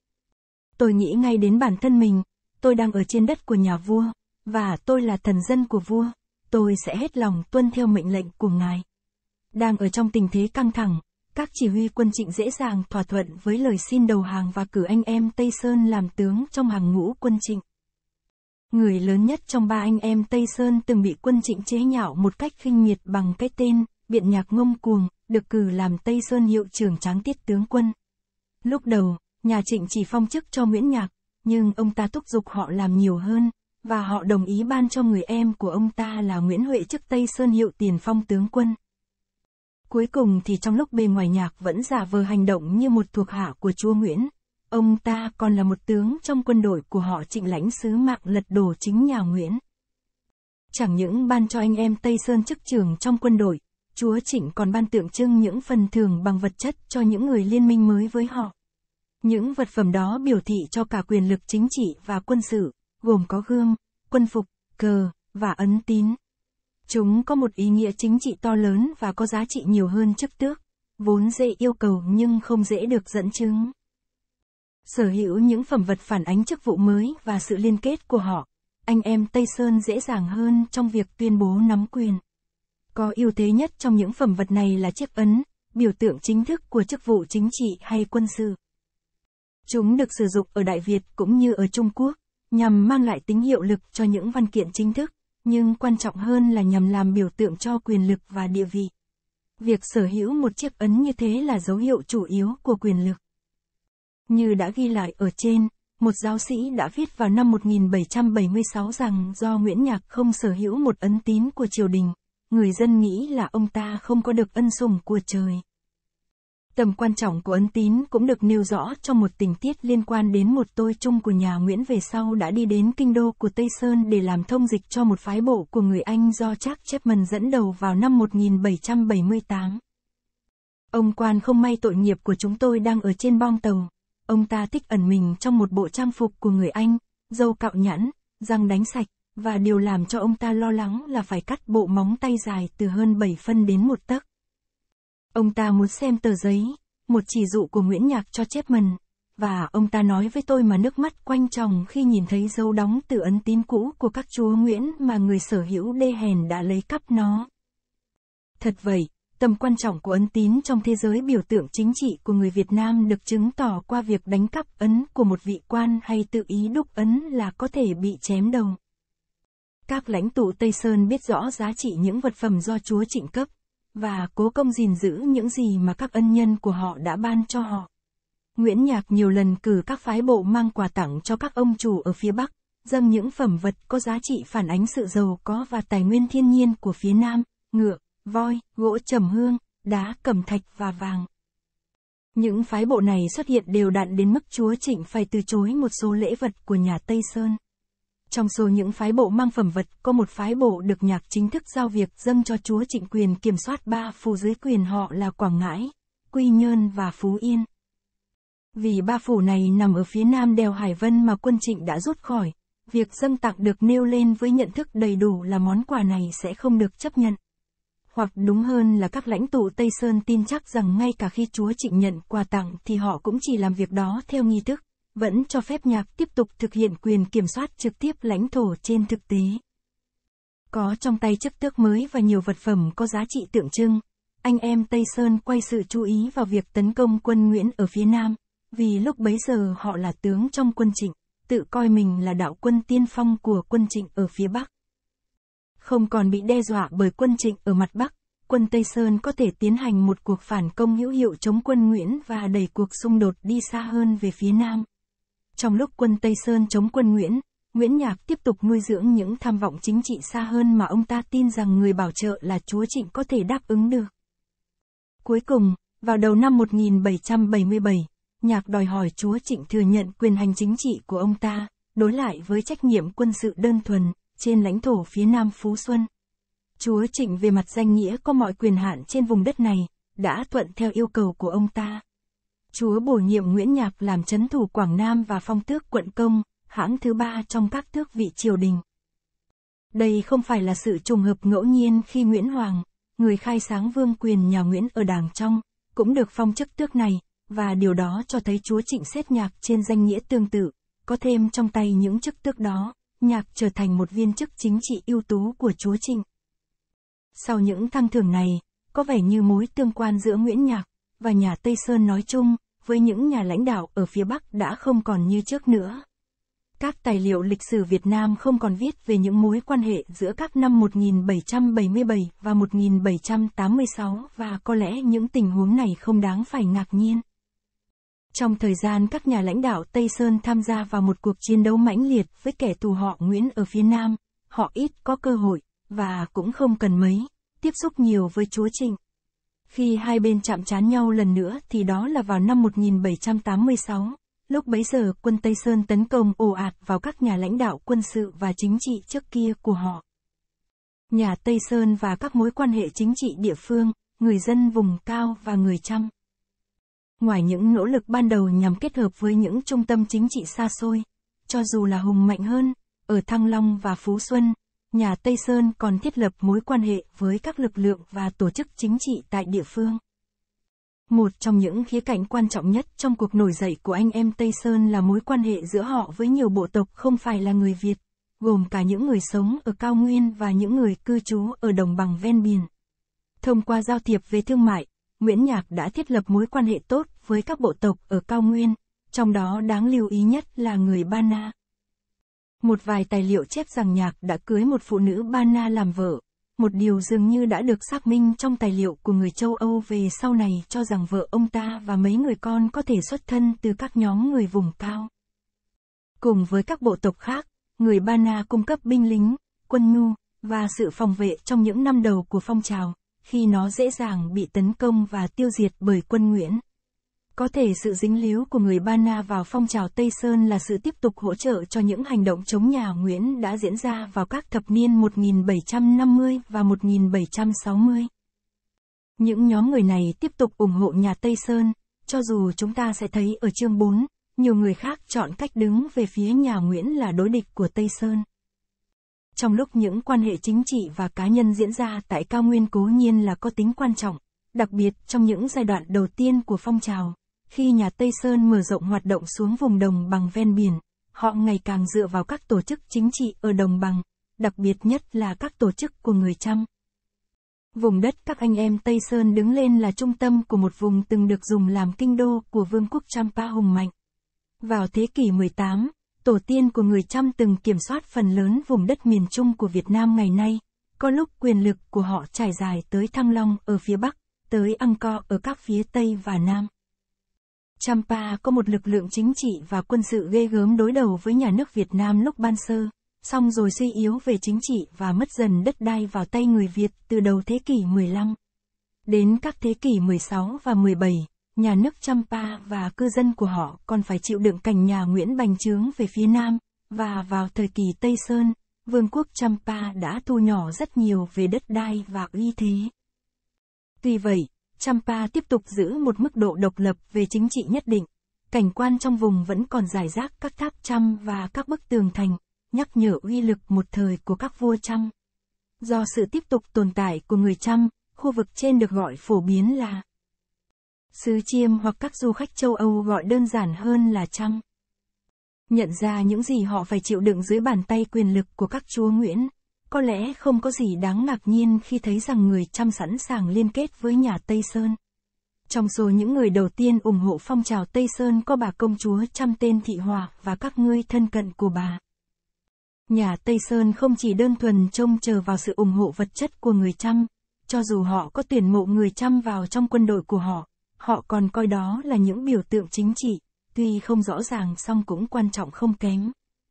Tôi nghĩ ngay đến bản thân mình, tôi đang ở trên đất của nhà vua, và tôi là thần dân của vua, tôi sẽ hết lòng tuân theo mệnh lệnh của ngài. Đang ở trong tình thế căng thẳng, các chỉ huy quân Trịnh dễ dàng thỏa thuận với lời xin đầu hàng và cử anh em Tây Sơn làm tướng trong hàng ngũ quân Trịnh. Người lớn nhất trong ba anh em Tây Sơn từng bị quân Trịnh chế nhạo một cách khinh miệt bằng cái tên, Biện Nhạc ngông cuồng, được cử làm Tây Sơn hiệu trưởng tráng tiết tướng quân. Lúc đầu, nhà Trịnh chỉ phong chức cho Nguyễn Nhạc, nhưng ông ta thúc giục họ làm nhiều hơn, và họ đồng ý ban cho người em của ông ta là Nguyễn Huệ chức Tây Sơn hiệu tiền phong tướng quân. Cuối cùng thì trong lúc bề ngoài Nhạc vẫn giả vờ hành động như một thuộc hạ của chúa Nguyễn, ông ta còn là một tướng trong quân đội của họ Trịnh lãnh sứ mạng lật đổ chính nhà Nguyễn. Chẳng những ban cho anh em Tây Sơn chức trưởng trong quân đội, chúa Trịnh còn ban tượng trưng những phần thưởng bằng vật chất cho những người liên minh mới với họ. Những vật phẩm đó biểu thị cho cả quyền lực chính trị và quân sự, gồm có gươm, quân phục, cờ, và ấn tín. Chúng có một ý nghĩa chính trị to lớn và có giá trị nhiều hơn chức tước, vốn dễ yêu cầu nhưng không dễ được dẫn chứng. Sở hữu những phẩm vật phản ánh chức vụ mới và sự liên kết của họ, anh em Tây Sơn dễ dàng hơn trong việc tuyên bố nắm quyền. Có ưu thế nhất trong những phẩm vật này là chiếc ấn, biểu tượng chính thức của chức vụ chính trị hay quân sự. Chúng được sử dụng ở Đại Việt cũng như ở Trung Quốc, nhằm mang lại tính hiệu lực cho những văn kiện chính thức, nhưng quan trọng hơn là nhằm làm biểu tượng cho quyền lực và địa vị. Việc sở hữu một chiếc ấn như thế là dấu hiệu chủ yếu của quyền lực. Như đã ghi lại ở trên, một giáo sĩ đã viết vào năm một nghìn bảy trăm bảy mươi sáu rằng do Nguyễn Nhạc không sở hữu một ấn tín của triều đình, người dân nghĩ là ông ta không có được ân sủng của trời. Tầm quan trọng của ấn tín cũng được nêu rõ trong một tình tiết liên quan đến một tôi trung của nhà Nguyễn về sau đã đi đến kinh đô của Tây Sơn để làm thông dịch cho một phái bộ của người Anh do Charles Chapman dẫn đầu vào năm một nghìn bảy trăm bảy mươi tám. Ông quan không may tội nghiệp của chúng tôi đang ở trên bong tàu. Ông ta thích ẩn mình trong một bộ trang phục của người Anh, râu cạo nhẵn, răng đánh sạch, và điều làm cho ông ta lo lắng là phải cắt bộ móng tay dài từ hơn bảy phân đến một tấc. Ông ta muốn xem tờ giấy, một chỉ dụ của Nguyễn Nhạc cho Chapman, và ông ta nói với tôi mà nước mắt quanh tròng khi nhìn thấy dấu đóng từ ấn tín cũ của các chúa Nguyễn mà người sở hữu đê hèn đã lấy cắp nó. Thật vậy, tầm quan trọng của ấn tín trong thế giới biểu tượng chính trị của người Việt Nam được chứng tỏ qua việc đánh cắp ấn của một vị quan hay tự ý đúc ấn là có thể bị chém đầu. Các lãnh tụ Tây Sơn biết rõ giá trị những vật phẩm do chúa Trịnh cấp, và cố công gìn giữ những gì mà các ân nhân của họ đã ban cho họ. Nguyễn Nhạc nhiều lần cử các phái bộ mang quà tặng cho các ông chủ ở phía Bắc, dâng những phẩm vật có giá trị phản ánh sự giàu có và tài nguyên thiên nhiên của phía Nam, ngựa, voi, gỗ trầm hương, đá cẩm thạch và vàng. Những phái bộ này xuất hiện đều đặn đến mức chúa Trịnh phải từ chối một số lễ vật của nhà Tây Sơn. Trong số những phái bộ mang phẩm vật, có một phái bộ được Nhạc chính thức giao việc dâng cho chúa Trịnh quyền kiểm soát ba phủ dưới quyền họ là Quảng Ngãi, Quy Nhơn và Phú Yên. Vì ba phủ này nằm ở phía nam đèo Hải Vân mà quân Trịnh đã rút khỏi, việc dâng tặng được nêu lên với nhận thức đầy đủ là món quà này sẽ không được chấp nhận. Hoặc đúng hơn là các lãnh tụ Tây Sơn tin chắc rằng ngay cả khi chúa Trịnh nhận quà tặng thì họ cũng chỉ làm việc đó theo nghi thức, vẫn cho phép Nhạc tiếp tục thực hiện quyền kiểm soát trực tiếp lãnh thổ trên thực tế. Có trong tay chức tước mới và nhiều vật phẩm có giá trị tượng trưng, anh em Tây Sơn quay sự chú ý vào việc tấn công quân Nguyễn ở phía Nam, vì lúc bấy giờ họ là tướng trong quân Trịnh, tự coi mình là đạo quân tiên phong của quân Trịnh ở phía Bắc. Không còn bị đe dọa bởi quân Trịnh ở mặt Bắc, quân Tây Sơn có thể tiến hành một cuộc phản công hữu hiệu chống quân Nguyễn và đẩy cuộc xung đột đi xa hơn về phía Nam. Trong lúc quân Tây Sơn chống quân Nguyễn, Nguyễn Nhạc tiếp tục nuôi dưỡng những tham vọng chính trị xa hơn mà ông ta tin rằng người bảo trợ là chúa Trịnh có thể đáp ứng được. Cuối cùng, vào đầu năm một nghìn bảy trăm bảy mươi bảy, Nhạc đòi hỏi chúa Trịnh thừa nhận quyền hành chính trị của ông ta, đối lại với trách nhiệm quân sự đơn thuần, trên lãnh thổ phía Nam Phú Xuân. Chúa Trịnh về mặt danh nghĩa có mọi quyền hạn trên vùng đất này, đã thuận theo yêu cầu của ông ta. Chúa bổ nhiệm Nguyễn Nhạc làm trấn thủ Quảng Nam và phong tước quận công, hãng thứ ba trong các tước vị triều đình. Đây không phải là sự trùng hợp ngẫu nhiên khi Nguyễn Hoàng, người khai sáng vương quyền nhà Nguyễn ở Đàng Trong, cũng được phong chức tước này, và điều đó cho thấy chúa Trịnh xét Nhạc trên danh nghĩa tương tự, có thêm trong tay những chức tước đó, Nhạc trở thành một viên chức chính trị ưu tú của chúa Trịnh. Sau những thăng thưởng này, có vẻ như mối tương quan giữa Nguyễn Nhạc và nhà Tây Sơn nói chung, với những nhà lãnh đạo ở phía Bắc đã không còn như trước nữa. Các tài liệu lịch sử Việt Nam không còn viết về những mối quan hệ giữa các năm một nghìn bảy trăm bảy mươi bảy và một nghìn bảy trăm tám mươi sáu và có lẽ những tình huống này không đáng phải ngạc nhiên. Trong thời gian các nhà lãnh đạo Tây Sơn tham gia vào một cuộc chiến đấu mãnh liệt với kẻ thù họ Nguyễn ở phía Nam, họ ít có cơ hội, và cũng không cần mấy, tiếp xúc nhiều với chúa Trịnh. Khi hai bên chạm trán nhau lần nữa thì đó là vào năm một nghìn bảy trăm tám mươi sáu, lúc bấy giờ quân Tây Sơn tấn công ồ ạt vào các nhà lãnh đạo quân sự và chính trị trước kia của họ. Nhà Tây Sơn và các mối quan hệ chính trị địa phương, người dân vùng cao và người Chăm. Ngoài những nỗ lực ban đầu nhằm kết hợp với những trung tâm chính trị xa xôi, cho dù là hùng mạnh hơn, ở Thăng Long và Phú Xuân, nhà Tây Sơn còn thiết lập mối quan hệ với các lực lượng và tổ chức chính trị tại địa phương. Một trong những khía cạnh quan trọng nhất trong cuộc nổi dậy của anh em Tây Sơn là mối quan hệ giữa họ với nhiều bộ tộc không phải là người Việt, gồm cả những người sống ở cao nguyên và những người cư trú ở đồng bằng ven biển. Thông qua giao thiệp về thương mại, Nguyễn Nhạc đã thiết lập mối quan hệ tốt với các bộ tộc ở cao nguyên, trong đó đáng lưu ý nhất là người Ba Na. Một vài tài liệu chép rằng Nhạc đã cưới một phụ nữ Ba Na làm vợ, một điều dường như đã được xác minh trong tài liệu của người châu Âu về sau này cho rằng vợ ông ta và mấy người con có thể xuất thân từ các nhóm người vùng cao. Cùng với các bộ tộc khác, người Ba Na cung cấp binh lính, quân nhu, và sự phòng vệ trong những năm đầu của phong trào, khi nó dễ dàng bị tấn công và tiêu diệt bởi quân Nguyễn. Có thể sự dính líu của người Ba Na vào phong trào Tây Sơn là sự tiếp tục hỗ trợ cho những hành động chống nhà Nguyễn đã diễn ra vào các thập niên một nghìn bảy trăm năm mươi và một nghìn bảy trăm sáu mươi. Những nhóm người này tiếp tục ủng hộ nhà Tây Sơn, cho dù chúng ta sẽ thấy ở chương bốn, nhiều người khác chọn cách đứng về phía nhà Nguyễn là đối địch của Tây Sơn. Trong lúc những quan hệ chính trị và cá nhân diễn ra tại cao nguyên cố nhiên là có tính quan trọng, đặc biệt trong những giai đoạn đầu tiên của phong trào, khi nhà Tây Sơn mở rộng hoạt động xuống vùng đồng bằng ven biển, họ ngày càng dựa vào các tổ chức chính trị ở đồng bằng, đặc biệt nhất là các tổ chức của người Chăm. Vùng đất các anh em Tây Sơn đứng lên là trung tâm của một vùng từng được dùng làm kinh đô của vương quốc Champa hùng mạnh. Vào thế kỷ mười tám, tổ tiên của người Chăm từng kiểm soát phần lớn vùng đất miền Trung của Việt Nam ngày nay, có lúc quyền lực của họ trải dài tới Thăng Long ở phía Bắc, tới Angkor ở các phía Tây và Nam. Champa có một lực lượng chính trị và quân sự ghê gớm đối đầu với nhà nước Việt Nam lúc ban sơ, song rồi suy yếu về chính trị và mất dần đất đai vào tay người Việt từ đầu thế kỷ mười lăm. Đến các thế kỷ mười sáu và mười bảy, nhà nước Champa và cư dân của họ còn phải chịu đựng cảnh nhà Nguyễn bành trướng về phía Nam, và vào thời kỳ Tây Sơn, vương quốc Champa đã thu nhỏ rất nhiều về đất đai và uy thế. Tuy vậy, Champa tiếp tục giữ một mức độ độc lập về chính trị nhất định. Cảnh quan trong vùng vẫn còn rải rác các tháp Chăm và các bức tường thành, nhắc nhở uy lực một thời của các vua Chăm. Do sự tiếp tục tồn tại của người Chăm, khu vực trên được gọi phổ biến là xứ Chiêm, hoặc các du khách châu Âu gọi đơn giản hơn là Chăm. Nhận ra những gì họ phải chịu đựng dưới bàn tay quyền lực của các chúa Nguyễn, có lẽ không có gì đáng ngạc nhiên khi thấy rằng người Chăm sẵn sàng liên kết với nhà Tây Sơn. Trong số những người đầu tiên ủng hộ phong trào Tây Sơn có bà công chúa Chăm tên Thị Hòa và các ngươi thân cận của bà. Nhà Tây Sơn không chỉ đơn thuần trông chờ vào sự ủng hộ vật chất của người Chăm, cho dù họ có tuyển mộ người Chăm vào trong quân đội của họ, họ còn coi đó là những biểu tượng chính trị, tuy không rõ ràng song cũng quan trọng không kém.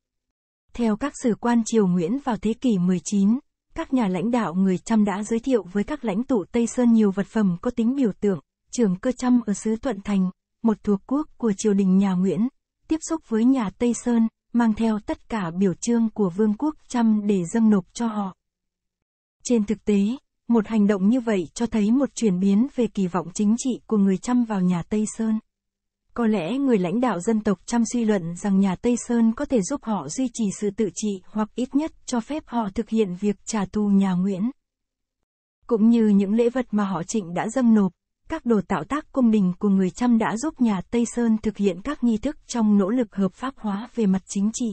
Theo các sử quan triều Nguyễn vào thế kỷ mười chín, các nhà lãnh đạo người Chăm đã giới thiệu với các lãnh tụ Tây Sơn nhiều vật phẩm có tính biểu tượng, trưởng cơ Chăm ở xứ Thuận Thành, một thuộc quốc của triều đình nhà Nguyễn, tiếp xúc với nhà Tây Sơn, mang theo tất cả biểu chương của vương quốc Chăm để dâng nộp cho họ. Trên thực tế, một hành động như vậy cho thấy một chuyển biến về kỳ vọng chính trị của người Chăm vào nhà Tây Sơn. Có lẽ người lãnh đạo dân tộc Chăm suy luận rằng nhà Tây Sơn có thể giúp họ duy trì sự tự trị hoặc ít nhất cho phép họ thực hiện việc trả thù nhà Nguyễn. Cũng như những lễ vật mà họ Trịnh đã dâng nộp, các đồ tạo tác cung đình của người Chăm đã giúp nhà Tây Sơn thực hiện các nghi thức trong nỗ lực hợp pháp hóa về mặt chính trị.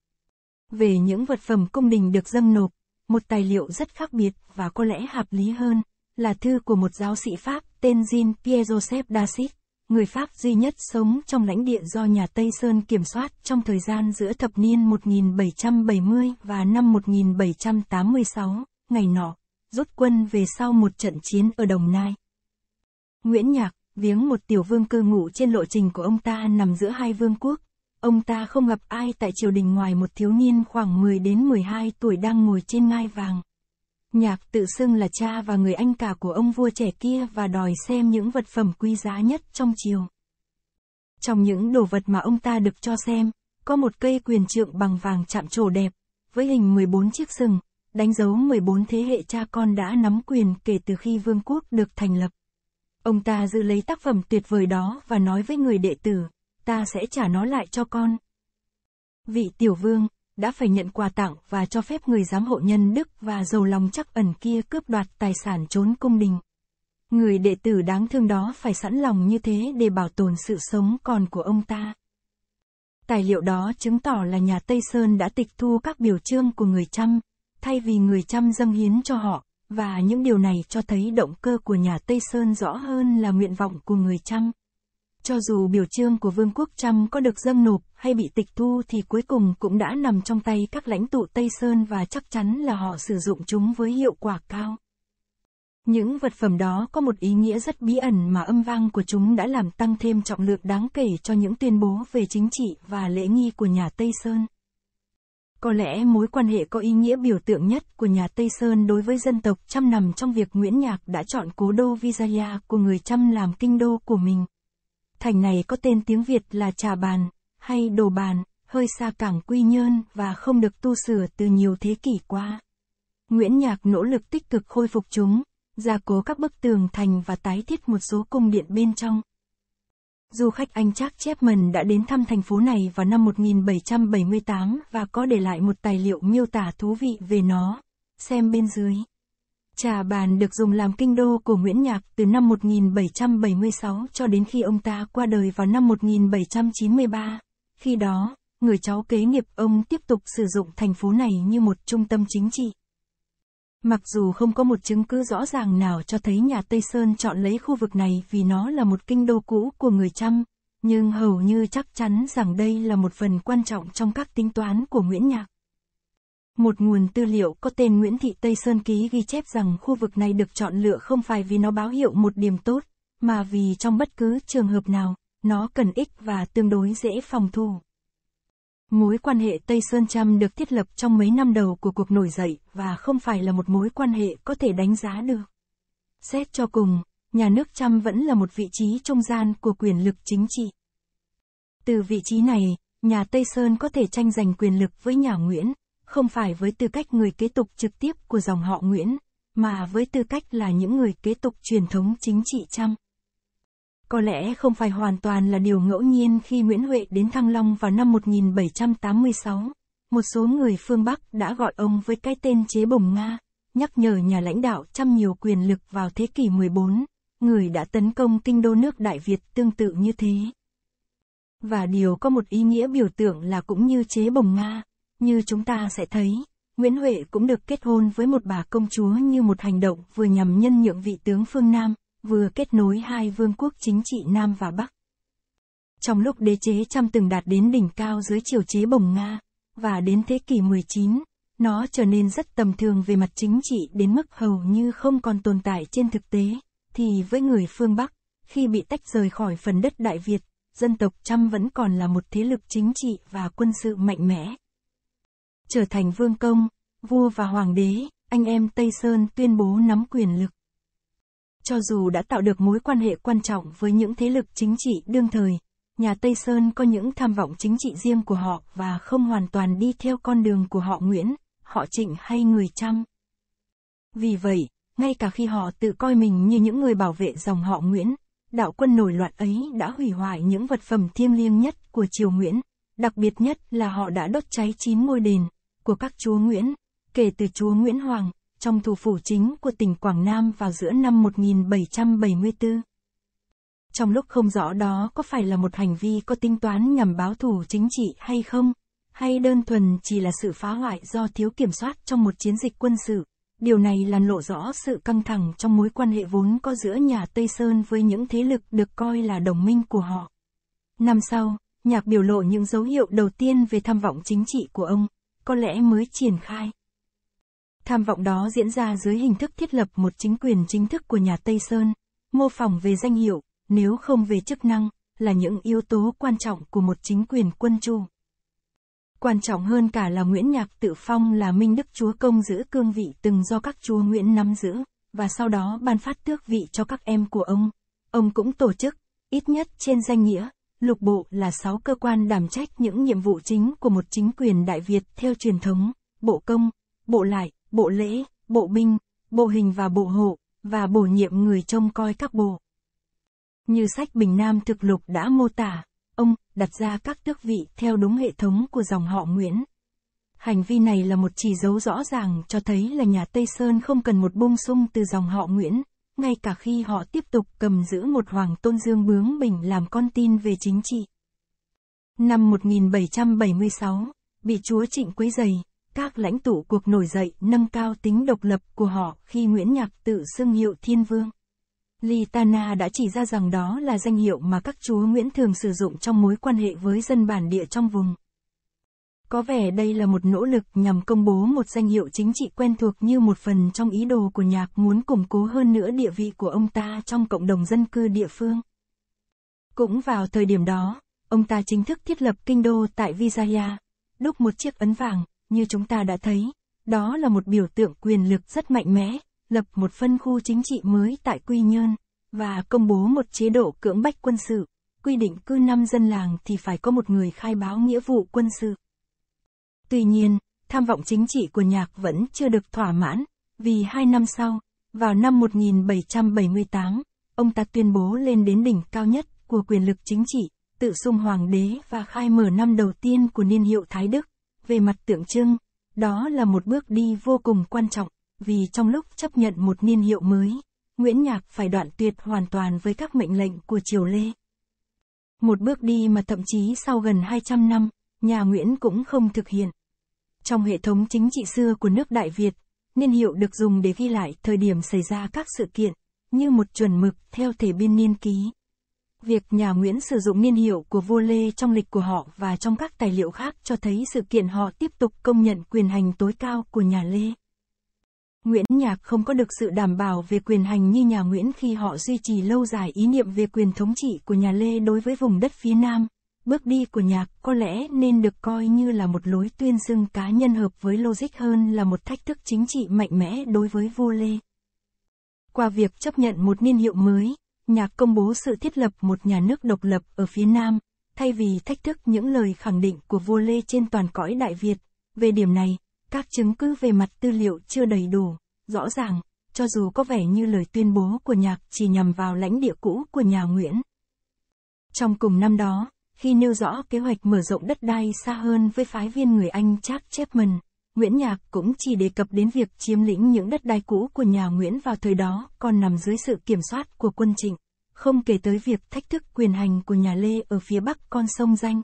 Về những vật phẩm cung đình được dâng nộp, một tài liệu rất khác biệt và có lẽ hợp lý hơn, là thư của một giáo sĩ Pháp tên Jean-Pierre-Joseph David, người Pháp duy nhất sống trong lãnh địa do nhà Tây Sơn kiểm soát trong thời gian giữa thập niên một nghìn bảy trăm bảy mươi và năm một nghìn bảy trăm tám mươi sáu, ngày nọ, rút quân về sau một trận chiến ở Đồng Nai. Nguyễn Nhạc, viếng một tiểu vương cư ngụ trên lộ trình của ông ta nằm giữa hai vương quốc. Ông ta không gặp ai tại triều đình ngoài một thiếu niên khoảng mười đến mười hai tuổi đang ngồi trên ngai vàng. Nhạc tự xưng là cha và người anh cả của ông vua trẻ kia và đòi xem những vật phẩm quý giá nhất trong triều. Trong những đồ vật mà ông ta được cho xem, có một cây quyền trượng bằng vàng chạm trổ đẹp, với hình mười bốn chiếc sừng, đánh dấu mười bốn thế hệ cha con đã nắm quyền kể từ khi vương quốc được thành lập. Ông ta giữ lấy tác phẩm tuyệt vời đó và nói với người đệ tử, ta sẽ trả nó lại cho con. Vị tiểu vương đã phải nhận quà tặng và cho phép người giám hộ nhân đức và giàu lòng trắc ẩn kia cướp đoạt tài sản trốn cung đình. Người đệ tử đáng thương đó phải sẵn lòng như thế để bảo tồn sự sống còn của ông ta. Tài liệu đó chứng tỏ là nhà Tây Sơn đã tịch thu các biểu chương của người Chăm, thay vì người Chăm dâng hiến cho họ, và những điều này cho thấy động cơ của nhà Tây Sơn rõ hơn là nguyện vọng của người Chăm. Cho dù biểu chương của Vương quốc Chăm có được dâng nộp hay bị tịch thu thì cuối cùng cũng đã nằm trong tay các lãnh tụ Tây Sơn và chắc chắn là họ sử dụng chúng với hiệu quả cao. Những vật phẩm đó có một ý nghĩa rất bí ẩn mà âm vang của chúng đã làm tăng thêm trọng lượng đáng kể cho những tuyên bố về chính trị và lễ nghi của nhà Tây Sơn. Có lẽ mối quan hệ có ý nghĩa biểu tượng nhất của nhà Tây Sơn đối với dân tộc Chăm nằm trong việc Nguyễn Nhạc đã chọn cố đô Visaya của người Chăm làm kinh đô của mình. Thành này có tên tiếng Việt là Trà Bàn, hay Đồ Bàn, hơi xa cảng Quy Nhơn và không được tu sửa từ nhiều thế kỷ qua. Nguyễn Nhạc nỗ lực tích cực khôi phục chúng, gia cố các bức tường thành và tái thiết một số cung điện bên trong. Du khách Anh Charles Chapman đã đến thăm thành phố này vào năm một nghìn bảy trăm bảy mươi tám và có để lại một tài liệu miêu tả thú vị về nó. Xem bên dưới. Trà Bàn được dùng làm kinh đô của Nguyễn Nhạc từ năm một nghìn bảy trăm bảy mươi sáu cho đến khi ông ta qua đời vào năm một nghìn bảy trăm chín mươi ba. Khi đó, người cháu kế nghiệp ông tiếp tục sử dụng thành phố này như một trung tâm chính trị. Mặc dù không có một chứng cứ rõ ràng nào cho thấy nhà Tây Sơn chọn lấy khu vực này vì nó là một kinh đô cũ của người Chăm, nhưng hầu như chắc chắn rằng đây là một phần quan trọng trong các tính toán của Nguyễn Nhạc. Một nguồn tư liệu có tên Nguyễn Thị Tây Sơn Ký ghi chép rằng khu vực này được chọn lựa không phải vì nó báo hiệu một điểm tốt, mà vì trong bất cứ trường hợp nào, nó cần ích và tương đối dễ phòng thủ. Mối quan hệ Tây Sơn Chăm được thiết lập trong mấy năm đầu của cuộc nổi dậy và không phải là một mối quan hệ có thể đánh giá được. Xét cho cùng, nhà nước Chăm vẫn là một vị trí trung gian của quyền lực chính trị. Từ vị trí này, nhà Tây Sơn có thể tranh giành quyền lực với nhà Nguyễn, không phải với tư cách người kế tục trực tiếp của dòng họ Nguyễn, mà với tư cách là những người kế tục truyền thống chính trị Chăm. Có lẽ không phải hoàn toàn là điều ngẫu nhiên khi Nguyễn Huệ đến Thăng Long vào năm một nghìn bảy trăm tám mươi sáu, một số người phương Bắc đã gọi ông với cái tên Chế Bồng Nga, nhắc nhở nhà lãnh đạo Chăm nhiều quyền lực vào thế kỷ mười bốn, người đã tấn công kinh đô nước Đại Việt tương tự như thế. Và điều có một ý nghĩa biểu tượng là cũng như Chế Bồng Nga, như chúng ta sẽ thấy, Nguyễn Huệ cũng được kết hôn với một bà công chúa như một hành động vừa nhằm nhân nhượng vị tướng phương Nam, vừa kết nối hai vương quốc chính trị Nam và Bắc. Trong lúc đế chế Chăm từng đạt đến đỉnh cao dưới triều Chế Bồng Nga, và đến thế kỷ mười chín, nó trở nên rất tầm thường về mặt chính trị đến mức hầu như không còn tồn tại trên thực tế, thì với người phương Bắc, khi bị tách rời khỏi phần đất Đại Việt, dân tộc Chăm vẫn còn là một thế lực chính trị và quân sự mạnh mẽ. Trở thành vương công, vua và hoàng đế, anh em Tây Sơn tuyên bố nắm quyền lực. Cho dù đã tạo được mối quan hệ quan trọng với những thế lực chính trị đương thời, nhà Tây Sơn có những tham vọng chính trị riêng của họ và không hoàn toàn đi theo con đường của họ Nguyễn, họ Trịnh hay người Chăm. Vì vậy, ngay cả khi họ tự coi mình như những người bảo vệ dòng họ Nguyễn, đạo quân nổi loạn ấy đã hủy hoại những vật phẩm thiêng liêng nhất của triều Nguyễn, đặc biệt nhất là họ đã đốt cháy chín ngôi đền của các chúa Nguyễn, kể từ chúa Nguyễn Hoàng, trong thủ phủ chính của tỉnh Quảng Nam vào giữa năm một nghìn bảy trăm bảy mươi tư. Trong lúc không rõ đó có phải là một hành vi có tính toán nhằm báo thù chính trị hay không, hay đơn thuần chỉ là sự phá hoại do thiếu kiểm soát trong một chiến dịch quân sự, điều này làm lộ rõ sự căng thẳng trong mối quan hệ vốn có giữa nhà Tây Sơn với những thế lực được coi là đồng minh của họ. Năm sau, Nhạc biểu lộ những dấu hiệu đầu tiên về tham vọng chính trị của ông, có lẽ mới triển khai. Tham vọng đó diễn ra dưới hình thức thiết lập một chính quyền chính thức của nhà Tây Sơn, mô phỏng về danh hiệu, nếu không về chức năng, là những yếu tố quan trọng của một chính quyền quân chủ. Quan trọng hơn cả là Nguyễn Nhạc tự phong là Minh Đức Chúa Công giữ cương vị từng do các chúa Nguyễn nắm giữ, và sau đó ban phát tước vị cho các em của ông. Ông cũng tổ chức, ít nhất trên danh nghĩa, lục bộ là sáu cơ quan đảm trách những nhiệm vụ chính của một chính quyền Đại Việt theo truyền thống, bộ công, bộ lại, bộ lễ, bộ binh, bộ hình và bộ hộ, và bổ nhiệm người trông coi các bộ. Như sách Bình Nam Thực Lục đã mô tả, ông đặt ra các tước vị theo đúng hệ thống của dòng họ Nguyễn. Hành vi này là một chỉ dấu rõ ràng cho thấy là nhà Tây Sơn không cần một bông sung từ dòng họ Nguyễn, ngay cả khi họ tiếp tục cầm giữ một hoàng tôn dương bướng bỉnh làm con tin về chính trị. Năm một nghìn bảy trăm bảy mươi sáu, bị chúa Trịnh quấy rầy, các lãnh tụ cuộc nổi dậy nâng cao tính độc lập của họ khi Nguyễn Nhạc tự xưng hiệu Thiên Vương. Litana đã chỉ ra rằng đó là danh hiệu mà các chúa Nguyễn thường sử dụng trong mối quan hệ với dân bản địa trong vùng. Có vẻ đây là một nỗ lực nhằm công bố một danh hiệu chính trị quen thuộc như một phần trong ý đồ của Nhạc muốn củng cố hơn nữa địa vị của ông ta trong cộng đồng dân cư địa phương. Cũng vào thời điểm đó, ông ta chính thức thiết lập kinh đô tại Visaya, đúc một chiếc ấn vàng, như chúng ta đã thấy, đó là một biểu tượng quyền lực rất mạnh mẽ, lập một phân khu chính trị mới tại Quy Nhơn, và công bố một chế độ cưỡng bách quân sự, quy định cứ năm dân làng thì phải có một người khai báo nghĩa vụ quân sự. Tuy nhiên, tham vọng chính trị của Nhạc vẫn chưa được thỏa mãn, vì hai năm sau, vào năm một nghìn bảy trăm bảy mươi tám, ông ta tuyên bố lên đến đỉnh cao nhất của quyền lực chính trị, tự xưng hoàng đế và khai mở năm đầu tiên của niên hiệu Thái Đức. Về mặt tượng trưng, đó là một bước đi vô cùng quan trọng, vì trong lúc chấp nhận một niên hiệu mới, Nguyễn Nhạc phải đoạn tuyệt hoàn toàn với các mệnh lệnh của triều Lê. Một bước đi mà thậm chí sau gần hai trăm năm, nhà Nguyễn cũng không thực hiện. Trong hệ thống chính trị xưa của nước Đại Việt, niên hiệu được dùng để ghi lại thời điểm xảy ra các sự kiện, như một chuẩn mực theo thể biên niên ký. Việc nhà Nguyễn sử dụng niên hiệu của vua Lê trong lịch của họ và trong các tài liệu khác cho thấy sự kiện họ tiếp tục công nhận quyền hành tối cao của nhà Lê. Nguyễn Nhạc không có được sự đảm bảo về quyền hành như nhà Nguyễn khi họ duy trì lâu dài ý niệm về quyền thống trị của nhà Lê đối với vùng đất phía Nam. Bước đi của Nhạc có lẽ nên được coi như là một lối tuyên xưng cá nhân hợp với logic hơn là một thách thức chính trị mạnh mẽ đối với vua Lê. Qua việc chấp nhận một niên hiệu mới, Nhạc công bố sự thiết lập một nhà nước độc lập ở phía Nam, thay vì thách thức những lời khẳng định của vua Lê trên toàn cõi Đại Việt. Về điểm này, các chứng cứ về mặt tư liệu chưa đầy đủ, rõ ràng, cho dù có vẻ như lời tuyên bố của Nhạc chỉ nhằm vào lãnh địa cũ của nhà Nguyễn. Trong cùng năm đó, khi nêu rõ kế hoạch mở rộng đất đai xa hơn với phái viên người Anh Charles Chapman, Nguyễn Nhạc cũng chỉ đề cập đến việc chiếm lĩnh những đất đai cũ của nhà Nguyễn vào thời đó còn nằm dưới sự kiểm soát của quân Trịnh, không kể tới việc thách thức quyền hành của nhà Lê ở phía bắc con sông Danh.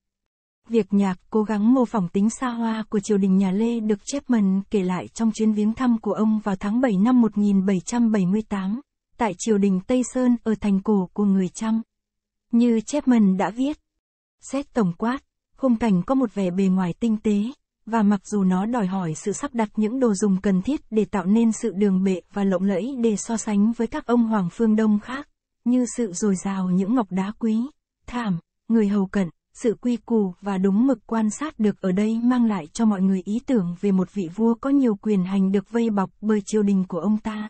Việc Nhạc cố gắng mô phỏng tính xa hoa của triều đình nhà Lê được Chapman kể lại trong chuyến viếng thăm của ông vào tháng bảy năm một nghìn bảy trăm bảy mươi tám, tại triều đình Tây Sơn ở thành cổ của người Chăm. Như Chapman đã viết, xét tổng quát, khung cảnh có một vẻ bề ngoài tinh tế, và mặc dù nó đòi hỏi sự sắp đặt những đồ dùng cần thiết để tạo nên sự đường bệ và lộng lẫy để so sánh với các ông hoàng phương Đông khác, như sự dồi dào những ngọc đá quý, thảm, người hầu cận, sự quy củ và đúng mực quan sát được ở đây mang lại cho mọi người ý tưởng về một vị vua có nhiều quyền hành được vây bọc bởi triều đình của ông ta.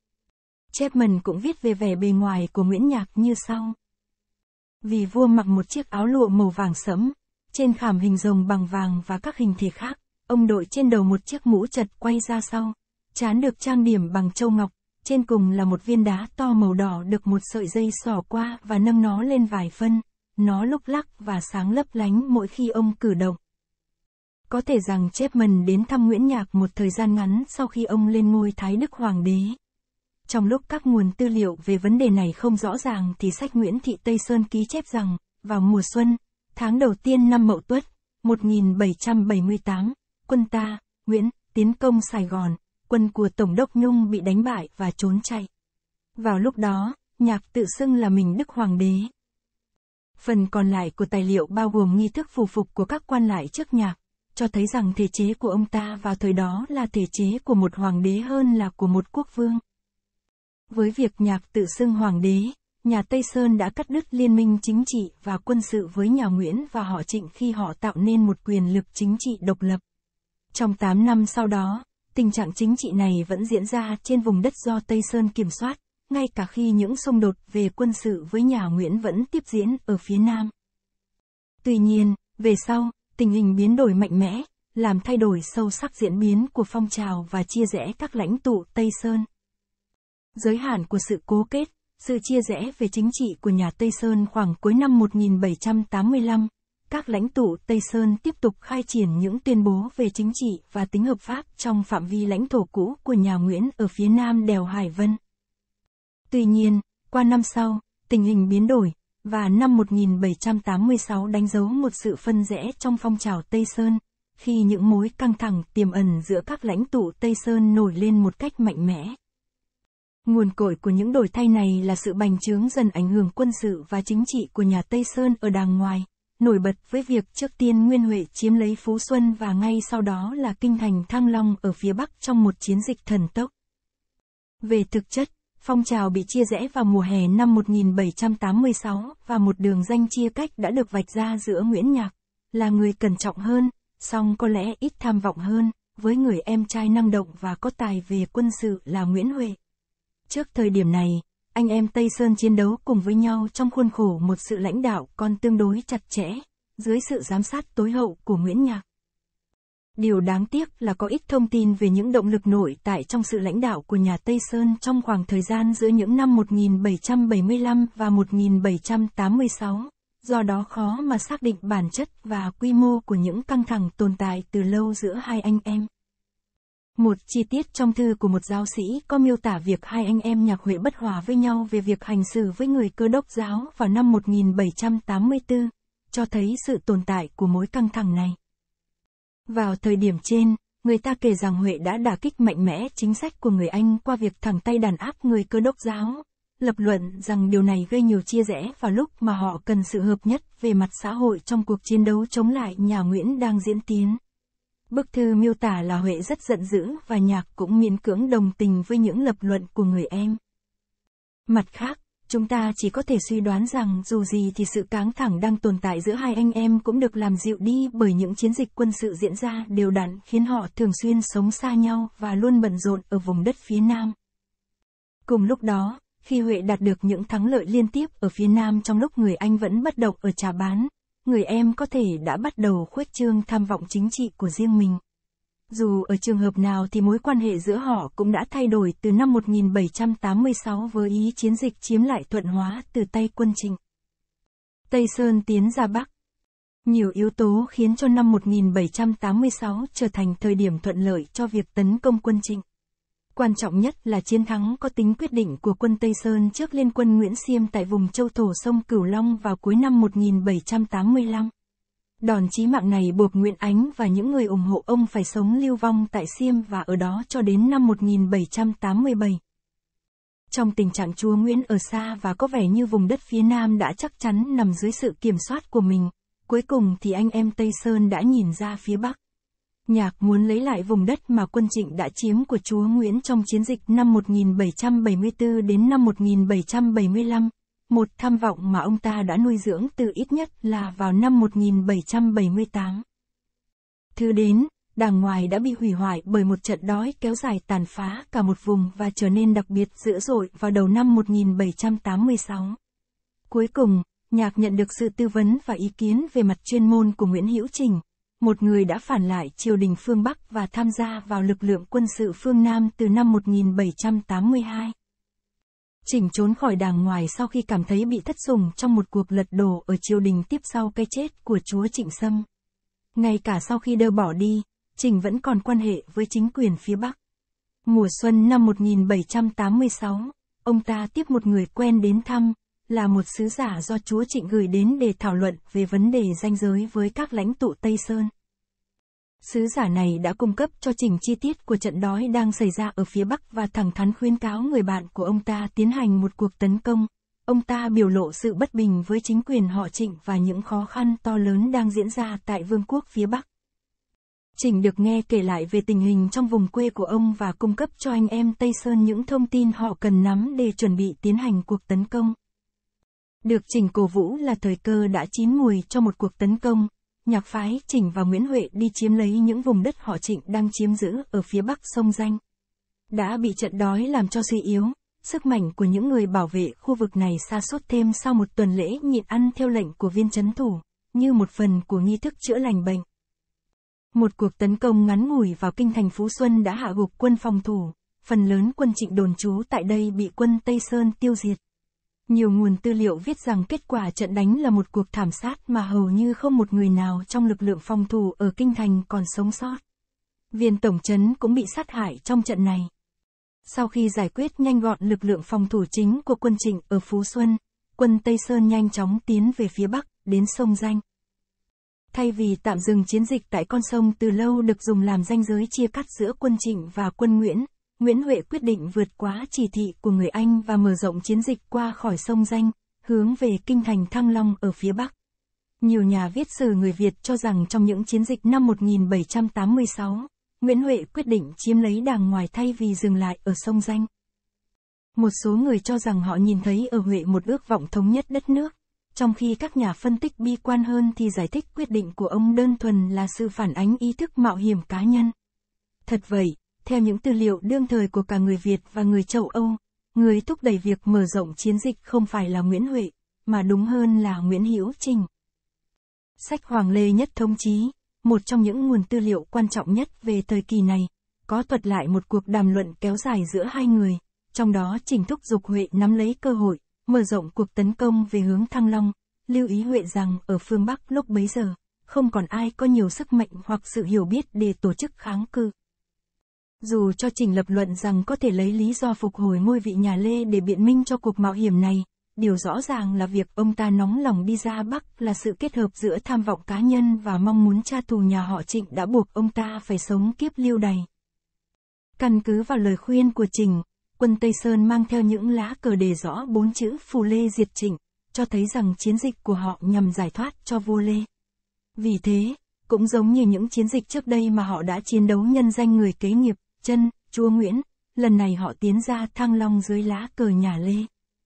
Chapman cũng viết về vẻ bề ngoài của Nguyễn Nhạc như sau. Vì vua mặc một chiếc áo lụa màu vàng sẫm, trên khảm hình rồng bằng vàng và các hình thể khác, ông đội trên đầu một chiếc mũ chật quay ra sau, trán được trang điểm bằng châu ngọc, trên cùng là một viên đá to màu đỏ được một sợi dây xỏ qua và nâng nó lên vài phân, nó lúc lắc và sáng lấp lánh mỗi khi ông cử động. Có thể rằng Chapman đến thăm Nguyễn Nhạc một thời gian ngắn sau khi ông lên ngôi Thái Đức Hoàng đế. Trong lúc các nguồn tư liệu về vấn đề này không rõ ràng thì sách Nguyễn Thị Tây Sơn ký chép rằng, vào mùa xuân, tháng đầu tiên năm Mậu Tuất, một nghìn bảy trăm bảy mươi tám, quân ta, Nguyễn, tiến công Sài Gòn, quân của Tổng đốc Nhung bị đánh bại và trốn chạy. Vào lúc đó, Nhạc tự xưng là mình Đức Hoàng đế. Phần còn lại của tài liệu bao gồm nghi thức phù phục của các quan lại trước Nhạc, cho thấy rằng thể chế của ông ta vào thời đó là thể chế của một hoàng đế hơn là của một quốc vương. Với việc Nhạc tự xưng hoàng đế, nhà Tây Sơn đã cắt đứt liên minh chính trị và quân sự với nhà Nguyễn và họ Trịnh khi họ tạo nên một quyền lực chính trị độc lập. Trong tám năm sau đó, tình trạng chính trị này vẫn diễn ra trên vùng đất do Tây Sơn kiểm soát, ngay cả khi những xung đột về quân sự với nhà Nguyễn vẫn tiếp diễn ở phía Nam. Tuy nhiên, về sau, tình hình biến đổi mạnh mẽ, làm thay đổi sâu sắc diễn biến của phong trào và chia rẽ các lãnh tụ Tây Sơn. Giới hạn của sự cố kết, sự chia rẽ về chính trị của nhà Tây Sơn khoảng cuối năm một nghìn bảy trăm tám mươi lăm, các lãnh tụ Tây Sơn tiếp tục khai triển những tuyên bố về chính trị và tính hợp pháp trong phạm vi lãnh thổ cũ của nhà Nguyễn ở phía nam đèo Hải Vân. Tuy nhiên, qua năm sau, tình hình biến đổi, và năm một nghìn bảy trăm tám mươi sáu đánh dấu một sự phân rẽ trong phong trào Tây Sơn, khi những mối căng thẳng tiềm ẩn giữa các lãnh tụ Tây Sơn nổi lên một cách mạnh mẽ. Nguồn cội của những đổi thay này là sự bành trướng dần ảnh hưởng quân sự và chính trị của nhà Tây Sơn ở đàng ngoài, nổi bật với việc trước tiên Nguyên Huệ chiếm lấy Phú Xuân và ngay sau đó là kinh thành Thăng Long ở phía Bắc trong một chiến dịch thần tốc. Về thực chất, phong trào bị chia rẽ vào mùa hè năm một nghìn bảy trăm tám mươi sáu và một đường ranh chia cách đã được vạch ra giữa Nguyễn Nhạc, là người cẩn trọng hơn, song có lẽ ít tham vọng hơn, với người em trai năng động và có tài về quân sự là Nguyễn Huệ. Trước thời điểm này, anh em Tây Sơn chiến đấu cùng với nhau trong khuôn khổ một sự lãnh đạo còn tương đối chặt chẽ, dưới sự giám sát tối hậu của Nguyễn Nhạc. Điều đáng tiếc là có ít thông tin về những động lực nội tại trong sự lãnh đạo của nhà Tây Sơn trong khoảng thời gian giữa những năm một nghìn bảy trăm bảy mươi lăm và một nghìn bảy trăm tám mươi sáu, do đó khó mà xác định bản chất và quy mô của những căng thẳng tồn tại từ lâu giữa hai anh em. Một chi tiết trong thư của một giáo sĩ có miêu tả việc hai anh em Nhạc Huệ bất hòa với nhau về việc hành xử với người Cơ đốc giáo vào năm một nghìn bảy trăm tám mươi tư, cho thấy sự tồn tại của mối căng thẳng này. Vào thời điểm trên, người ta kể rằng Huệ đã đả kích mạnh mẽ chính sách của người Anh qua việc thẳng tay đàn áp người Cơ đốc giáo, lập luận rằng điều này gây nhiều chia rẽ vào lúc mà họ cần sự hợp nhất về mặt xã hội trong cuộc chiến đấu chống lại nhà Nguyễn đang diễn tiến. Bức thư miêu tả là Huệ rất giận dữ và Nhạc cũng miễn cưỡng đồng tình với những lập luận của người em. Mặt khác, chúng ta chỉ có thể suy đoán rằng dù gì thì sự căng thẳng đang tồn tại giữa hai anh em cũng được làm dịu đi bởi những chiến dịch quân sự diễn ra đều đặn khiến họ thường xuyên sống xa nhau và luôn bận rộn ở vùng đất phía Nam. Cùng lúc đó, khi Huệ đạt được những thắng lợi liên tiếp ở phía Nam trong lúc người Anh vẫn bất động ở Trà Bán, người em có thể đã bắt đầu khuếch trương tham vọng chính trị của riêng mình. Dù ở trường hợp nào thì mối quan hệ giữa họ cũng đã thay đổi từ năm một nghìn bảy trăm tám mươi sáu với ý chiến dịch chiếm lại Thuận Hóa từ tay quân Trịnh. Tây Sơn tiến ra Bắc. Nhiều yếu tố khiến cho năm một nghìn bảy trăm tám mươi sáu trở thành thời điểm thuận lợi cho việc tấn công quân Trịnh. Quan trọng nhất là chiến thắng có tính quyết định của quân Tây Sơn trước liên quân Nguyễn Xiêm tại vùng châu thổ sông Cửu Long vào cuối năm một nghìn bảy trăm tám mươi lăm. Đòn chí mạng này buộc Nguyễn Ánh và những người ủng hộ ông phải sống lưu vong tại Xiêm và ở đó cho đến năm một nghìn bảy trăm tám mươi bảy. Trong tình trạng chúa Nguyễn ở xa và có vẻ như vùng đất phía Nam đã chắc chắn nằm dưới sự kiểm soát của mình, cuối cùng thì anh em Tây Sơn đã nhìn ra phía Bắc. Nhạc muốn lấy lại vùng đất mà quân Trịnh đã chiếm của chúa Nguyễn trong chiến dịch năm một nghìn bảy trăm bảy mươi tư đến năm một nghìn bảy trăm bảy mươi lăm, một tham vọng mà ông ta đã nuôi dưỡng từ ít nhất là vào năm một nghìn bảy trăm bảy mươi tám. Thứ đến, đàng ngoài đã bị hủy hoại bởi một trận đói kéo dài tàn phá cả một vùng và trở nên đặc biệt dữ dội vào đầu năm một nghìn bảy trăm tám mươi sáu. Cuối cùng, Nhạc nhận được sự tư vấn và ý kiến về mặt chuyên môn của Nguyễn Hữu Trình, một người đã phản lại triều đình phương Bắc và tham gia vào lực lượng quân sự phương Nam từ năm một nghìn bảy trăm tám mươi hai. Trịnh trốn khỏi đàng ngoài sau khi cảm thấy bị thất sủng trong một cuộc lật đổ ở triều đình tiếp sau cái chết của chúa Trịnh Sâm. Ngay cả sau khi Đơ bỏ đi, Trịnh vẫn còn quan hệ với chính quyền phía Bắc. Mùa xuân năm một nghìn bảy trăm tám mươi sáu, ông ta tiếp một người quen đến thăm, là một sứ giả do chúa Trịnh gửi đến để thảo luận về vấn đề ranh giới với các lãnh tụ Tây Sơn. Sứ giả này đã cung cấp cho Trịnh chi tiết của trận đói đang xảy ra ở phía Bắc và thẳng thắn khuyến cáo người bạn của ông ta tiến hành một cuộc tấn công. Ông ta biểu lộ sự bất bình với chính quyền họ Trịnh và những khó khăn to lớn đang diễn ra tại vương quốc phía Bắc. Trịnh được nghe kể lại về tình hình trong vùng quê của ông và cung cấp cho anh em Tây Sơn những thông tin họ cần nắm để chuẩn bị tiến hành cuộc tấn công. Được Trịnh cổ vũ là thời cơ đã chín mùi cho một cuộc tấn công. Nhạc phái Trịnh và Nguyễn Huệ đi chiếm lấy những vùng đất họ Trịnh đang chiếm giữ ở phía bắc sông Danh. Đã bị trận đói làm cho suy yếu, sức mạnh của những người bảo vệ khu vực này sa sút thêm sau một tuần lễ nhịn ăn theo lệnh của viên trấn thủ, như một phần của nghi thức chữa lành bệnh. Một cuộc tấn công ngắn ngủi vào kinh thành Phú Xuân đã hạ gục quân phòng thủ, phần lớn quân Trịnh đồn trú tại đây bị quân Tây Sơn tiêu diệt. Nhiều nguồn tư liệu viết rằng kết quả trận đánh là một cuộc thảm sát mà hầu như không một người nào trong lực lượng phòng thủ ở kinh thành còn sống sót. Viên tổng trấn cũng bị sát hại trong trận này. Sau khi giải quyết nhanh gọn lực lượng phòng thủ chính của quân Trịnh ở Phú Xuân, quân Tây Sơn nhanh chóng tiến về phía Bắc, đến sông Danh. Thay vì tạm dừng chiến dịch tại con sông từ lâu được dùng làm ranh giới chia cắt giữa quân Trịnh và quân Nguyễn, Nguyễn Huệ quyết định vượt quá chỉ thị của người Anh và mở rộng chiến dịch qua khỏi sông Danh, hướng về kinh thành Thăng Long ở phía Bắc. Nhiều nhà viết sử người Việt cho rằng trong những chiến dịch năm một nghìn bảy trăm tám mươi sáu, Nguyễn Huệ quyết định chiếm lấy đàng ngoài thay vì dừng lại ở sông Danh. Một số người cho rằng họ nhìn thấy ở Huệ một ước vọng thống nhất đất nước, trong khi các nhà phân tích bi quan hơn thì giải thích quyết định của ông đơn thuần là sự phản ánh ý thức mạo hiểm cá nhân. Thật vậy, theo những tư liệu đương thời của cả người Việt và người châu Âu, người thúc đẩy việc mở rộng chiến dịch không phải là Nguyễn Huệ, mà đúng hơn là Nguyễn Hữu Trình. Sách Hoàng Lê Nhất Thống Chí, một trong những nguồn tư liệu quan trọng nhất về thời kỳ này, có thuật lại một cuộc đàm luận kéo dài giữa hai người, trong đó Trình thúc giục Huệ nắm lấy cơ hội, mở rộng cuộc tấn công về hướng Thăng Long, lưu ý Huệ rằng ở phương Bắc lúc bấy giờ, không còn ai có nhiều sức mạnh hoặc sự hiểu biết để tổ chức kháng cự. Dù cho Trình lập luận rằng có thể lấy lý do phục hồi ngôi vị nhà Lê để biện minh cho cuộc mạo hiểm này, điều rõ ràng là việc ông ta nóng lòng đi ra Bắc là sự kết hợp giữa tham vọng cá nhân và mong muốn tra thù nhà họ Trịnh đã buộc ông ta phải sống kiếp lưu đày. Căn cứ vào lời khuyên của Trình, quân Tây Sơn mang theo những lá cờ đề rõ bốn chữ Phù Lê diệt Trịnh, cho thấy rằng chiến dịch của họ nhằm giải thoát cho vua Lê. Vì thế, cũng giống như những chiến dịch trước đây mà họ đã chiến đấu nhân danh người kế nghiệp, Chân, chúa Nguyễn, lần này họ tiến ra Thăng Long dưới lá cờ nhà Lê.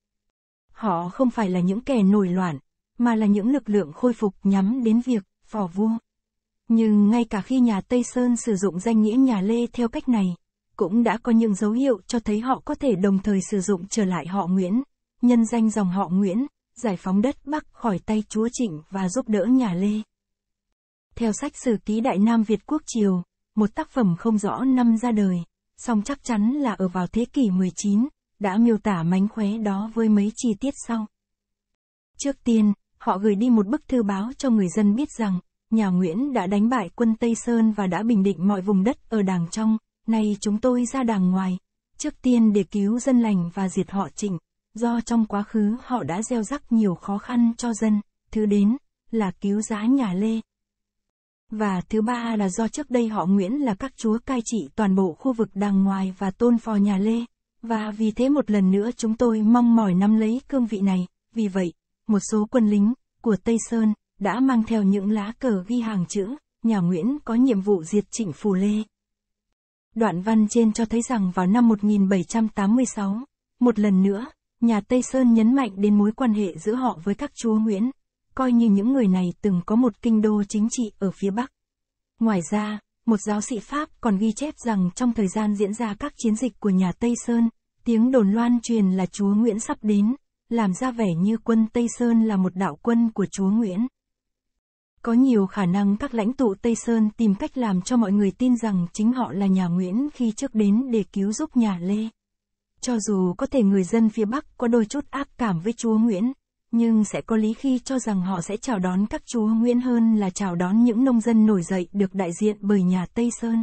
Họ không phải là những kẻ nổi loạn, mà là những lực lượng khôi phục nhắm đến việc phò vua. Nhưng ngay cả khi nhà Tây Sơn sử dụng danh nghĩa nhà Lê theo cách này, cũng đã có những dấu hiệu cho thấy họ có thể đồng thời sử dụng trở lại họ Nguyễn, nhân danh dòng họ Nguyễn, giải phóng đất Bắc khỏi tay chúa Trịnh và giúp đỡ nhà Lê. Theo sách Sử ký Đại Nam Việt Quốc Triều, một tác phẩm không rõ năm ra đời, song chắc chắn là ở vào thế kỷ mười chín, đã miêu tả mánh khóe đó với mấy chi tiết sau. Trước tiên, họ gửi đi một bức thư báo cho người dân biết rằng, nhà Nguyễn đã đánh bại quân Tây Sơn và đã bình định mọi vùng đất ở Đàng trong, nay chúng tôi ra Đàng ngoài, trước tiên để cứu dân lành và diệt họ Trịnh, do trong quá khứ họ đã gieo rắc nhiều khó khăn cho dân, thứ đến, là cứu giá nhà Lê. Và thứ ba là do trước đây họ Nguyễn là các chúa cai trị toàn bộ khu vực Đàng ngoài và tôn phò nhà Lê, và vì thế một lần nữa chúng tôi mong mỏi nắm lấy cương vị này, vì vậy, một số quân lính của Tây Sơn đã mang theo những lá cờ ghi hàng chữ, nhà Nguyễn có nhiệm vụ diệt Trịnh Phù Lê. Đoạn văn trên cho thấy rằng vào năm một nghìn bảy trăm tám mươi sáu, một lần nữa, nhà Tây Sơn nhấn mạnh đến mối quan hệ giữa họ với các chúa Nguyễn, coi như những người này từng có một kinh đô chính trị ở phía Bắc. Ngoài ra, một giáo sĩ Pháp còn ghi chép rằng trong thời gian diễn ra các chiến dịch của nhà Tây Sơn, tiếng đồn loan truyền là chúa Nguyễn sắp đến, làm ra vẻ như quân Tây Sơn là một đạo quân của chúa Nguyễn. Có nhiều khả năng các lãnh tụ Tây Sơn tìm cách làm cho mọi người tin rằng chính họ là nhà Nguyễn khi trước đến để cứu giúp nhà Lê. Cho dù có thể người dân phía Bắc có đôi chút ác cảm với chúa Nguyễn, nhưng sẽ có lý khi cho rằng họ sẽ chào đón các chúa Nguyễn hơn là chào đón những nông dân nổi dậy được đại diện bởi nhà Tây Sơn.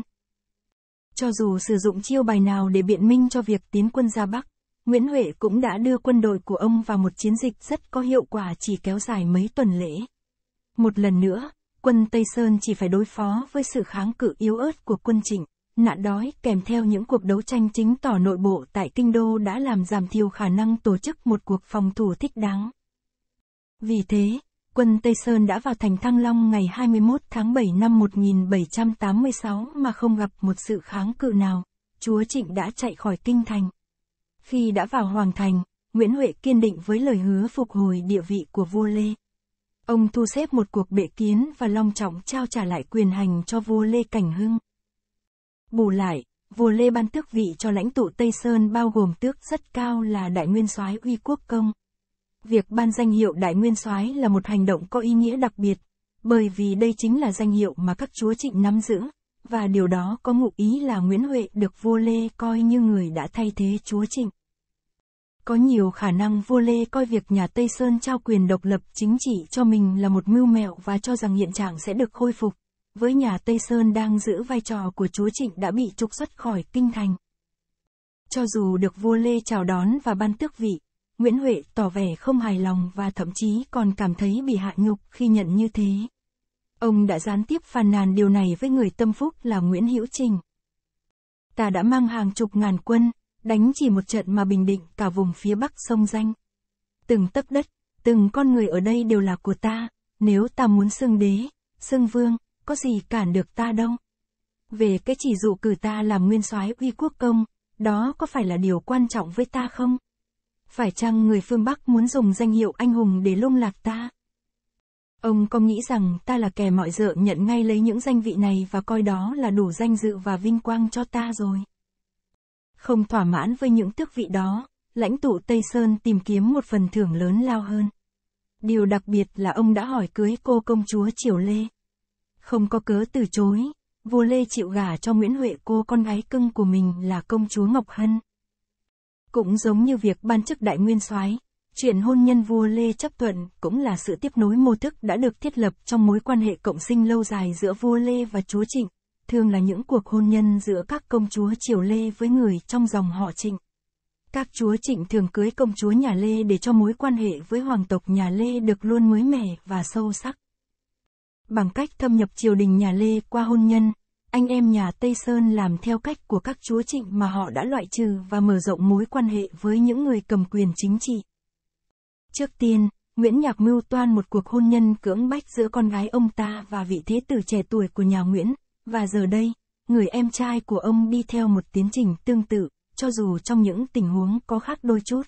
Cho dù sử dụng chiêu bài nào để biện minh cho việc tiến quân ra Bắc, Nguyễn Huệ cũng đã đưa quân đội của ông vào một chiến dịch rất có hiệu quả chỉ kéo dài mấy tuần lễ. Một lần nữa, quân Tây Sơn chỉ phải đối phó với sự kháng cự yếu ớt của quân Trịnh, nạn đói kèm theo những cuộc đấu tranh chính tỏ nội bộ tại Kinh Đô đã làm giảm thiểu khả năng tổ chức một cuộc phòng thủ thích đáng. Vì thế, quân Tây Sơn đã vào thành Thăng Long ngày hai mươi mốt tháng bảy năm một nghìn bảy trăm tám mươi sáu mà không gặp một sự kháng cự nào, chúa Trịnh đã chạy khỏi kinh thành. Khi đã vào Hoàng Thành, Nguyễn Huệ kiên định với lời hứa phục hồi địa vị của vua Lê. Ông thu xếp một cuộc bệ kiến và long trọng trao trả lại quyền hành cho vua Lê Cảnh Hưng. Bù lại, vua Lê ban tước vị cho lãnh tụ Tây Sơn bao gồm tước rất cao là Đại Nguyên Soái Uy Quốc Công. Việc ban danh hiệu Đại Nguyên Soái là một hành động có ý nghĩa đặc biệt, bởi vì đây chính là danh hiệu mà các chúa Trịnh nắm giữ, và điều đó có ngụ ý là Nguyễn Huệ được vua Lê coi như người đã thay thế chúa Trịnh. Có nhiều khả năng vua Lê coi việc nhà Tây Sơn trao quyền độc lập chính trị cho mình là một mưu mẹo và cho rằng hiện trạng sẽ được khôi phục, với nhà Tây Sơn đang giữ vai trò của chúa Trịnh đã bị trục xuất khỏi kinh thành. Cho dù được vua Lê chào đón và ban tước vị, Nguyễn Huệ tỏ vẻ không hài lòng và thậm chí còn cảm thấy bị hạ nhục khi nhận như thế. Ông đã gián tiếp phàn nàn điều này với người tâm phúc là Nguyễn Hữu Trình. Ta đã mang hàng chục ngàn quân, đánh chỉ một trận mà bình định cả vùng phía Bắc sông Danh. Từng tấc đất, từng con người ở đây đều là của ta, nếu ta muốn xưng đế, xưng vương, có gì cản được ta đâu. Về cái chỉ dụ cử ta làm nguyên soái Uy Quốc Công, đó có phải là điều quan trọng với ta không? Phải chăng người phương Bắc muốn dùng danh hiệu anh hùng để lung lạc ta? Ông có nghĩ rằng ta là kẻ mọi dợ nhận ngay lấy những danh vị này và coi đó là đủ danh dự và vinh quang cho ta rồi? Không thỏa mãn với những tước vị đó, lãnh tụ Tây Sơn tìm kiếm một phần thưởng lớn lao hơn. Điều đặc biệt là ông đã hỏi cưới cô công chúa Triều Lê. Không có cớ từ chối, vua Lê chịu gả cho Nguyễn Huệ cô con gái cưng của mình là công chúa Ngọc Hân. Cũng giống như việc ban chức đại nguyên soái, chuyện hôn nhân vua Lê chấp thuận cũng là sự tiếp nối mô thức đã được thiết lập trong mối quan hệ cộng sinh lâu dài giữa vua Lê và chúa Trịnh, thường là những cuộc hôn nhân giữa các công chúa Triều Lê với người trong dòng họ Trịnh. Các chúa Trịnh thường cưới công chúa nhà Lê để cho mối quan hệ với hoàng tộc nhà Lê được luôn mới mẻ và sâu sắc. Bằng cách thâm nhập triều đình nhà Lê qua hôn nhân, anh em nhà Tây Sơn làm theo cách của các chúa Trịnh mà họ đã loại trừ và mở rộng mối quan hệ với những người cầm quyền chính trị. Trước tiên, Nguyễn Nhạc mưu toan một cuộc hôn nhân cưỡng bách giữa con gái ông ta và vị thế tử trẻ tuổi của nhà Nguyễn, và giờ đây, người em trai của ông đi theo một tiến trình tương tự, cho dù trong những tình huống có khác đôi chút.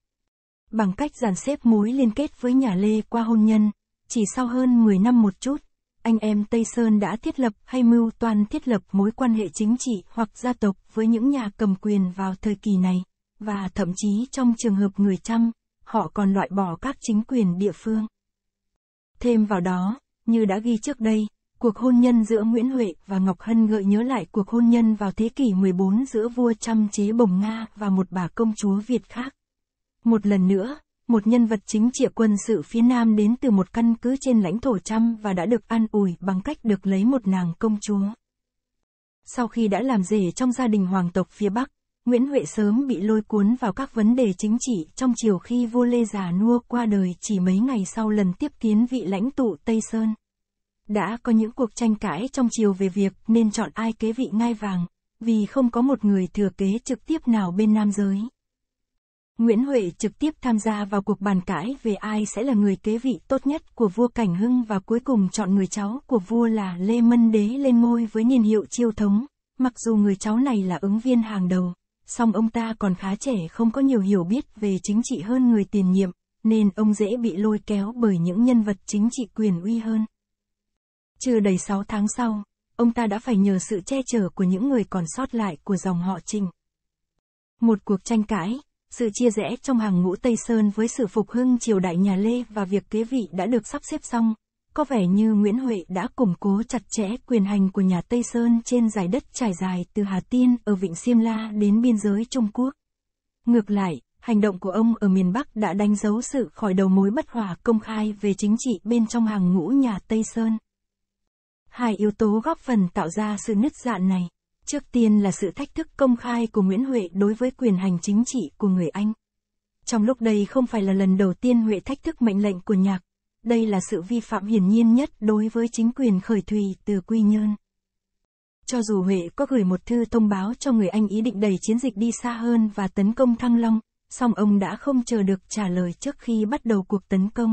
Bằng cách dàn xếp mối liên kết với nhà Lê qua hôn nhân, chỉ sau hơn mười năm một chút, anh em Tây Sơn đã thiết lập hay mưu toan thiết lập mối quan hệ chính trị hoặc gia tộc với những nhà cầm quyền vào thời kỳ này, và thậm chí trong trường hợp người Chăm, họ còn loại bỏ các chính quyền địa phương. Thêm vào đó, như đã ghi trước đây, cuộc hôn nhân giữa Nguyễn Huệ và Ngọc Hân gợi nhớ lại cuộc hôn nhân vào thế kỷ mười bốn giữa vua Chăm Chế Bồng Nga và một bà công chúa Việt khác. Một lần nữa, một nhân vật chính trị quân sự phía Nam đến từ một căn cứ trên lãnh thổ Chăm và đã được an ủi bằng cách được lấy một nàng công chúa. Sau khi đã làm rể trong gia đình hoàng tộc phía Bắc, Nguyễn Huệ sớm bị lôi cuốn vào các vấn đề chính trị trong chiều khi vua Lê già nua qua đời chỉ mấy ngày sau lần tiếp kiến vị lãnh tụ Tây Sơn. Đã có những cuộc tranh cãi trong triều về việc nên chọn ai kế vị ngai vàng, vì không có một người thừa kế trực tiếp nào bên nam giới. Nguyễn Huệ trực tiếp tham gia vào cuộc bàn cãi về ai sẽ là người kế vị tốt nhất của vua Cảnh Hưng và cuối cùng chọn người cháu của vua là Lê Mân Đế lên ngôi với niên hiệu Chiêu Thống, mặc dù người cháu này là ứng viên hàng đầu, song ông ta còn khá trẻ không có nhiều hiểu biết về chính trị hơn người tiền nhiệm, nên ông dễ bị lôi kéo bởi những nhân vật chính trị quyền uy hơn. Chưa đầy sáu tháng sau, ông ta đã phải nhờ sự che chở của những người còn sót lại của dòng họ Trịnh. Một cuộc tranh cãi, sự chia rẽ trong hàng ngũ Tây Sơn với sự phục hưng triều đại nhà Lê và việc kế vị đã được sắp xếp xong, có vẻ như Nguyễn Huệ đã củng cố chặt chẽ quyền hành của nhà Tây Sơn trên dải đất trải dài từ Hà Tiên ở Vịnh Xiêm La đến biên giới Trung Quốc. Ngược lại, hành động của ông ở miền Bắc đã đánh dấu sự khỏi đầu mối bất hòa công khai về chính trị bên trong hàng ngũ nhà Tây Sơn. Hai yếu tố góp phần tạo ra sự nứt rạn này. Trước tiên là sự thách thức công khai của Nguyễn Huệ đối với quyền hành chính trị của người Anh. Trong lúc đây không phải là lần đầu tiên Huệ thách thức mệnh lệnh của Nhạc, đây là sự vi phạm hiển nhiên nhất đối với chính quyền khởi thủy từ Quy Nhơn. Cho dù Huệ có gửi một thư thông báo cho người Anh ý định đẩy chiến dịch đi xa hơn và tấn công Thăng Long, song ông đã không chờ được trả lời trước khi bắt đầu cuộc tấn công.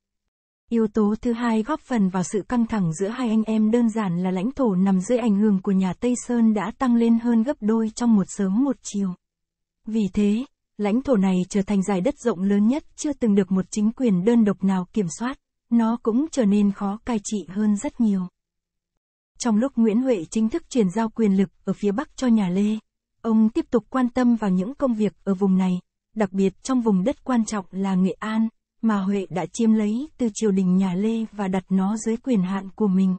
Yếu tố thứ hai góp phần vào sự căng thẳng giữa hai anh em đơn giản là lãnh thổ nằm dưới ảnh hưởng của nhà Tây Sơn đã tăng lên hơn gấp đôi trong một sớm một chiều. Vì thế, lãnh thổ này trở thành dải đất rộng lớn nhất chưa từng được một chính quyền đơn độc nào kiểm soát, nó cũng trở nên khó cai trị hơn rất nhiều. Trong lúc Nguyễn Huệ chính thức chuyển giao quyền lực ở phía Bắc cho nhà Lê, ông tiếp tục quan tâm vào những công việc ở vùng này, đặc biệt trong vùng đất quan trọng là Nghệ An, mà Huệ đã chiếm lấy từ triều đình nhà Lê và đặt nó dưới quyền hạn của mình.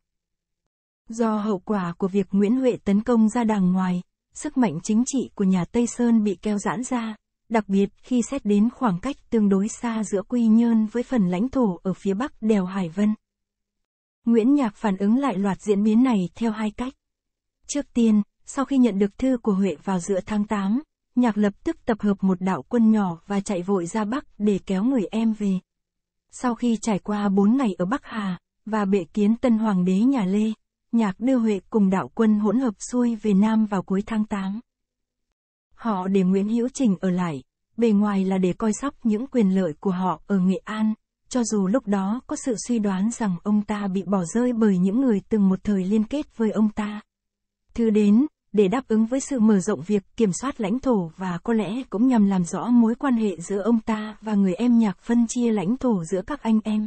Do hậu quả của việc Nguyễn Huệ tấn công ra đàng ngoài, sức mạnh chính trị của nhà Tây Sơn bị kéo giãn ra, đặc biệt khi xét đến khoảng cách tương đối xa giữa Quy Nhơn với phần lãnh thổ ở phía bắc đèo Hải Vân. Nguyễn Nhạc phản ứng lại loạt diễn biến này theo hai cách. Trước tiên, sau khi nhận được thư của Huệ vào giữa tháng tám, Nhạc lập tức tập hợp một đạo quân nhỏ và chạy vội ra Bắc để kéo người em về. Sau khi trải qua bốn ngày ở Bắc Hà, và bệ kiến tân hoàng đế nhà Lê, Nhạc đưa Huệ cùng đạo quân hỗn hợp xuôi về Nam vào cuối tháng tám. Họ để Nguyễn Hữu Trình ở lại, bề ngoài là để coi sóc những quyền lợi của họ ở Nghệ An, cho dù lúc đó có sự suy đoán rằng ông ta bị bỏ rơi bởi những người từng một thời liên kết với ông ta. Thứ đến, để đáp ứng với sự mở rộng việc kiểm soát lãnh thổ và có lẽ cũng nhằm làm rõ mối quan hệ giữa ông ta và người em Nhạc phân chia lãnh thổ giữa các anh em.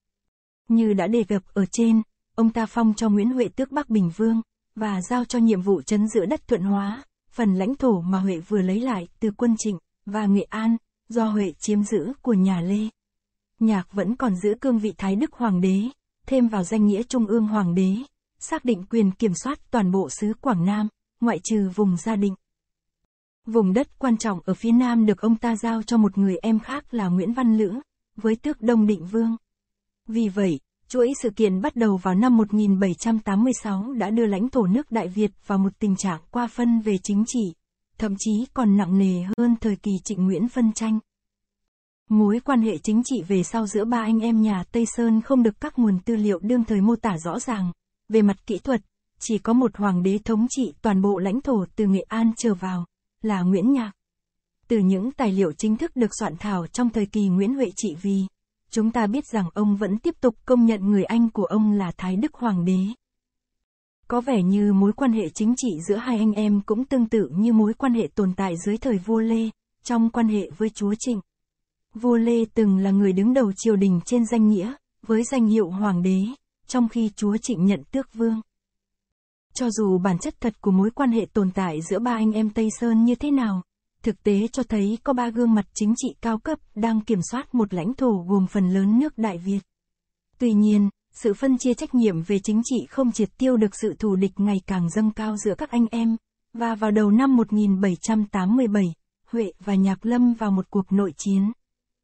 Như đã đề cập ở trên, ông ta phong cho Nguyễn Huệ tước Bắc Bình Vương, và giao cho nhiệm vụ trấn giữ đất Thuận Hóa, phần lãnh thổ mà Huệ vừa lấy lại từ Quân Trịnh, và Nghệ An, do Huệ chiếm giữ của nhà Lê. Nhạc vẫn còn giữ cương vị Thái Đức Hoàng đế, thêm vào danh nghĩa Trung ương Hoàng đế, xác định quyền kiểm soát toàn bộ xứ Quảng Nam, ngoại trừ vùng Gia Định. Vùng đất quan trọng ở phía Nam được ông ta giao cho một người em khác là Nguyễn Văn Lữ, với tước Đông Định Vương. Vì vậy, chuỗi sự kiện bắt đầu vào năm một nghìn bảy trăm tám mươi sáu đã đưa lãnh thổ nước Đại Việt vào một tình trạng qua phân về chính trị, thậm chí còn nặng nề hơn thời kỳ Trịnh Nguyễn phân tranh. Mối quan hệ chính trị về sau giữa ba anh em nhà Tây Sơn không được các nguồn tư liệu đương thời mô tả rõ ràng. Về mặt kỹ thuật, chỉ có một hoàng đế thống trị toàn bộ lãnh thổ từ Nghệ An trở vào, là Nguyễn Nhạc. Từ những tài liệu chính thức được soạn thảo trong thời kỳ Nguyễn Huệ trị vì, chúng ta biết rằng ông vẫn tiếp tục công nhận người anh của ông là Thái Đức Hoàng đế. Có vẻ như mối quan hệ chính trị giữa hai anh em cũng tương tự như mối quan hệ tồn tại dưới thời vua Lê, trong quan hệ với chúa Trịnh. Vua Lê từng là người đứng đầu triều đình trên danh nghĩa, với danh hiệu Hoàng đế, trong khi chúa Trịnh nhận tước vương. Cho dù bản chất thật của mối quan hệ tồn tại giữa ba anh em Tây Sơn như thế nào, thực tế cho thấy có ba gương mặt chính trị cao cấp đang kiểm soát một lãnh thổ gồm phần lớn nước Đại Việt. Tuy nhiên, sự phân chia trách nhiệm về chính trị không triệt tiêu được sự thù địch ngày càng dâng cao giữa các anh em, và vào đầu năm một nghìn bảy trăm tám mươi bảy, Huệ và Nhạc lâm vào một cuộc nội chiến.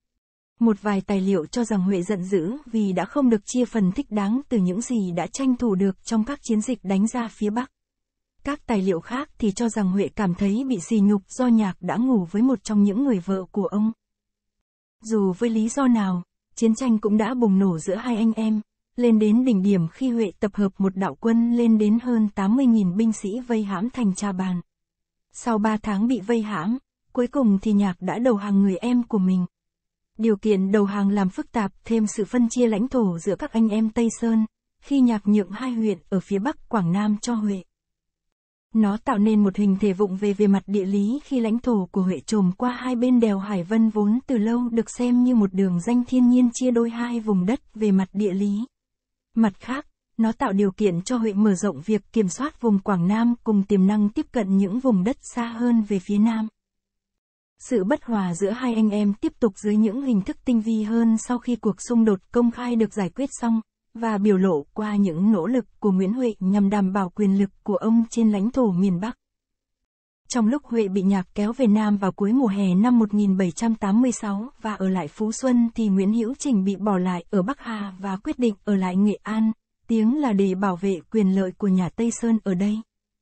Một vài tài liệu cho rằng Huệ giận dữ vì đã không được chia phần thích đáng từ những gì đã tranh thủ được trong các chiến dịch đánh ra phía Bắc. Các tài liệu khác thì cho rằng Huệ cảm thấy bị sỉ nhục do Nhạc đã ngủ với một trong những người vợ của ông. Dù với lý do nào, chiến tranh cũng đã bùng nổ giữa hai anh em, lên đến đỉnh điểm khi Huệ tập hợp một đạo quân lên đến hơn tám mươi nghìn binh sĩ vây hãm thành Trà Bàn. Sau ba tháng bị vây hãm, cuối cùng thì Nhạc đã đầu hàng người em của mình. Điều kiện đầu hàng làm phức tạp thêm sự phân chia lãnh thổ giữa các anh em Tây Sơn, khi Nhạc nhượng hai huyện ở phía Bắc Quảng Nam cho Huệ. Nó tạo nên một hình thể vụng về về mặt địa lý khi lãnh thổ của Huệ trồm qua hai bên đèo Hải Vân vốn từ lâu được xem như một đường ranh thiên nhiên chia đôi hai vùng đất về mặt địa lý. Mặt khác, nó tạo điều kiện cho Huệ mở rộng việc kiểm soát vùng Quảng Nam cùng tiềm năng tiếp cận những vùng đất xa hơn về phía Nam. Sự bất hòa giữa hai anh em tiếp tục dưới những hình thức tinh vi hơn sau khi cuộc xung đột công khai được giải quyết xong, và biểu lộ qua những nỗ lực của Nguyễn Huệ nhằm đảm bảo quyền lực của ông trên lãnh thổ miền Bắc. Trong lúc Huệ bị Nhạc kéo về Nam vào cuối mùa hè năm một nghìn bảy trăm tám mươi sáu và ở lại Phú Xuân thì Nguyễn Hữu Trình bị bỏ lại ở Bắc Hà và quyết định ở lại Nghệ An, tiếng là để bảo vệ quyền lợi của nhà Tây Sơn ở đây.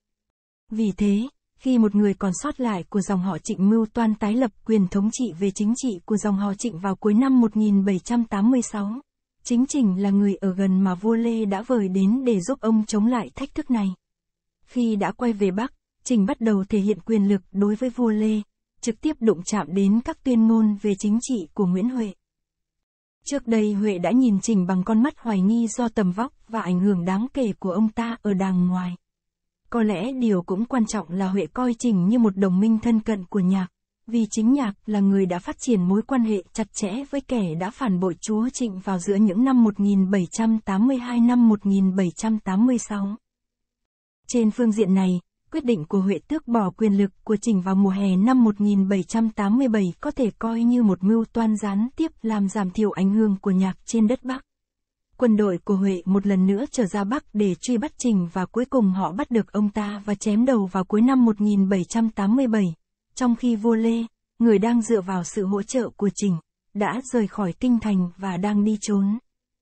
Vì thế, khi một người còn sót lại của dòng họ Trịnh mưu toan tái lập quyền thống trị về chính trị của dòng họ Trịnh vào cuối năm một nghìn bảy trăm tám mươi sáu, chính Trình là người ở gần mà vua Lê đã vời đến để giúp ông chống lại thách thức này. Khi đã quay về Bắc, Trình bắt đầu thể hiện quyền lực đối với vua Lê, trực tiếp đụng chạm đến các tuyên ngôn về chính trị của Nguyễn Huệ. Trước đây Huệ đã nhìn Trình bằng con mắt hoài nghi do tầm vóc và ảnh hưởng đáng kể của ông ta ở đàng ngoài. Có lẽ điều cũng quan trọng là Huệ coi Trình như một đồng minh thân cận của Nhạc, vì chính Nhạc là người đã phát triển mối quan hệ chặt chẽ với kẻ đã phản bội chúa Trịnh vào giữa những năm một nghìn bảy trăm tám mươi hai năm một nghìn bảy trăm tám mươi sáu. Trên phương diện này, quyết định của Huệ tước bỏ quyền lực của Trình vào mùa hè năm một nghìn bảy trăm tám mươi bảy có thể coi như một mưu toan gián tiếp làm giảm thiểu ảnh hưởng của Nhạc trên đất Bắc. Quân đội của Huệ một lần nữa trở ra Bắc để truy bắt Trình và cuối cùng họ bắt được ông ta và chém đầu vào cuối năm một nghìn bảy trăm tám mươi bảy, trong khi vua Lê, người đang dựa vào sự hỗ trợ của Trình, đã rời khỏi kinh thành và đang đi trốn.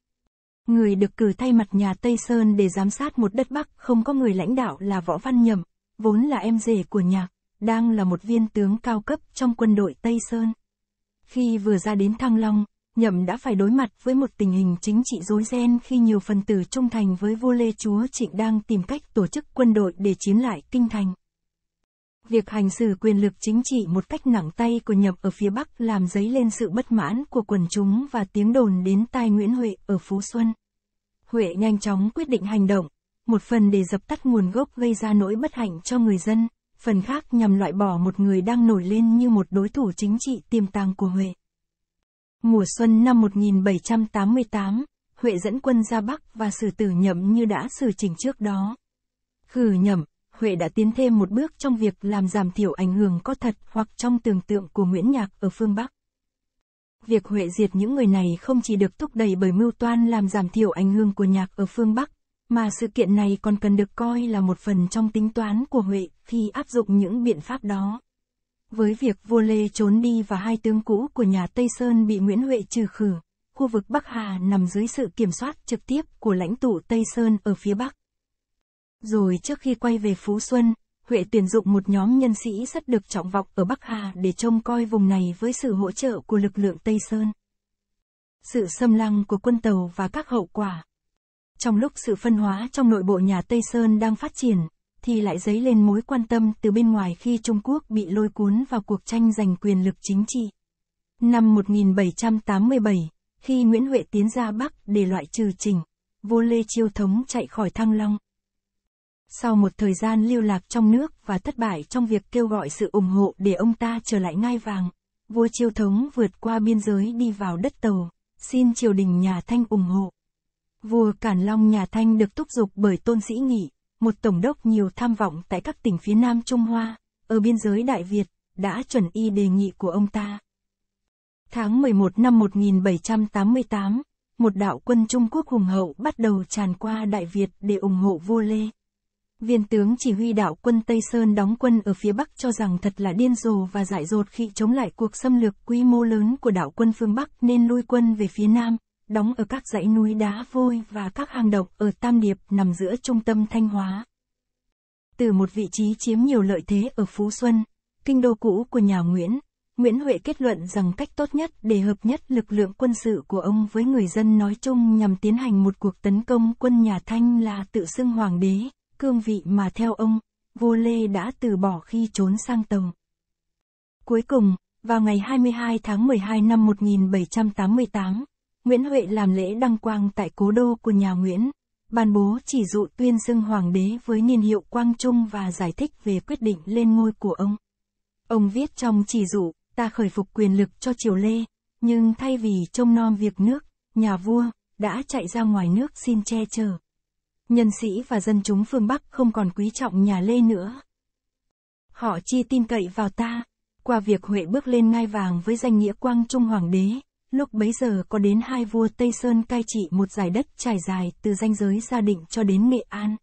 Người được cử thay mặt nhà Tây Sơn để giám sát một đất Bắc không có người lãnh đạo là Võ Văn Nhậm, vốn là em rể của Nhạc, đang là một viên tướng cao cấp trong quân đội Tây Sơn. Khi vừa ra đến Thăng Long, Nhậm đã phải đối mặt với một tình hình chính trị rối ren khi nhiều phần tử trung thành với vua Lê chúa Trịnh đang tìm cách tổ chức quân đội để chiếm lại kinh thành. Việc hành xử quyền lực chính trị một cách nặng tay của Nhậm ở phía Bắc làm dấy lên sự bất mãn của quần chúng và tiếng đồn đến tai Nguyễn Huệ ở Phú Xuân. Huệ nhanh chóng quyết định hành động, một phần để dập tắt nguồn gốc gây ra nỗi bất hạnh cho người dân, phần khác nhằm loại bỏ một người đang nổi lên như một đối thủ chính trị tiềm tàng của Huệ. Mùa xuân năm một nghìn bảy trăm tám mươi tám, Huệ dẫn quân ra Bắc và xử tử Nhậm như đã xử Trình trước đó. Khử Nhậm, Huệ đã tiến thêm một bước trong việc làm giảm thiểu ảnh hưởng có thật hoặc trong tưởng tượng của Nguyễn Nhạc ở phương Bắc. Việc Huệ diệt những người này không chỉ được thúc đẩy bởi mưu toan làm giảm thiểu ảnh hưởng của Nhạc ở phương Bắc, mà sự kiện này còn cần được coi là một phần trong tính toán của Huệ khi áp dụng những biện pháp đó. Với việc vua Lê trốn đi và hai tướng cũ của nhà Tây Sơn bị Nguyễn Huệ trừ khử, khu vực Bắc Hà nằm dưới sự kiểm soát trực tiếp của lãnh tụ Tây Sơn ở phía Bắc. Rồi trước khi quay về Phú Xuân, Huệ tuyển dụng một nhóm nhân sĩ rất được trọng vọng ở Bắc Hà để trông coi vùng này với sự hỗ trợ của lực lượng Tây Sơn. Sự xâm lăng của quân Tàu và các hậu quả. Trong lúc sự phân hóa trong nội bộ nhà Tây Sơn đang phát triển, thì lại dấy lên mối quan tâm từ bên ngoài khi Trung Quốc bị lôi cuốn vào cuộc tranh giành quyền lực chính trị. Năm một nghìn bảy trăm tám mươi bảy, khi Nguyễn Huệ tiến ra Bắc để loại trừ Trình, vua Lê Chiêu Thống chạy khỏi Thăng Long. Sau một thời gian lưu lạc trong nước và thất bại trong việc kêu gọi sự ủng hộ để ông ta trở lại ngai vàng, vua Chiêu Thống vượt qua biên giới đi vào đất Tàu, xin triều đình nhà Thanh ủng hộ. Vua Cản Long nhà Thanh được thúc giục bởi Tôn Sĩ Nghị, một tổng đốc nhiều tham vọng tại các tỉnh phía Nam Trung Hoa, ở biên giới Đại Việt, đã chuẩn y đề nghị của ông ta. Tháng mười một năm một nghìn bảy trăm tám mươi tám, một đạo quân Trung Quốc hùng hậu bắt đầu tràn qua Đại Việt để ủng hộ vua Lê. Viên tướng chỉ huy đạo quân Tây Sơn đóng quân ở phía Bắc cho rằng thật là điên rồ và dại dột khi chống lại cuộc xâm lược quy mô lớn của đạo quân phương Bắc nên lui quân về phía Nam, đóng ở các dãy núi đá vôi và các hang động ở Tam Điệp nằm giữa trung tâm Thanh Hóa. Từ một vị trí chiếm nhiều lợi thế ở Phú Xuân, kinh đô cũ của nhà Nguyễn, Nguyễn Huệ kết luận rằng cách tốt nhất để hợp nhất lực lượng quân sự của ông với người dân nói chung nhằm tiến hành một cuộc tấn công quân nhà Thanh là tự xưng hoàng đế, cương vị mà theo ông, vua Lê đã từ bỏ khi trốn sang Tàu. Cuối cùng, vào ngày hai mươi hai tháng mười hai năm một nghìn bảy trăm tám mươi tám, Nguyễn Huệ làm lễ đăng quang tại cố đô của nhà Nguyễn, ban bố chỉ dụ tuyên xưng hoàng đế với niên hiệu Quang Trung và giải thích về quyết định lên ngôi của ông. Ông viết trong chỉ dụ, ta khởi phục quyền lực cho triều Lê, nhưng thay vì trông nom việc nước, nhà vua đã chạy ra ngoài nước xin che chở. Nhân sĩ và dân chúng phương Bắc không còn quý trọng nhà Lê nữa. Họ chi tin cậy vào ta, qua việc Huệ bước lên ngai vàng với danh nghĩa Quang Trung hoàng đế, Lúc bấy giờ có đến hai vua Tây Sơn cai trị một dải đất trải dài từ ranh giới Gia Định cho đến Nghệ An.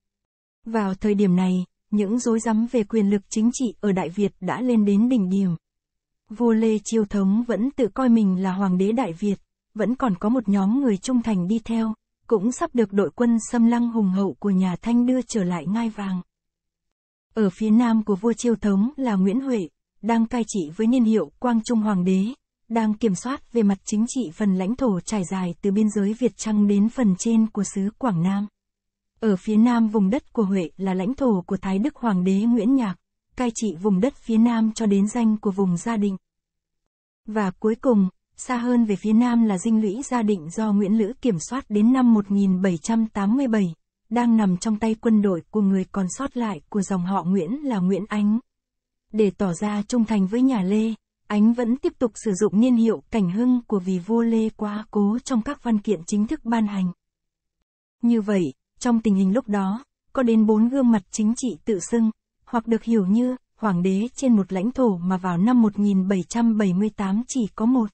Vào thời điểm này, những rối rắm về quyền lực chính trị ở Đại Việt đã lên đến đỉnh điểm. Vua Lê Chiêu Thống vẫn tự coi mình là hoàng đế Đại Việt, vẫn còn có một nhóm người trung thành đi theo, cũng sắp được đội quân xâm lăng hùng hậu của nhà Thanh đưa trở lại ngai vàng. Ở phía nam của vua Chiêu Thống là Nguyễn Huệ, đang cai trị với niên hiệu Quang Trung Hoàng đế, đang kiểm soát về mặt chính trị phần lãnh thổ trải dài từ biên giới Việt Trăng đến phần trên của xứ Quảng Nam. Ở phía nam vùng đất của Huệ là lãnh thổ của Thái Đức Hoàng đế Nguyễn Nhạc, cai trị vùng đất phía nam cho đến ranh của vùng Gia Định. Và cuối cùng, xa hơn về phía nam là dinh lũy Gia Định do Nguyễn Lữ kiểm soát đến năm một nghìn bảy trăm tám mươi bảy, đang nằm trong tay quân đội của người còn sót lại của dòng họ Nguyễn là Nguyễn Ánh. Để tỏ ra trung thành với nhà Lê, Ánh vẫn tiếp tục sử dụng niên hiệu Cảnh Hưng của vì vua Lê quá cố trong các văn kiện chính thức ban hành. Như vậy, trong tình hình lúc đó, có đến bốn gương mặt chính trị tự xưng, hoặc được hiểu như hoàng đế trên một lãnh thổ mà vào năm một nghìn bảy trăm bảy mươi tám chỉ có một.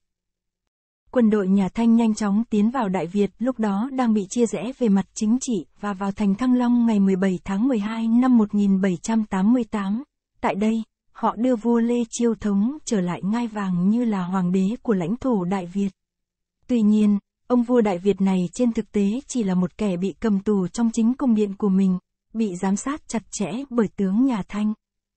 Quân đội nhà Thanh nhanh chóng tiến vào Đại Việt lúc đó đang bị chia rẽ về mặt chính trị và vào thành Thăng Long ngày mười bảy tháng mười hai năm một nghìn bảy trăm tám mươi tám. Tại đây, họ đưa vua Lê Chiêu Thống trở lại ngai vàng như là hoàng đế của lãnh thổ Đại Việt. Tuy nhiên, ông vua Đại Việt này trên thực tế chỉ là một kẻ bị cầm tù trong chính cung điện của mình, bị giám sát chặt chẽ bởi tướng nhà Thanh.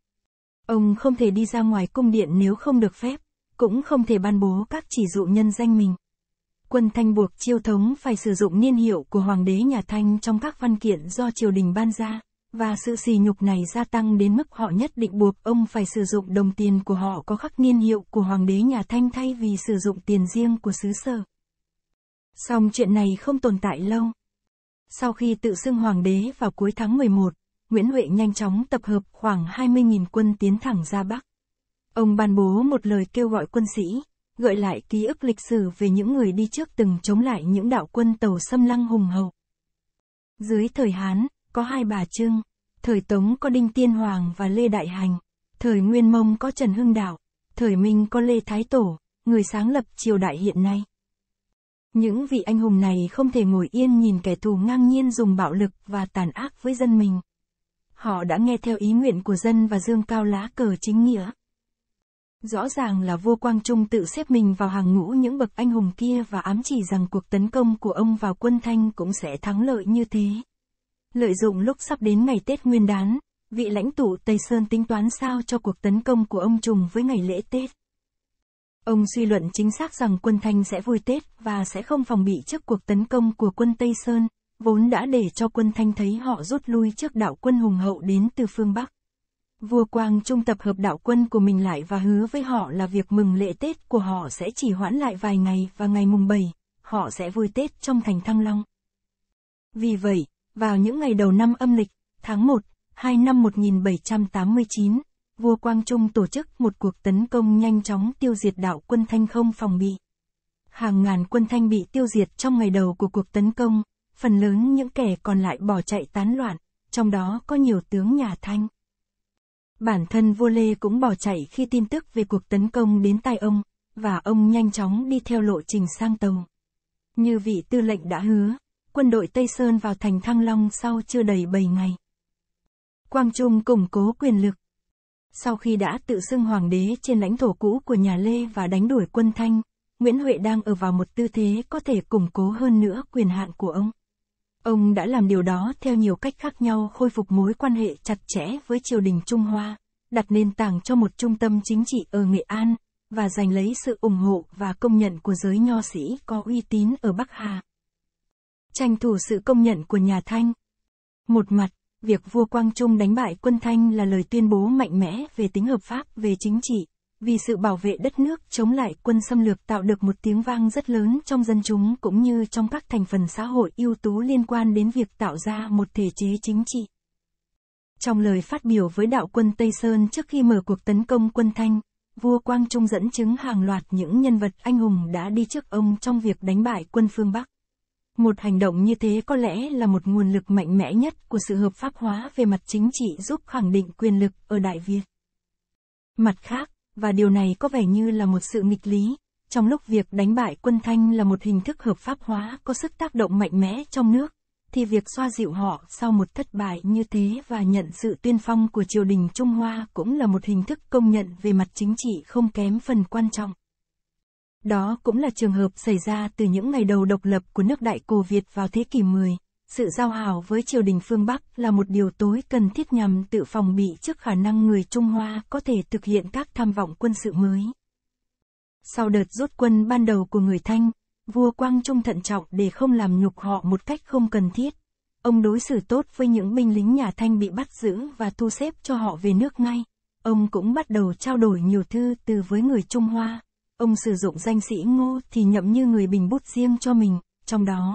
Ông không thể đi ra ngoài cung điện nếu không được phép, cũng không thể ban bố các chỉ dụ nhân danh mình. Quân Thanh buộc Chiêu Thống phải sử dụng niên hiệu của hoàng đế nhà Thanh trong các văn kiện do triều đình ban ra, và sự sỉ nhục này gia tăng đến mức họ nhất định buộc ông phải sử dụng đồng tiền của họ có khắc niên hiệu của hoàng đế nhà Thanh thay vì sử dụng tiền riêng của xứ sở. Song chuyện này không tồn tại lâu. Sau khi tự xưng hoàng đế vào cuối tháng mười một, Nguyễn Huệ nhanh chóng tập hợp khoảng hai mươi nghìn quân tiến thẳng ra Bắc. Ông ban bố một lời kêu gọi quân sĩ, gợi lại ký ức lịch sử về những người đi trước từng chống lại những đạo quân Tàu xâm lăng hùng hậu. Dưới thời Hán, có hai bà Trưng, thời Tống có Đinh Tiên Hoàng và Lê Đại Hành, thời Nguyên Mông có Trần Hưng Đạo, thời Minh có Lê Thái Tổ, người sáng lập triều đại hiện nay. Những vị anh hùng này không thể ngồi yên nhìn kẻ thù ngang nhiên dùng bạo lực và tàn ác với dân mình. Họ đã nghe theo ý nguyện của dân và dương cao lá cờ chính nghĩa. Rõ ràng là vua Quang Trung tự xếp mình vào hàng ngũ những bậc anh hùng kia và ám chỉ rằng cuộc tấn công của ông vào quân Thanh cũng sẽ thắng lợi như thế. Lợi dụng lúc sắp đến ngày Tết Nguyên đán, vị lãnh tụ Tây Sơn tính toán sao cho cuộc tấn công của ông trùng với ngày lễ Tết. Ông suy luận chính xác rằng quân Thanh sẽ vui Tết và sẽ không phòng bị trước cuộc tấn công của quân Tây Sơn, vốn đã để cho quân Thanh thấy họ rút lui trước đạo quân hùng hậu đến từ phương Bắc. Vua Quang Trung tập hợp đạo quân của mình lại và hứa với họ là việc mừng lễ Tết của họ sẽ chỉ hoãn lại vài ngày và ngày mùng bảy, họ sẽ vui Tết trong thành Thăng Long. Vì vậy, vào những ngày đầu năm âm lịch, tháng một, hai năm một nghìn bảy trăm tám mươi chín, vua Quang Trung tổ chức một cuộc tấn công nhanh chóng tiêu diệt đạo quân Thanh không phòng bị. Hàng ngàn quân Thanh bị tiêu diệt trong ngày đầu của cuộc tấn công, phần lớn những kẻ còn lại bỏ chạy tán loạn, trong đó có nhiều tướng nhà Thanh. Bản thân vua Lê cũng bỏ chạy khi tin tức về cuộc tấn công đến tai ông, và ông nhanh chóng đi theo lộ trình sang Tàu. Như vị tư lệnh đã hứa, quân đội Tây Sơn vào thành Thăng Long sau chưa đầy bảy ngày. Quang Trung củng cố quyền lực. Sau khi đã tự xưng hoàng đế trên lãnh thổ cũ của nhà Lê và đánh đuổi quân Thanh, Nguyễn Huệ đang ở vào một tư thế có thể củng cố hơn nữa quyền hạn của ông. Ông đã làm điều đó theo nhiều cách khác nhau, khôi phục mối quan hệ chặt chẽ với triều đình Trung Hoa, đặt nền tảng cho một trung tâm chính trị ở Nghệ An, và giành lấy sự ủng hộ và công nhận của giới nho sĩ có uy tín ở Bắc Hà. Tranh thủ sự công nhận của nhà Thanh. Một mặt, việc vua Quang Trung đánh bại quân Thanh là lời tuyên bố mạnh mẽ về tính hợp pháp về chính trị, vì sự bảo vệ đất nước chống lại quân xâm lược tạo được một tiếng vang rất lớn trong dân chúng cũng như trong các thành phần xã hội ưu tú liên quan đến việc tạo ra một thể chế chính trị. Trong lời phát biểu với đạo quân Tây Sơn trước khi mở cuộc tấn công quân Thanh, vua Quang Trung dẫn chứng hàng loạt những nhân vật anh hùng đã đi trước ông trong việc đánh bại quân phương Bắc. Một hành động như thế có lẽ là một nguồn lực mạnh mẽ nhất của sự hợp pháp hóa về mặt chính trị giúp khẳng định quyền lực ở Đại Việt. Mặt khác, và điều này có vẻ như là một sự nghịch lý, Trong lúc việc đánh bại quân Thanh là một hình thức hợp pháp hóa có sức tác động mạnh mẽ trong nước, thì việc xoa dịu họ sau một thất bại như thế và nhận sự tuyên phong của triều đình Trung Hoa cũng là một hình thức công nhận về mặt chính trị không kém phần quan trọng. Đó cũng là trường hợp xảy ra từ những ngày đầu độc lập của nước Đại Cổ Việt vào thế kỷ mười. Sự giao hảo với triều đình phương Bắc là một điều tối cần thiết nhằm tự phòng bị trước khả năng người Trung Hoa có thể thực hiện các tham vọng quân sự mới. Sau đợt rút quân ban đầu của người Thanh, vua Quang Trung thận trọng để không làm nhục họ một cách không cần thiết. Ông đối xử tốt với những binh lính nhà Thanh bị bắt giữ và thu xếp cho họ về nước ngay. Ông cũng bắt đầu trao đổi nhiều thư từ với người Trung Hoa. Ông sử dụng danh sĩ Ngô thì nhậm như người bình bút riêng cho mình, trong đó.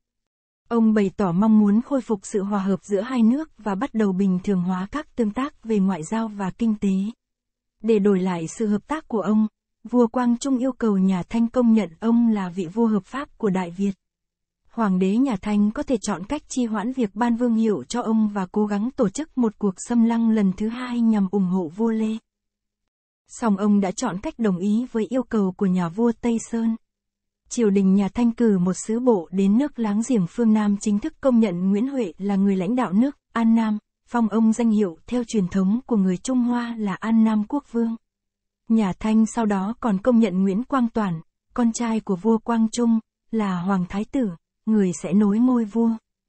Ông bày tỏ mong muốn khôi phục sự hòa hợp giữa hai nước và bắt đầu bình thường hóa các tương tác về ngoại giao và kinh tế. Để đổi lại sự hợp tác của ông, vua Quang Trung yêu cầu nhà Thanh công nhận ông là vị vua hợp pháp của Đại Việt. Hoàng đế nhà Thanh có thể chọn cách trì hoãn việc ban vương hiệu cho ông và cố gắng tổ chức một cuộc xâm lăng lần thứ hai nhằm ủng hộ vua Lê. Song ông đã chọn cách đồng ý với yêu cầu của nhà vua Tây Sơn. Triều đình nhà Thanh cử một sứ bộ đến nước láng giềng phương Nam chính thức công nhận Nguyễn Huệ là người lãnh đạo nước An Nam, phong ông danh hiệu theo truyền thống của người Trung Hoa là An Nam Quốc Vương. Nhà Thanh sau đó còn công nhận Nguyễn Quang Toản, con trai của vua Quang Trung, là Hoàng Thái Tử, người sẽ nối ngôi vua.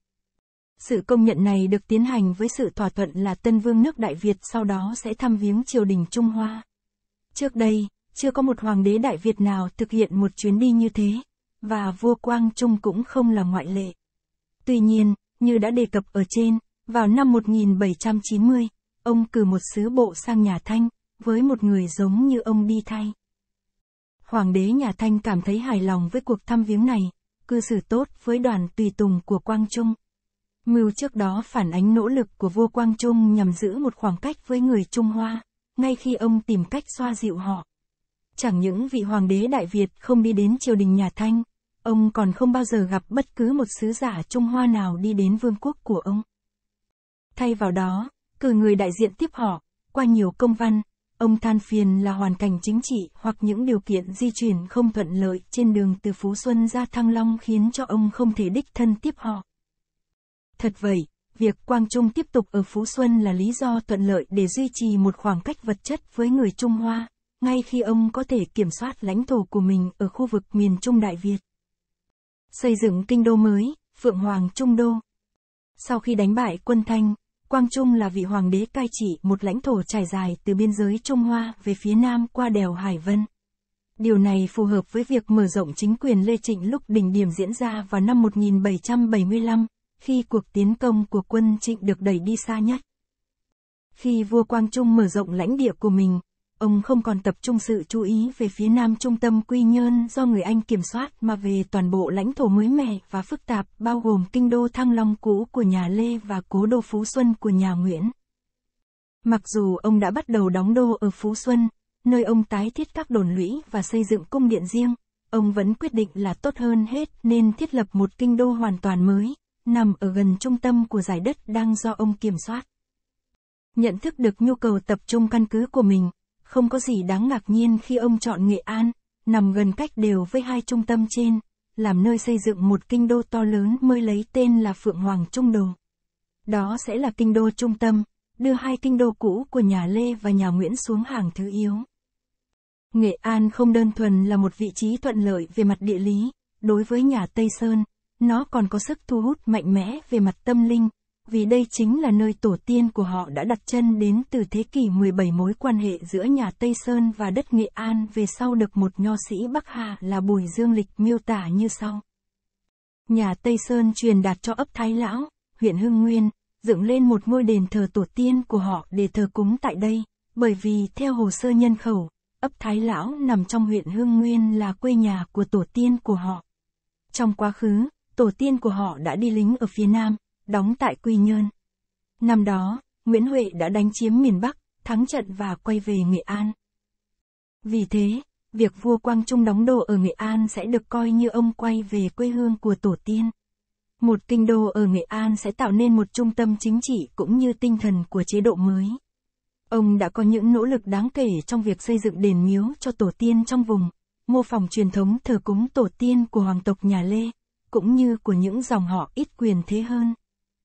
Sự công nhận này được tiến hành với sự thỏa thuận là Tân Vương nước Đại Việt sau đó sẽ thăm viếng triều đình Trung Hoa. Trước đây, chưa có một hoàng đế Đại Việt nào thực hiện một chuyến đi như thế, và vua Quang Trung cũng không là ngoại lệ. Tuy nhiên, như đã đề cập ở trên, vào năm một nghìn bảy trăm chín mươi, ông cử một sứ bộ sang nhà Thanh, với một người giống như ông đi thay. Hoàng đế nhà Thanh cảm thấy hài lòng với cuộc thăm viếng này, cư xử tốt với đoàn tùy tùng của Quang Trung. Mưu trước đó phản ánh nỗ lực của vua Quang Trung nhằm giữ một khoảng cách với người Trung Hoa, ngay khi ông tìm cách xoa dịu họ. Chẳng những vị hoàng đế Đại Việt không đi đến triều đình nhà Thanh, ông còn không bao giờ gặp bất cứ một sứ giả Trung Hoa nào đi đến vương quốc của ông. Thay vào đó, cử người đại diện tiếp họ, qua nhiều công văn, ông than phiền là hoàn cảnh chính trị hoặc những điều kiện di chuyển không thuận lợi trên đường từ Phú Xuân ra Thăng Long khiến cho ông không thể đích thân tiếp họ. Thật vậy, việc Quang Trung tiếp tục ở Phú Xuân là lý do thuận lợi để duy trì một khoảng cách vật chất với người Trung Hoa, ngay khi ông có thể kiểm soát lãnh thổ của mình ở khu vực miền Trung Đại Việt. Xây dựng kinh đô mới, Phượng Hoàng Trung Đô. Sau khi đánh bại quân Thanh, Quang Trung là vị hoàng đế cai trị một lãnh thổ trải dài từ biên giới Trung Hoa về phía Nam qua đèo Hải Vân. Điều này phù hợp với việc mở rộng chính quyền Lê Trịnh lúc đỉnh điểm diễn ra vào năm một nghìn bảy trăm bảy mươi lăm, khi cuộc tiến công của quân Trịnh được đẩy đi xa nhất. Khi vua Quang Trung mở rộng lãnh địa của mình, ông không còn tập trung sự chú ý về phía Nam trung tâm Quy Nhơn do người Anh kiểm soát mà về toàn bộ lãnh thổ mới mẻ và phức tạp bao gồm kinh đô Thăng Long cũ của nhà Lê và cố đô Phú Xuân của nhà Nguyễn. Mặc dù ông đã bắt đầu đóng đô ở Phú Xuân, nơi ông tái thiết các đồn lũy và xây dựng cung điện riêng, ông vẫn quyết định là tốt hơn hết nên thiết lập một kinh đô hoàn toàn mới, nằm ở gần trung tâm của dải đất đang do ông kiểm soát. Nhận thức được nhu cầu tập trung căn cứ của mình, không có gì đáng ngạc nhiên khi ông chọn Nghệ An, nằm gần cách đều với hai trung tâm trên, làm nơi xây dựng một kinh đô to lớn mới lấy tên là Phượng Hoàng Trung Đô. Đó sẽ là kinh đô trung tâm, đưa hai kinh đô cũ của nhà Lê và nhà Nguyễn xuống hàng thứ yếu. Nghệ An không đơn thuần là một vị trí thuận lợi về mặt địa lý, đối với nhà Tây Sơn, nó còn có sức thu hút mạnh mẽ về mặt tâm linh, vì đây chính là nơi tổ tiên của họ đã đặt chân đến từ thế kỷ mười bảy. Mối quan hệ giữa nhà Tây Sơn và đất Nghệ An về sau được một nho sĩ Bắc Hà là Bùi Dương Lịch miêu tả như sau. Nhà Tây Sơn truyền đạt cho ấp Thái Lão, huyện Hưng Nguyên, dựng lên một ngôi đền thờ tổ tiên của họ để thờ cúng tại đây, bởi vì theo hồ sơ nhân khẩu, ấp Thái Lão nằm trong huyện Hưng Nguyên là quê nhà của tổ tiên của họ. Trong quá khứ, tổ tiên của họ đã đi lính ở phía Nam, đóng tại Quy Nhơn. Năm đó, Nguyễn Huệ đã đánh chiếm miền Bắc, thắng trận và quay về Nghệ An. Vì thế, việc vua Quang Trung đóng đô ở Nghệ An sẽ được coi như ông quay về quê hương của tổ tiên. Một kinh đô ở Nghệ An sẽ tạo nên một trung tâm chính trị cũng như tinh thần của chế độ mới. Ông đã có những nỗ lực đáng kể trong việc xây dựng đền miếu cho tổ tiên trong vùng, mô phỏng truyền thống thờ cúng tổ tiên của hoàng tộc nhà Lê, cũng như của những dòng họ ít quyền thế hơn.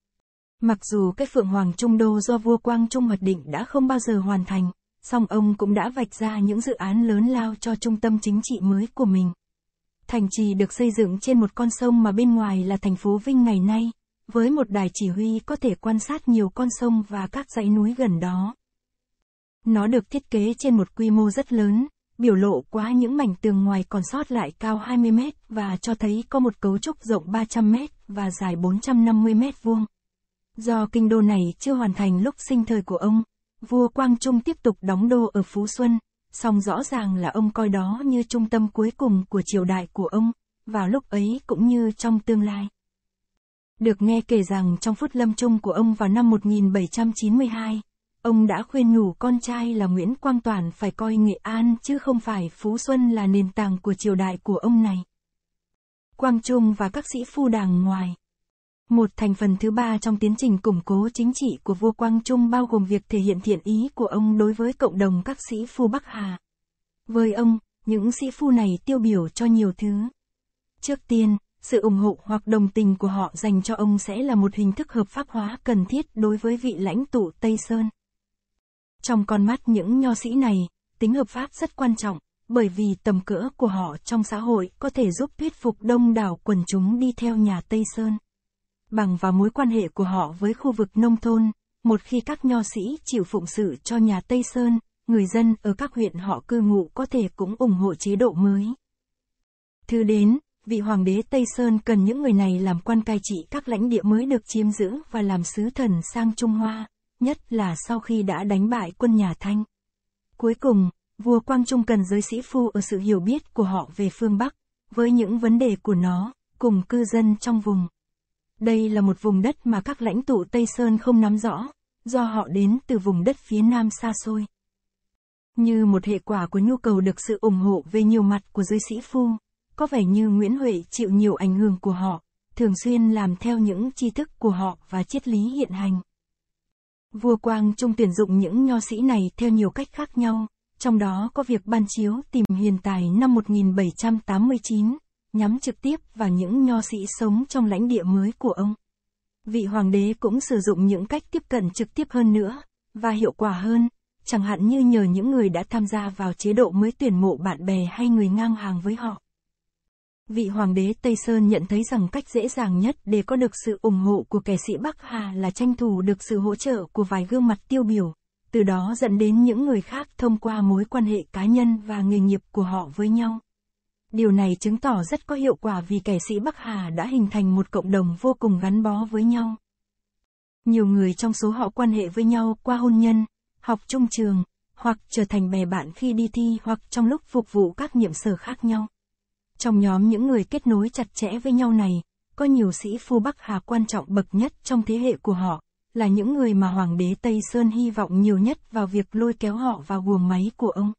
Mặc dù cái Phượng Hoàng Trung Đô do vua Quang Trung hoạch định đã không bao giờ hoàn thành, song ông cũng đã vạch ra những dự án lớn lao cho trung tâm chính trị mới của mình. Thành trì được xây dựng trên một con sông mà bên ngoài là thành phố Vinh ngày nay, với một đài chỉ huy có thể quan sát nhiều con sông và các dãy núi gần đó. Nó được thiết kế trên một quy mô rất lớn, biểu lộ quá những mảnh tường ngoài còn sót lại cao hai mươi mét và cho thấy có một cấu trúc rộng ba trăm mét và dài bốn trăm năm mươi mét vuông. Do kinh đô này chưa hoàn thành lúc sinh thời của ông, vua Quang Trung tiếp tục đóng đô ở Phú Xuân, song rõ ràng là ông coi đó như trung tâm cuối cùng của triều đại của ông, vào lúc ấy cũng như trong tương lai. Được nghe kể rằng trong phút lâm chung của ông vào năm một nghìn bảy trăm chín mươi hai, ông đã khuyên nhủ con trai là Nguyễn Quang Toản phải coi Nghệ An chứ không phải Phú Xuân là nền tảng của triều đại của ông này. Quang Trung và các sĩ phu đàng ngoài. Một thành phần thứ ba trong tiến trình củng cố chính trị của vua Quang Trung bao gồm việc thể hiện thiện ý của ông đối với cộng đồng các sĩ phu Bắc Hà. Với ông, những sĩ phu này tiêu biểu cho nhiều thứ. Trước tiên, sự ủng hộ hoặc đồng tình của họ dành cho ông sẽ là một hình thức hợp pháp hóa cần thiết đối với vị lãnh tụ Tây Sơn. Trong con mắt những nho sĩ này, tính hợp pháp rất quan trọng, bởi vì tầm cỡ của họ trong xã hội có thể giúp thuyết phục đông đảo quần chúng đi theo nhà Tây Sơn. Bằng vào mối quan hệ của họ với khu vực nông thôn, một khi các nho sĩ chịu phụng sự cho nhà Tây Sơn, người dân ở các huyện họ cư ngụ có thể cũng ủng hộ chế độ mới. Thứ đến, vị hoàng đế Tây Sơn cần những người này làm quan cai trị các lãnh địa mới được chiếm giữ và làm sứ thần sang Trung Hoa, nhất là sau khi đã đánh bại quân nhà Thanh. Cuối cùng, vua Quang Trung cần giới sĩ phu ở sự hiểu biết của họ về phương Bắc, với những vấn đề của nó, cùng cư dân trong vùng. Đây là một vùng đất mà các lãnh tụ Tây Sơn không nắm rõ, do họ đến từ vùng đất phía Nam xa xôi. Như một hệ quả của nhu cầu được sự ủng hộ về nhiều mặt của giới sĩ phu, có vẻ như Nguyễn Huệ chịu nhiều ảnh hưởng của họ, thường xuyên làm theo những tri thức của họ và triết lý hiện hành. Vua Quang Trung tuyển dụng những nho sĩ này theo nhiều cách khác nhau, trong đó có việc ban chiếu tìm hiền tài năm một nghìn bảy trăm tám mươi chín, nhắm trực tiếp vào những nho sĩ sống trong lãnh địa mới của ông. Vị hoàng đế cũng sử dụng những cách tiếp cận trực tiếp hơn nữa, và hiệu quả hơn, chẳng hạn như nhờ những người đã tham gia vào chế độ mới tuyển mộ bạn bè hay người ngang hàng với họ. Vị hoàng đế Tây Sơn nhận thấy rằng cách dễ dàng nhất để có được sự ủng hộ của kẻ sĩ Bắc Hà là tranh thủ được sự hỗ trợ của vài gương mặt tiêu biểu, từ đó dẫn đến những người khác thông qua mối quan hệ cá nhân và nghề nghiệp của họ với nhau. Điều này chứng tỏ rất có hiệu quả vì kẻ sĩ Bắc Hà đã hình thành một cộng đồng vô cùng gắn bó với nhau. Nhiều người trong số họ quan hệ với nhau qua hôn nhân, học chung trường, hoặc trở thành bè bạn khi đi thi hoặc trong lúc phục vụ các nhiệm sở khác nhau. Trong nhóm những người kết nối chặt chẽ với nhau này, có nhiều sĩ phu Bắc Hà quan trọng bậc nhất trong thế hệ của họ, là những người mà Hoàng đế Tây Sơn hy vọng nhiều nhất vào việc lôi kéo họ vào guồng máy của ông.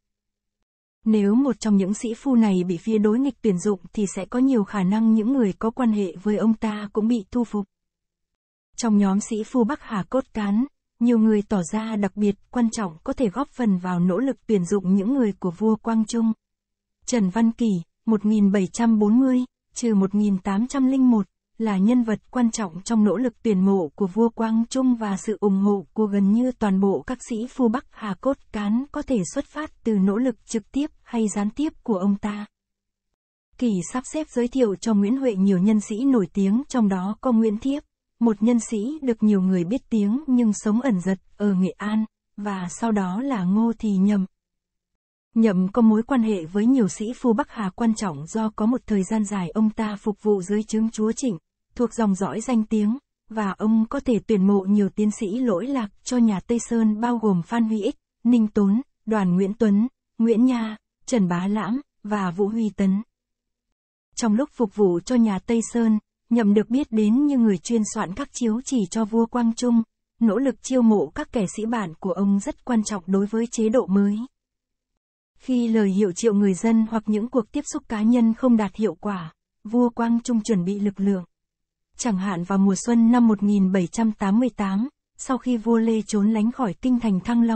Nếu một trong những sĩ phu này bị phía đối nghịch tuyển dụng thì sẽ có nhiều khả năng những người có quan hệ với ông ta cũng bị thu phục. Trong nhóm sĩ phu Bắc Hà cốt cán, nhiều người tỏ ra đặc biệt quan trọng có thể góp phần vào nỗ lực tuyển dụng những người của vua Quang Trung. Trần Văn Kỷ, một nghìn bảy trăm bốn mươi đến một nghìn tám trăm lẻ một, là nhân vật quan trọng trong nỗ lực tuyển mộ của vua Quang Trung và sự ủng hộ của gần như toàn bộ các sĩ phu Bắc Hà cốt cán có thể xuất phát từ nỗ lực trực tiếp hay gián tiếp của ông ta. Kỷ sắp xếp giới thiệu cho Nguyễn Huệ nhiều nhân sĩ nổi tiếng, trong đó có Nguyễn Thiếp, một nhân sĩ được nhiều người biết tiếng nhưng sống ẩn dật ở Nghệ An, và sau đó là Ngô Thì Nhậm. Nhậm có mối quan hệ với nhiều sĩ phu Bắc Hà quan trọng do có một thời gian dài ông ta phục vụ dưới trướng chúa Trịnh, thuộc dòng dõi danh tiếng, và ông có thể tuyển mộ nhiều tiến sĩ lỗi lạc cho nhà Tây Sơn bao gồm Phan Huy Ích, Ninh Tốn, Đoàn Nguyễn Tuấn, Nguyễn Nha, Trần Bá Lãm, và Vũ Huy Tấn. Trong lúc phục vụ cho nhà Tây Sơn, Nhậm được biết đến như người chuyên soạn các chiếu chỉ cho vua Quang Trung, nỗ lực chiêu mộ các kẻ sĩ bạn của ông rất quan trọng đối với chế độ mới. Khi lời hiệu triệu người dân hoặc những cuộc tiếp xúc cá nhân không đạt hiệu quả, vua Quang Trung chuẩn bị lực lượng. Chẳng hạn vào mùa xuân năm một nghìn bảy trăm tám mươi tám, sau khi vua Lê trốn lánh khỏi kinh thành Thăng Long,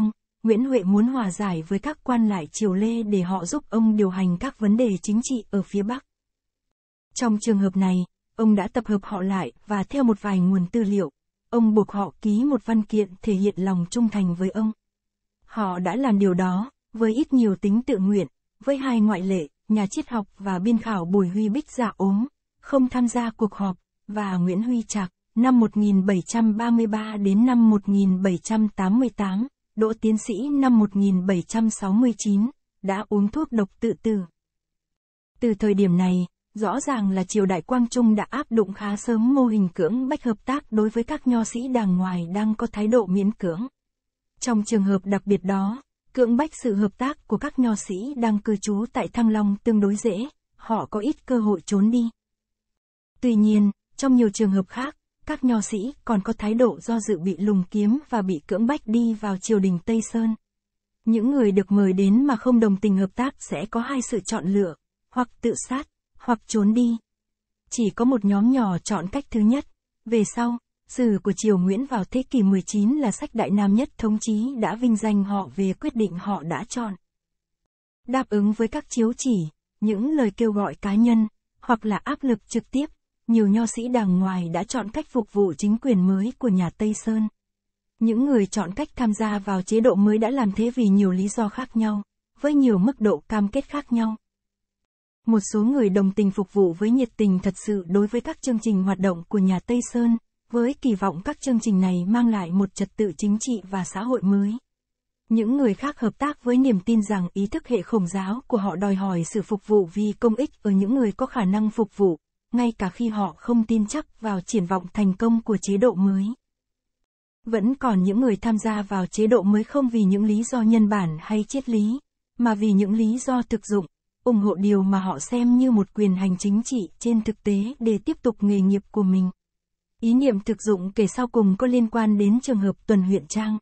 Nguyễn Huệ muốn hòa giải với các quan lại triều Lê để họ giúp ông điều hành các vấn đề chính trị ở phía Bắc. Trong trường hợp này, ông đã tập hợp họ lại và theo một vài nguồn tư liệu, ông buộc họ ký một văn kiện thể hiện lòng trung thành với ông. Họ đã làm điều đó, với ít nhiều tính tự nguyện, với hai ngoại lệ, nhà triết học và biên khảo Bùi Huy Bích giả ốm, không tham gia cuộc họp, và Nguyễn Huy Trạc, năm một nghìn bảy trăm ba mươi ba đến năm một nghìn bảy trăm tám mươi tám, Đỗ Tiến Sĩ năm một nghìn bảy trăm sáu mươi chín, đã uống thuốc độc tự tử. Từ thời điểm này, rõ ràng là triều đại Quang Trung đã áp dụng khá sớm mô hình cưỡng bách hợp tác đối với các nho sĩ đàng ngoài đang có thái độ miễn cưỡng. Trong trường hợp đặc biệt đó, cưỡng bách sự hợp tác của các nho sĩ đang cư trú tại Thăng Long tương đối dễ, họ có ít cơ hội trốn đi. Tuy nhiên, trong nhiều trường hợp khác, các nho sĩ còn có thái độ do dự bị lùng kiếm và bị cưỡng bách đi vào triều đình Tây Sơn. Những người được mời đến mà không đồng tình hợp tác sẽ có hai sự chọn lựa, hoặc tự sát, hoặc trốn đi. Chỉ có một nhóm nhỏ chọn cách thứ nhất. Về sau, sử của triều Nguyễn vào thế kỷ mười chín là sách đại nam nhất thống chí đã vinh danh họ về quyết định họ đã chọn. Đáp ứng với các chiếu chỉ, những lời kêu gọi cá nhân, hoặc là áp lực trực tiếp, nhiều nho sĩ đàng ngoài đã chọn cách phục vụ chính quyền mới của nhà Tây Sơn. Những người chọn cách tham gia vào chế độ mới đã làm thế vì nhiều lý do khác nhau, với nhiều mức độ cam kết khác nhau. Một số người đồng tình phục vụ với nhiệt tình thật sự đối với các chương trình hoạt động của nhà Tây Sơn, với kỳ vọng các chương trình này mang lại một trật tự chính trị và xã hội mới. Những người khác hợp tác với niềm tin rằng ý thức hệ khổng giáo của họ đòi hỏi sự phục vụ vì công ích ở những người có khả năng phục vụ, ngay cả khi họ không tin chắc vào triển vọng thành công của chế độ mới. Vẫn còn những người tham gia vào chế độ mới không vì những lý do nhân bản hay triết lý, mà vì những lý do thực dụng, ủng hộ điều mà họ xem như một quyền hành chính trị trên thực tế để tiếp tục nghề nghiệp của mình. Ý niệm thực dụng kể sau cùng có liên quan đến trường hợp Tuần Huyện Trang.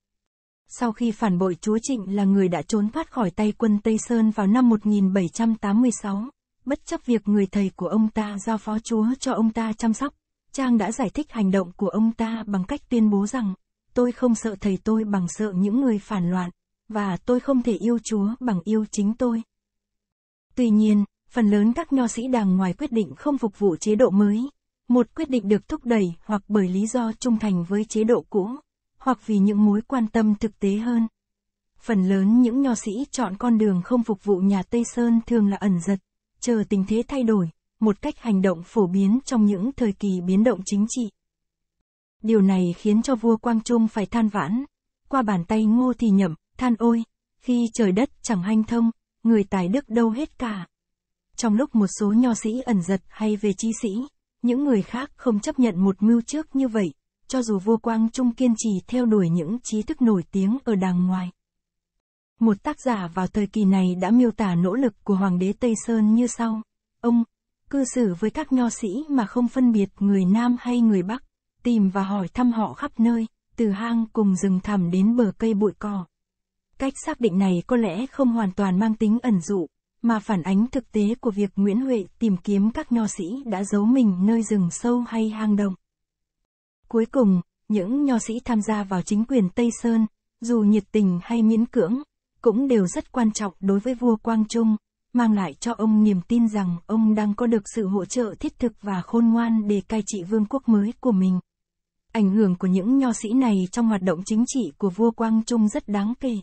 Sau khi phản bội chúa Trịnh là người đã trốn thoát khỏi tay quân Tây Sơn vào năm một nghìn bảy trăm tám mươi sáu, bất chấp việc người thầy của ông ta giao phó chúa cho ông ta chăm sóc, Trang đã giải thích hành động của ông ta bằng cách tuyên bố rằng, tôi không sợ thầy tôi bằng sợ những người phản loạn, và tôi không thể yêu chúa bằng yêu chính tôi. Tuy nhiên, phần lớn các nho sĩ đàng ngoài quyết định không phục vụ chế độ mới, một quyết định được thúc đẩy hoặc bởi lý do trung thành với chế độ cũ, hoặc vì những mối quan tâm thực tế hơn. Phần lớn những nho sĩ chọn con đường không phục vụ nhà Tây Sơn thường là ẩn dật, chờ tình thế thay đổi, một cách hành động phổ biến trong những thời kỳ biến động chính trị. Điều này khiến cho vua Quang Trung phải than vãn, qua bàn tay Ngô Thì Nhậm, than ôi, khi trời đất chẳng hanh thông, người tài đức đâu hết cả. Trong lúc một số nho sĩ ẩn dật hay về trí sĩ, những người khác không chấp nhận một mưu trước như vậy, cho dù vua Quang Trung kiên trì theo đuổi những trí thức nổi tiếng ở đàng ngoài. Một tác giả vào thời kỳ này đã miêu tả nỗ lực của Hoàng đế Tây Sơn như sau. Ông cư xử với các nho sĩ mà không phân biệt người Nam hay người Bắc, tìm và hỏi thăm họ khắp nơi, từ hang cùng rừng thẳm đến bờ cây bụi cỏ. Cách xác định này có lẽ không hoàn toàn mang tính ẩn dụ, mà phản ánh thực tế của việc Nguyễn Huệ tìm kiếm các nho sĩ đã giấu mình nơi rừng sâu hay hang động. Cuối cùng, những nho sĩ tham gia vào chính quyền Tây Sơn, dù nhiệt tình hay miễn cưỡng, cũng đều rất quan trọng đối với vua Quang Trung, mang lại cho ông niềm tin rằng ông đang có được sự hỗ trợ thiết thực và khôn ngoan để cai trị vương quốc mới của mình. Ảnh hưởng của những nho sĩ này trong hoạt động chính trị của vua Quang Trung rất đáng kể.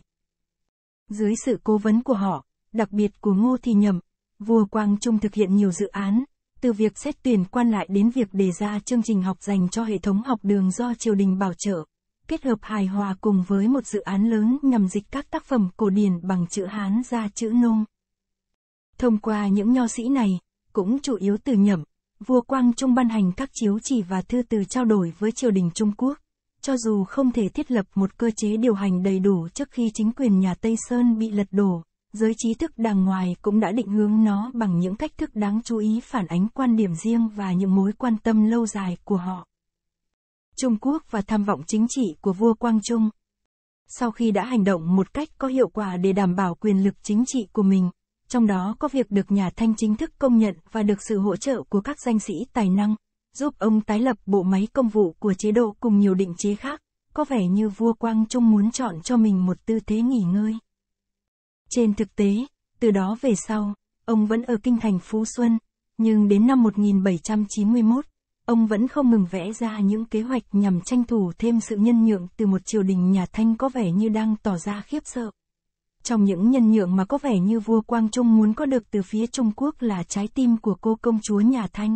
Dưới sự cố vấn của họ, đặc biệt của Ngô Thì Nhậm, vua Quang Trung thực hiện nhiều dự án, từ việc xét tuyển quan lại đến việc đề ra chương trình học dành cho hệ thống học đường do triều đình bảo trợ, kết hợp hài hòa cùng với một dự án lớn nhằm dịch các tác phẩm cổ điển bằng chữ Hán ra chữ Nôm. Thông qua những nho sĩ này, cũng chủ yếu từ Nhậm, vua Quang Trung ban hành các chiếu chỉ và thư từ trao đổi với triều đình Trung Quốc, cho dù không thể thiết lập một cơ chế điều hành đầy đủ trước khi chính quyền nhà Tây Sơn bị lật đổ. Giới trí thức đàng ngoài cũng đã định hướng nó bằng những cách thức đáng chú ý phản ánh quan điểm riêng và những mối quan tâm lâu dài của họ. Trung Quốc và tham vọng chính trị của vua Quang Trung. Sau khi đã hành động một cách có hiệu quả để đảm bảo quyền lực chính trị của mình, trong đó có việc được nhà Thanh chính thức công nhận và được sự hỗ trợ của các danh sĩ tài năng, giúp ông tái lập bộ máy công vụ của chế độ cùng nhiều định chế khác, có vẻ như vua Quang Trung muốn chọn cho mình một tư thế nghỉ ngơi. Trên thực tế, từ đó về sau, ông vẫn ở kinh thành Phú Xuân, nhưng đến năm một nghìn bảy trăm chín mươi mốt, ông vẫn không ngừng vẽ ra những kế hoạch nhằm tranh thủ thêm sự nhân nhượng từ một triều đình nhà Thanh có vẻ như đang tỏ ra khiếp sợ. Trong những nhân nhượng mà có vẻ như vua Quang Trung muốn có được từ phía Trung Quốc là trái tim của cô công chúa nhà Thanh.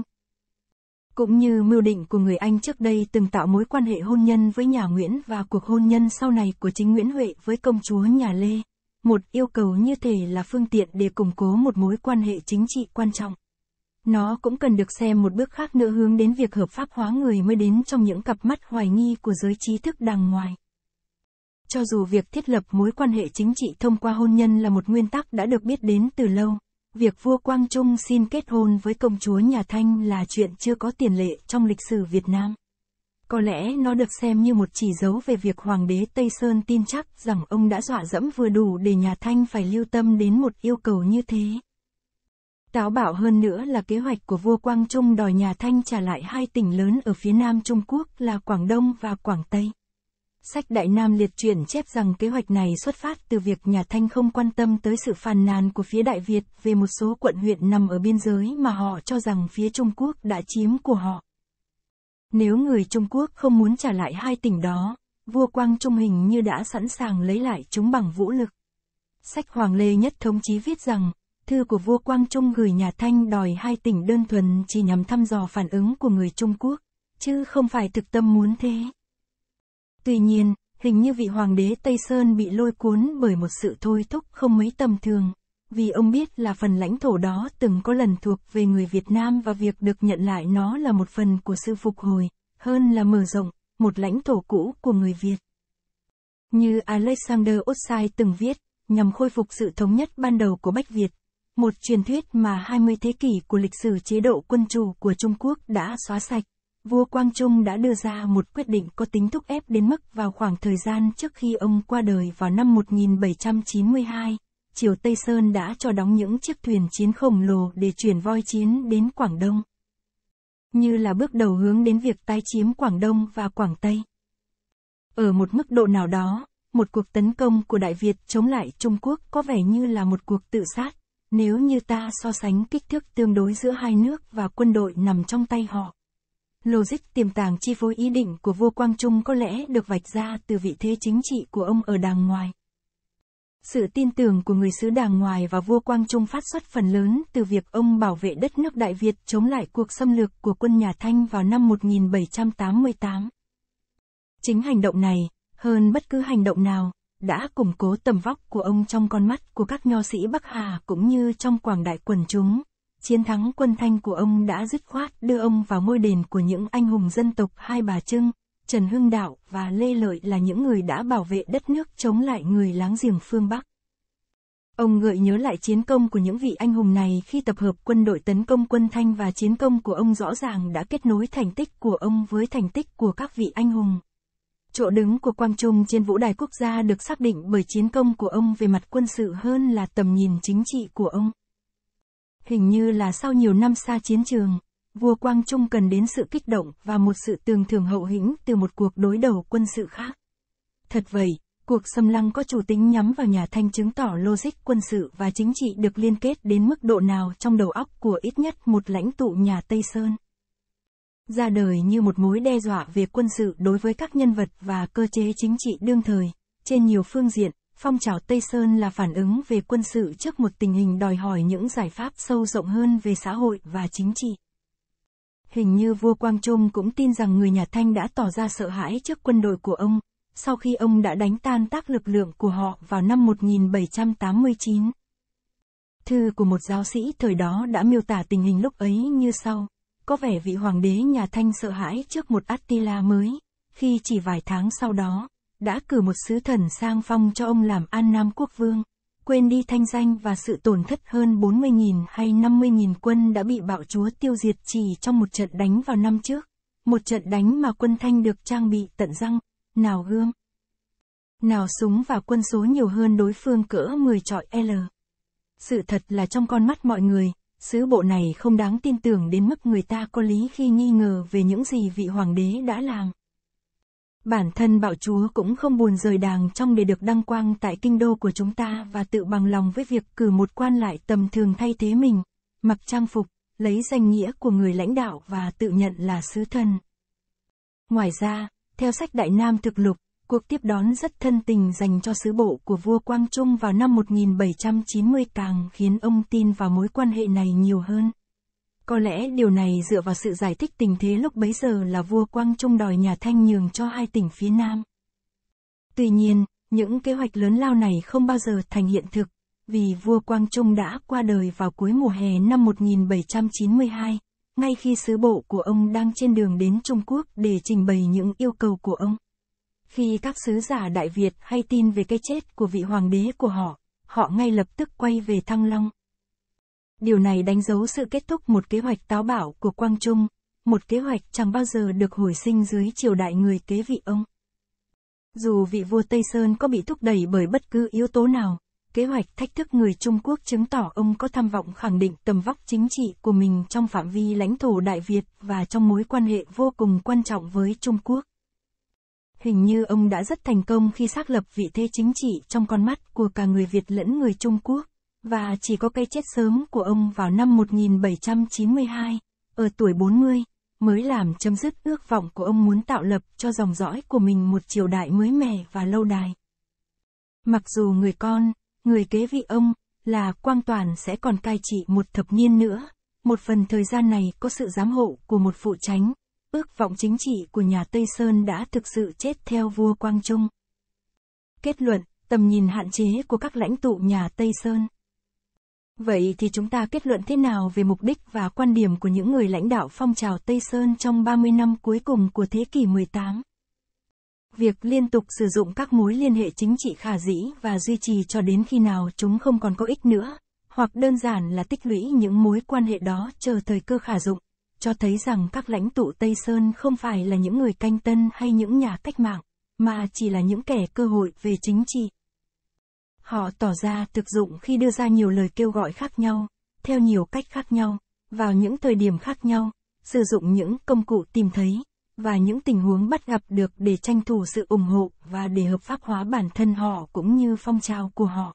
Cũng như mưu định của người Anh trước đây từng tạo mối quan hệ hôn nhân với nhà Nguyễn và cuộc hôn nhân sau này của chính Nguyễn Huệ với công chúa nhà Lê. Một yêu cầu như thể là phương tiện để củng cố một mối quan hệ chính trị quan trọng. Nó cũng cần được xem một bước khác nữa hướng đến việc hợp pháp hóa người mới đến trong những cặp mắt hoài nghi của giới trí thức đàng ngoài. Cho dù việc thiết lập mối quan hệ chính trị thông qua hôn nhân là một nguyên tắc đã được biết đến từ lâu, việc vua Quang Trung xin kết hôn với công chúa nhà Thanh là chuyện chưa có tiền lệ trong lịch sử Việt Nam. Có lẽ nó được xem như một chỉ dấu về việc Hoàng đế Tây Sơn tin chắc rằng ông đã dọa dẫm vừa đủ để nhà Thanh phải lưu tâm đến một yêu cầu như thế. Táo bạo hơn nữa là kế hoạch của vua Quang Trung đòi nhà Thanh trả lại hai tỉnh lớn ở phía nam Trung Quốc là Quảng Đông và Quảng Tây. Sách Đại Nam Liệt Truyện chép rằng kế hoạch này xuất phát từ việc nhà Thanh không quan tâm tới sự phàn nàn của phía Đại Việt về một số quận huyện nằm ở biên giới mà họ cho rằng phía Trung Quốc đã chiếm của họ. Nếu người Trung Quốc không muốn trả lại hai tỉnh đó, vua Quang Trung hình như đã sẵn sàng lấy lại chúng bằng vũ lực. Sách Hoàng Lê Nhất Thống Chí viết rằng, thư của vua Quang Trung gửi nhà Thanh đòi hai tỉnh đơn thuần chỉ nhằm thăm dò phản ứng của người Trung Quốc, chứ không phải thực tâm muốn thế. Tuy nhiên, hình như vị hoàng đế Tây Sơn bị lôi cuốn bởi một sự thôi thúc không mấy tầm thường, vì ông biết là phần lãnh thổ đó từng có lần thuộc về người Việt Nam và việc được nhận lại nó là một phần của sự phục hồi, hơn là mở rộng, một lãnh thổ cũ của người Việt. Như Alexander Ossai từng viết, nhằm khôi phục sự thống nhất ban đầu của Bách Việt, một truyền thuyết mà hai mươi thế kỷ của lịch sử chế độ quân chủ của Trung Quốc đã xóa sạch. Vua Quang Trung đã đưa ra một quyết định có tính thúc ép đến mức vào khoảng thời gian trước khi ông qua đời vào năm một nghìn bảy trăm chín mươi hai, triều Tây Sơn đã cho đóng những chiếc thuyền chiến khổng lồ để chuyển voi chiến đến Quảng Đông. Như là bước đầu hướng đến việc tái chiếm Quảng Đông và Quảng Tây. Ở một mức độ nào đó, một cuộc tấn công của Đại Việt chống lại Trung Quốc có vẻ như là một cuộc tự sát, nếu như ta so sánh kích thước tương đối giữa hai nước và quân đội nằm trong tay họ. Logic tiềm tàng chi phối ý định của vua Quang Trung có lẽ được vạch ra từ vị thế chính trị của ông ở đàng ngoài. Sự tin tưởng của người xứ đàng ngoài và vua Quang Trung phát xuất phần lớn từ việc ông bảo vệ đất nước Đại Việt chống lại cuộc xâm lược của quân nhà Thanh vào năm một nghìn bảy trăm tám mươi tám. Chính hành động này, hơn bất cứ hành động nào, đã củng cố tầm vóc của ông trong con mắt của các nho sĩ Bắc Hà cũng như trong quảng đại quần chúng. Chiến thắng quân Thanh của ông đã dứt khoát đưa ông vào ngôi đền của những anh hùng dân tộc Hai Bà Trưng, Trần Hưng Đạo và Lê Lợi là những người đã bảo vệ đất nước chống lại người láng giềng phương Bắc. Ông gợi nhớ lại chiến công của những vị anh hùng này khi tập hợp quân đội tấn công quân Thanh và chiến công của ông rõ ràng đã kết nối thành tích của ông với thành tích của các vị anh hùng. Chỗ đứng của Quang Trung trên vũ đài quốc gia được xác định bởi chiến công của ông về mặt quân sự hơn là tầm nhìn chính trị của ông. Hình như là sau nhiều năm xa chiến trường, vua Quang Trung cần đến sự kích động và một sự tường thưởng hậu hĩnh từ một cuộc đối đầu quân sự khác. Thật vậy, cuộc xâm lăng có chủ tính nhắm vào nhà Thanh chứng tỏ logic quân sự và chính trị được liên kết đến mức độ nào trong đầu óc của ít nhất một lãnh tụ nhà Tây Sơn. Ra đời như một mối đe dọa về quân sự đối với các nhân vật và cơ chế chính trị đương thời, trên nhiều phương diện. Phong trào Tây Sơn là phản ứng về quân sự trước một tình hình đòi hỏi những giải pháp sâu rộng hơn về xã hội và chính trị. Hình như vua Quang Trung cũng tin rằng người nhà Thanh đã tỏ ra sợ hãi trước quân đội của ông, sau khi ông đã đánh tan tác lực lượng của họ vào năm một nghìn bảy trăm tám mươi chín. Thư của một giáo sĩ thời đó đã miêu tả tình hình lúc ấy như sau: có vẻ vị hoàng đế nhà Thanh sợ hãi trước một Attila mới, khi chỉ vài tháng sau đó, đã cử một sứ thần sang phong cho ông làm An Nam quốc vương, quên đi thanh danh và sự tổn thất hơn bốn mươi nghìn hay năm mươi nghìn quân đã bị bạo chúa tiêu diệt chỉ trong một trận đánh vào năm trước, một trận đánh mà quân Thanh được trang bị tận răng, nào gươm, nào súng và quân số nhiều hơn đối phương cỡ mười trọi L. Sự thật là trong con mắt mọi người, sứ bộ này không đáng tin tưởng đến mức người ta có lý khi nghi ngờ về những gì vị hoàng đế đã làm. Bản thân Bạo Chúa cũng không buồn rời đàng trong để được đăng quang tại kinh đô của chúng ta và tự bằng lòng với việc cử một quan lại tầm thường thay thế mình, mặc trang phục, lấy danh nghĩa của người lãnh đạo và tự nhận là sứ thần. Ngoài ra, theo sách Đại Nam Thực Lục, cuộc tiếp đón rất thân tình dành cho sứ bộ của vua Quang Trung vào năm một nghìn bảy trăm chín mươi càng khiến ông tin vào mối quan hệ này nhiều hơn. Có lẽ điều này dựa vào sự giải thích tình thế lúc bấy giờ là vua Quang Trung đòi nhà Thanh nhường cho hai tỉnh phía Nam. Tuy nhiên, những kế hoạch lớn lao này không bao giờ thành hiện thực, vì vua Quang Trung đã qua đời vào cuối mùa hè năm một nghìn bảy trăm chín mươi hai, ngay khi sứ bộ của ông đang trên đường đến Trung Quốc để trình bày những yêu cầu của ông. Khi các sứ giả Đại Việt hay tin về cái chết của vị hoàng đế của họ, họ ngay lập tức quay về Thăng Long. Điều này đánh dấu sự kết thúc một kế hoạch táo bạo của Quang Trung, một kế hoạch chẳng bao giờ được hồi sinh dưới triều đại người kế vị ông. Dù vị vua Tây Sơn có bị thúc đẩy bởi bất cứ yếu tố nào, kế hoạch thách thức người Trung Quốc chứng tỏ ông có tham vọng khẳng định tầm vóc chính trị của mình trong phạm vi lãnh thổ Đại Việt và trong mối quan hệ vô cùng quan trọng với Trung Quốc. Hình như ông đã rất thành công khi xác lập vị thế chính trị trong con mắt của cả người Việt lẫn người Trung Quốc, và chỉ có cái chết sớm của ông vào năm một nghìn bảy trăm chín mươi hai, ở tuổi bốn mươi, mới làm chấm dứt ước vọng của ông muốn tạo lập cho dòng dõi của mình một triều đại mới mẻ và lâu đài. Mặc dù người con, người kế vị ông, là Quang Toản sẽ còn cai trị một thập niên nữa, một phần thời gian này có sự giám hộ của một phụ chánh, ước vọng chính trị của nhà Tây Sơn đã thực sự chết theo vua Quang Trung. Kết luận, tầm nhìn hạn chế của các lãnh tụ nhà Tây Sơn. Vậy thì chúng ta kết luận thế nào về mục đích và quan điểm của những người lãnh đạo phong trào Tây Sơn trong ba mươi năm cuối cùng của thế kỷ mười tám? Việc liên tục sử dụng các mối liên hệ chính trị khả dĩ và duy trì cho đến khi nào chúng không còn có ích nữa, hoặc đơn giản là tích lũy những mối quan hệ đó chờ thời cơ khả dụng, cho thấy rằng các lãnh tụ Tây Sơn không phải là những người canh tân hay những nhà cách mạng, mà chỉ là những kẻ cơ hội về chính trị. Họ tỏ ra thực dụng khi đưa ra nhiều lời kêu gọi khác nhau, theo nhiều cách khác nhau, vào những thời điểm khác nhau, sử dụng những công cụ tìm thấy, và những tình huống bắt gặp được để tranh thủ sự ủng hộ và để hợp pháp hóa bản thân họ cũng như phong trào của họ.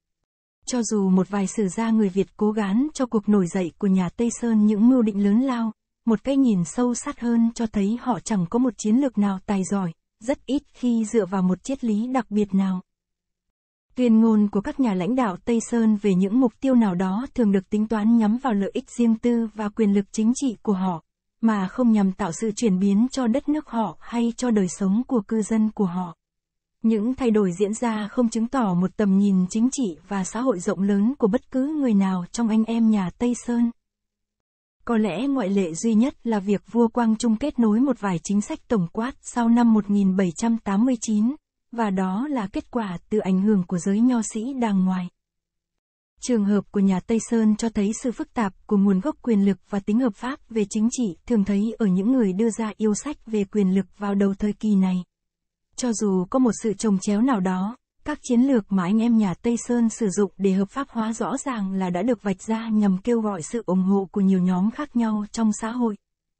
Cho dù một vài sử gia người Việt cố gắng cho cuộc nổi dậy của nhà Tây Sơn những mưu định lớn lao, một cái nhìn sâu sát hơn cho thấy họ chẳng có một chiến lược nào tài giỏi, rất ít khi dựa vào một triết lý đặc biệt nào. Tuyên ngôn của các nhà lãnh đạo Tây Sơn về những mục tiêu nào đó thường được tính toán nhắm vào lợi ích riêng tư và quyền lực chính trị của họ, mà không nhằm tạo sự chuyển biến cho đất nước họ hay cho đời sống của cư dân của họ. Những thay đổi diễn ra không chứng tỏ một tầm nhìn chính trị và xã hội rộng lớn của bất cứ người nào trong anh em nhà Tây Sơn. Có lẽ ngoại lệ duy nhất là việc vua Quang Trung kết nối một vài chính sách tổng quát sau năm một nghìn bảy trăm tám mươi chín, và đó là kết quả từ ảnh hưởng của giới nho sĩ đàng ngoài. Trường hợp của nhà Tây Sơn cho thấy sự phức tạp của nguồn gốc quyền lực và tính hợp pháp về chính trị thường thấy ở những người đưa ra yêu sách về quyền lực vào đầu thời kỳ này. Cho dù có một sự chồng chéo nào đó, các chiến lược mà anh em nhà Tây Sơn sử dụng để hợp pháp hóa rõ ràng là đã được vạch ra nhằm kêu gọi sự ủng hộ của nhiều nhóm khác nhau trong xã hội.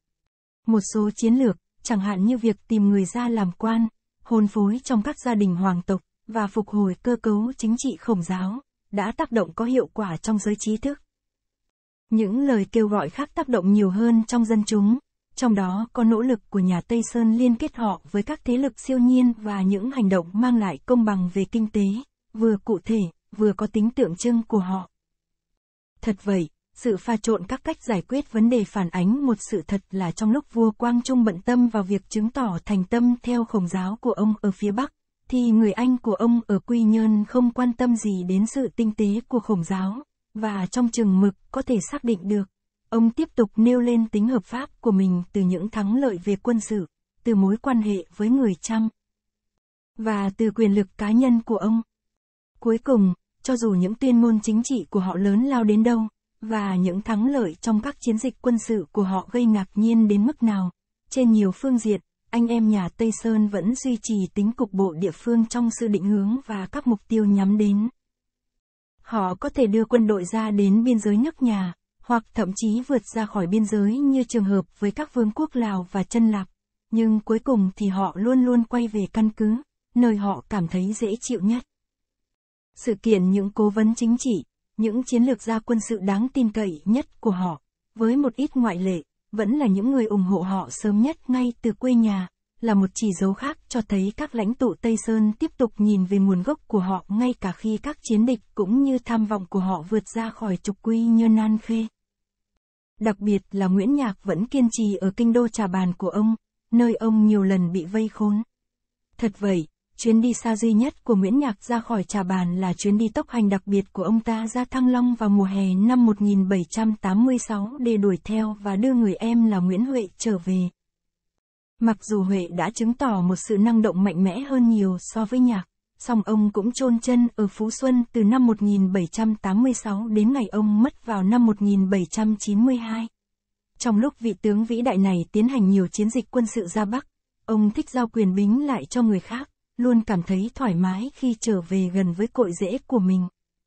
Một số chiến lược, chẳng hạn như việc tìm người ra làm quan, hôn phối trong các gia đình hoàng tộc, và phục hồi cơ cấu chính trị Khổng giáo, đã tác động có hiệu quả trong giới trí thức. Những lời kêu gọi khác tác động nhiều hơn trong dân chúng, trong đó có nỗ lực của nhà Tây Sơn liên kết họ với các thế lực siêu nhiên và những hành động mang lại công bằng về kinh tế, vừa cụ thể, vừa có tính tượng trưng của họ. Thật vậy, sự pha trộn các cách giải quyết vấn đề phản ánh một sự thật là trong lúc vua Quang Trung bận tâm vào việc chứng tỏ thành tâm theo Khổng giáo của ông ở phía Bắc, thì người anh của ông ở Quy Nhơn không quan tâm gì đến sự tinh tế của Khổng giáo, và trong chừng mực có thể xác định được, ông tiếp tục nêu lên tính hợp pháp của mình từ những thắng lợi về quân sự, từ mối quan hệ với người Chăm, và từ quyền lực cá nhân của ông. Cuối cùng, cho dù những tuyên ngôn chính trị của họ lớn lao đến đâu, và những thắng lợi trong các chiến dịch quân sự của họ gây ngạc nhiên đến mức nào, trên nhiều phương diện, anh em nhà Tây Sơn vẫn duy trì tính cục bộ địa phương trong sự định hướng và các mục tiêu nhắm đến. Họ có thể đưa quân đội ra đến biên giới nước nhà, hoặc thậm chí vượt ra khỏi biên giới như trường hợp với các vương quốc Lào và Chân Lạp, nhưng cuối cùng thì họ luôn luôn quay về căn cứ, nơi họ cảm thấy dễ chịu nhất. Sự kiện những cố vấn chính trị, những chiến lược gia quân sự đáng tin cậy nhất của họ, với một ít ngoại lệ, vẫn là những người ủng hộ họ sớm nhất ngay từ quê nhà, là một chỉ dấu khác cho thấy các lãnh tụ Tây Sơn tiếp tục nhìn về nguồn gốc của họ ngay cả khi các chiến địch cũng như tham vọng của họ vượt ra khỏi trục quy như nan khê. Đặc biệt là Nguyễn Nhạc vẫn kiên trì ở kinh đô Trà Bàn của ông, nơi ông nhiều lần bị vây khốn. Thật vậy, chuyến đi xa duy nhất của Nguyễn Nhạc ra khỏi Trà Bàn là chuyến đi tốc hành đặc biệt của ông ta ra Thăng Long vào mùa hè năm một nghìn bảy trăm tám mươi sáu để đuổi theo và đưa người em là Nguyễn Huệ trở về. Mặc dù Huệ đã chứng tỏ một sự năng động mạnh mẽ hơn nhiều so với Nhạc, song ông cũng chôn chân ở Phú Xuân từ năm một nghìn bảy trăm tám mươi sáu đến ngày ông mất vào năm một nghìn bảy trăm chín mươi hai. Trong lúc vị tướng vĩ đại này tiến hành nhiều chiến dịch quân sự ra Bắc, ông thích giao quyền bính lại cho người khác, luôn cảm thấy thoải mái khi trở về gần với cội rễ của mình.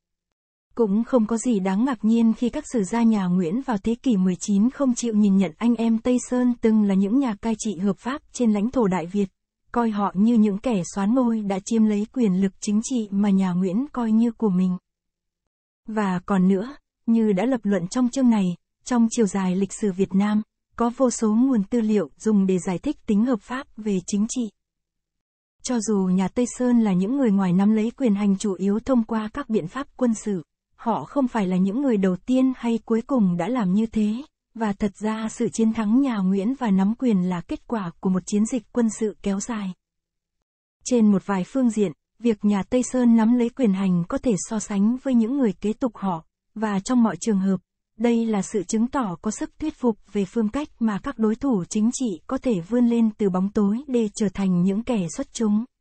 Cũng không có gì đáng ngạc nhiên khi các sử gia nhà Nguyễn vào thế kỷ mười chín không chịu nhìn nhận anh em Tây Sơn từng là những nhà cai trị hợp pháp trên lãnh thổ Đại Việt, coi họ như những kẻ soán ngôi đã chiếm lấy quyền lực chính trị mà nhà Nguyễn coi như của mình. Và còn nữa, như đã lập luận trong chương này, trong chiều dài lịch sử Việt Nam, có vô số nguồn tư liệu dùng để giải thích tính hợp pháp về chính trị. Cho dù nhà Tây Sơn là những người ngoài nắm lấy quyền hành chủ yếu thông qua các biện pháp quân sự, họ không phải là những người đầu tiên hay cuối cùng đã làm như thế, và thật ra sự chiến thắng nhà Nguyễn và nắm quyền là kết quả của một chiến dịch quân sự kéo dài. Trên một vài phương diện, việc nhà Tây Sơn nắm lấy quyền hành có thể so sánh với những người kế tục họ, và trong mọi trường hợp, đây là sự chứng tỏ có sức thuyết phục về phương cách mà các đối thủ chính trị có thể vươn lên từ bóng tối để trở thành những kẻ xuất chúng.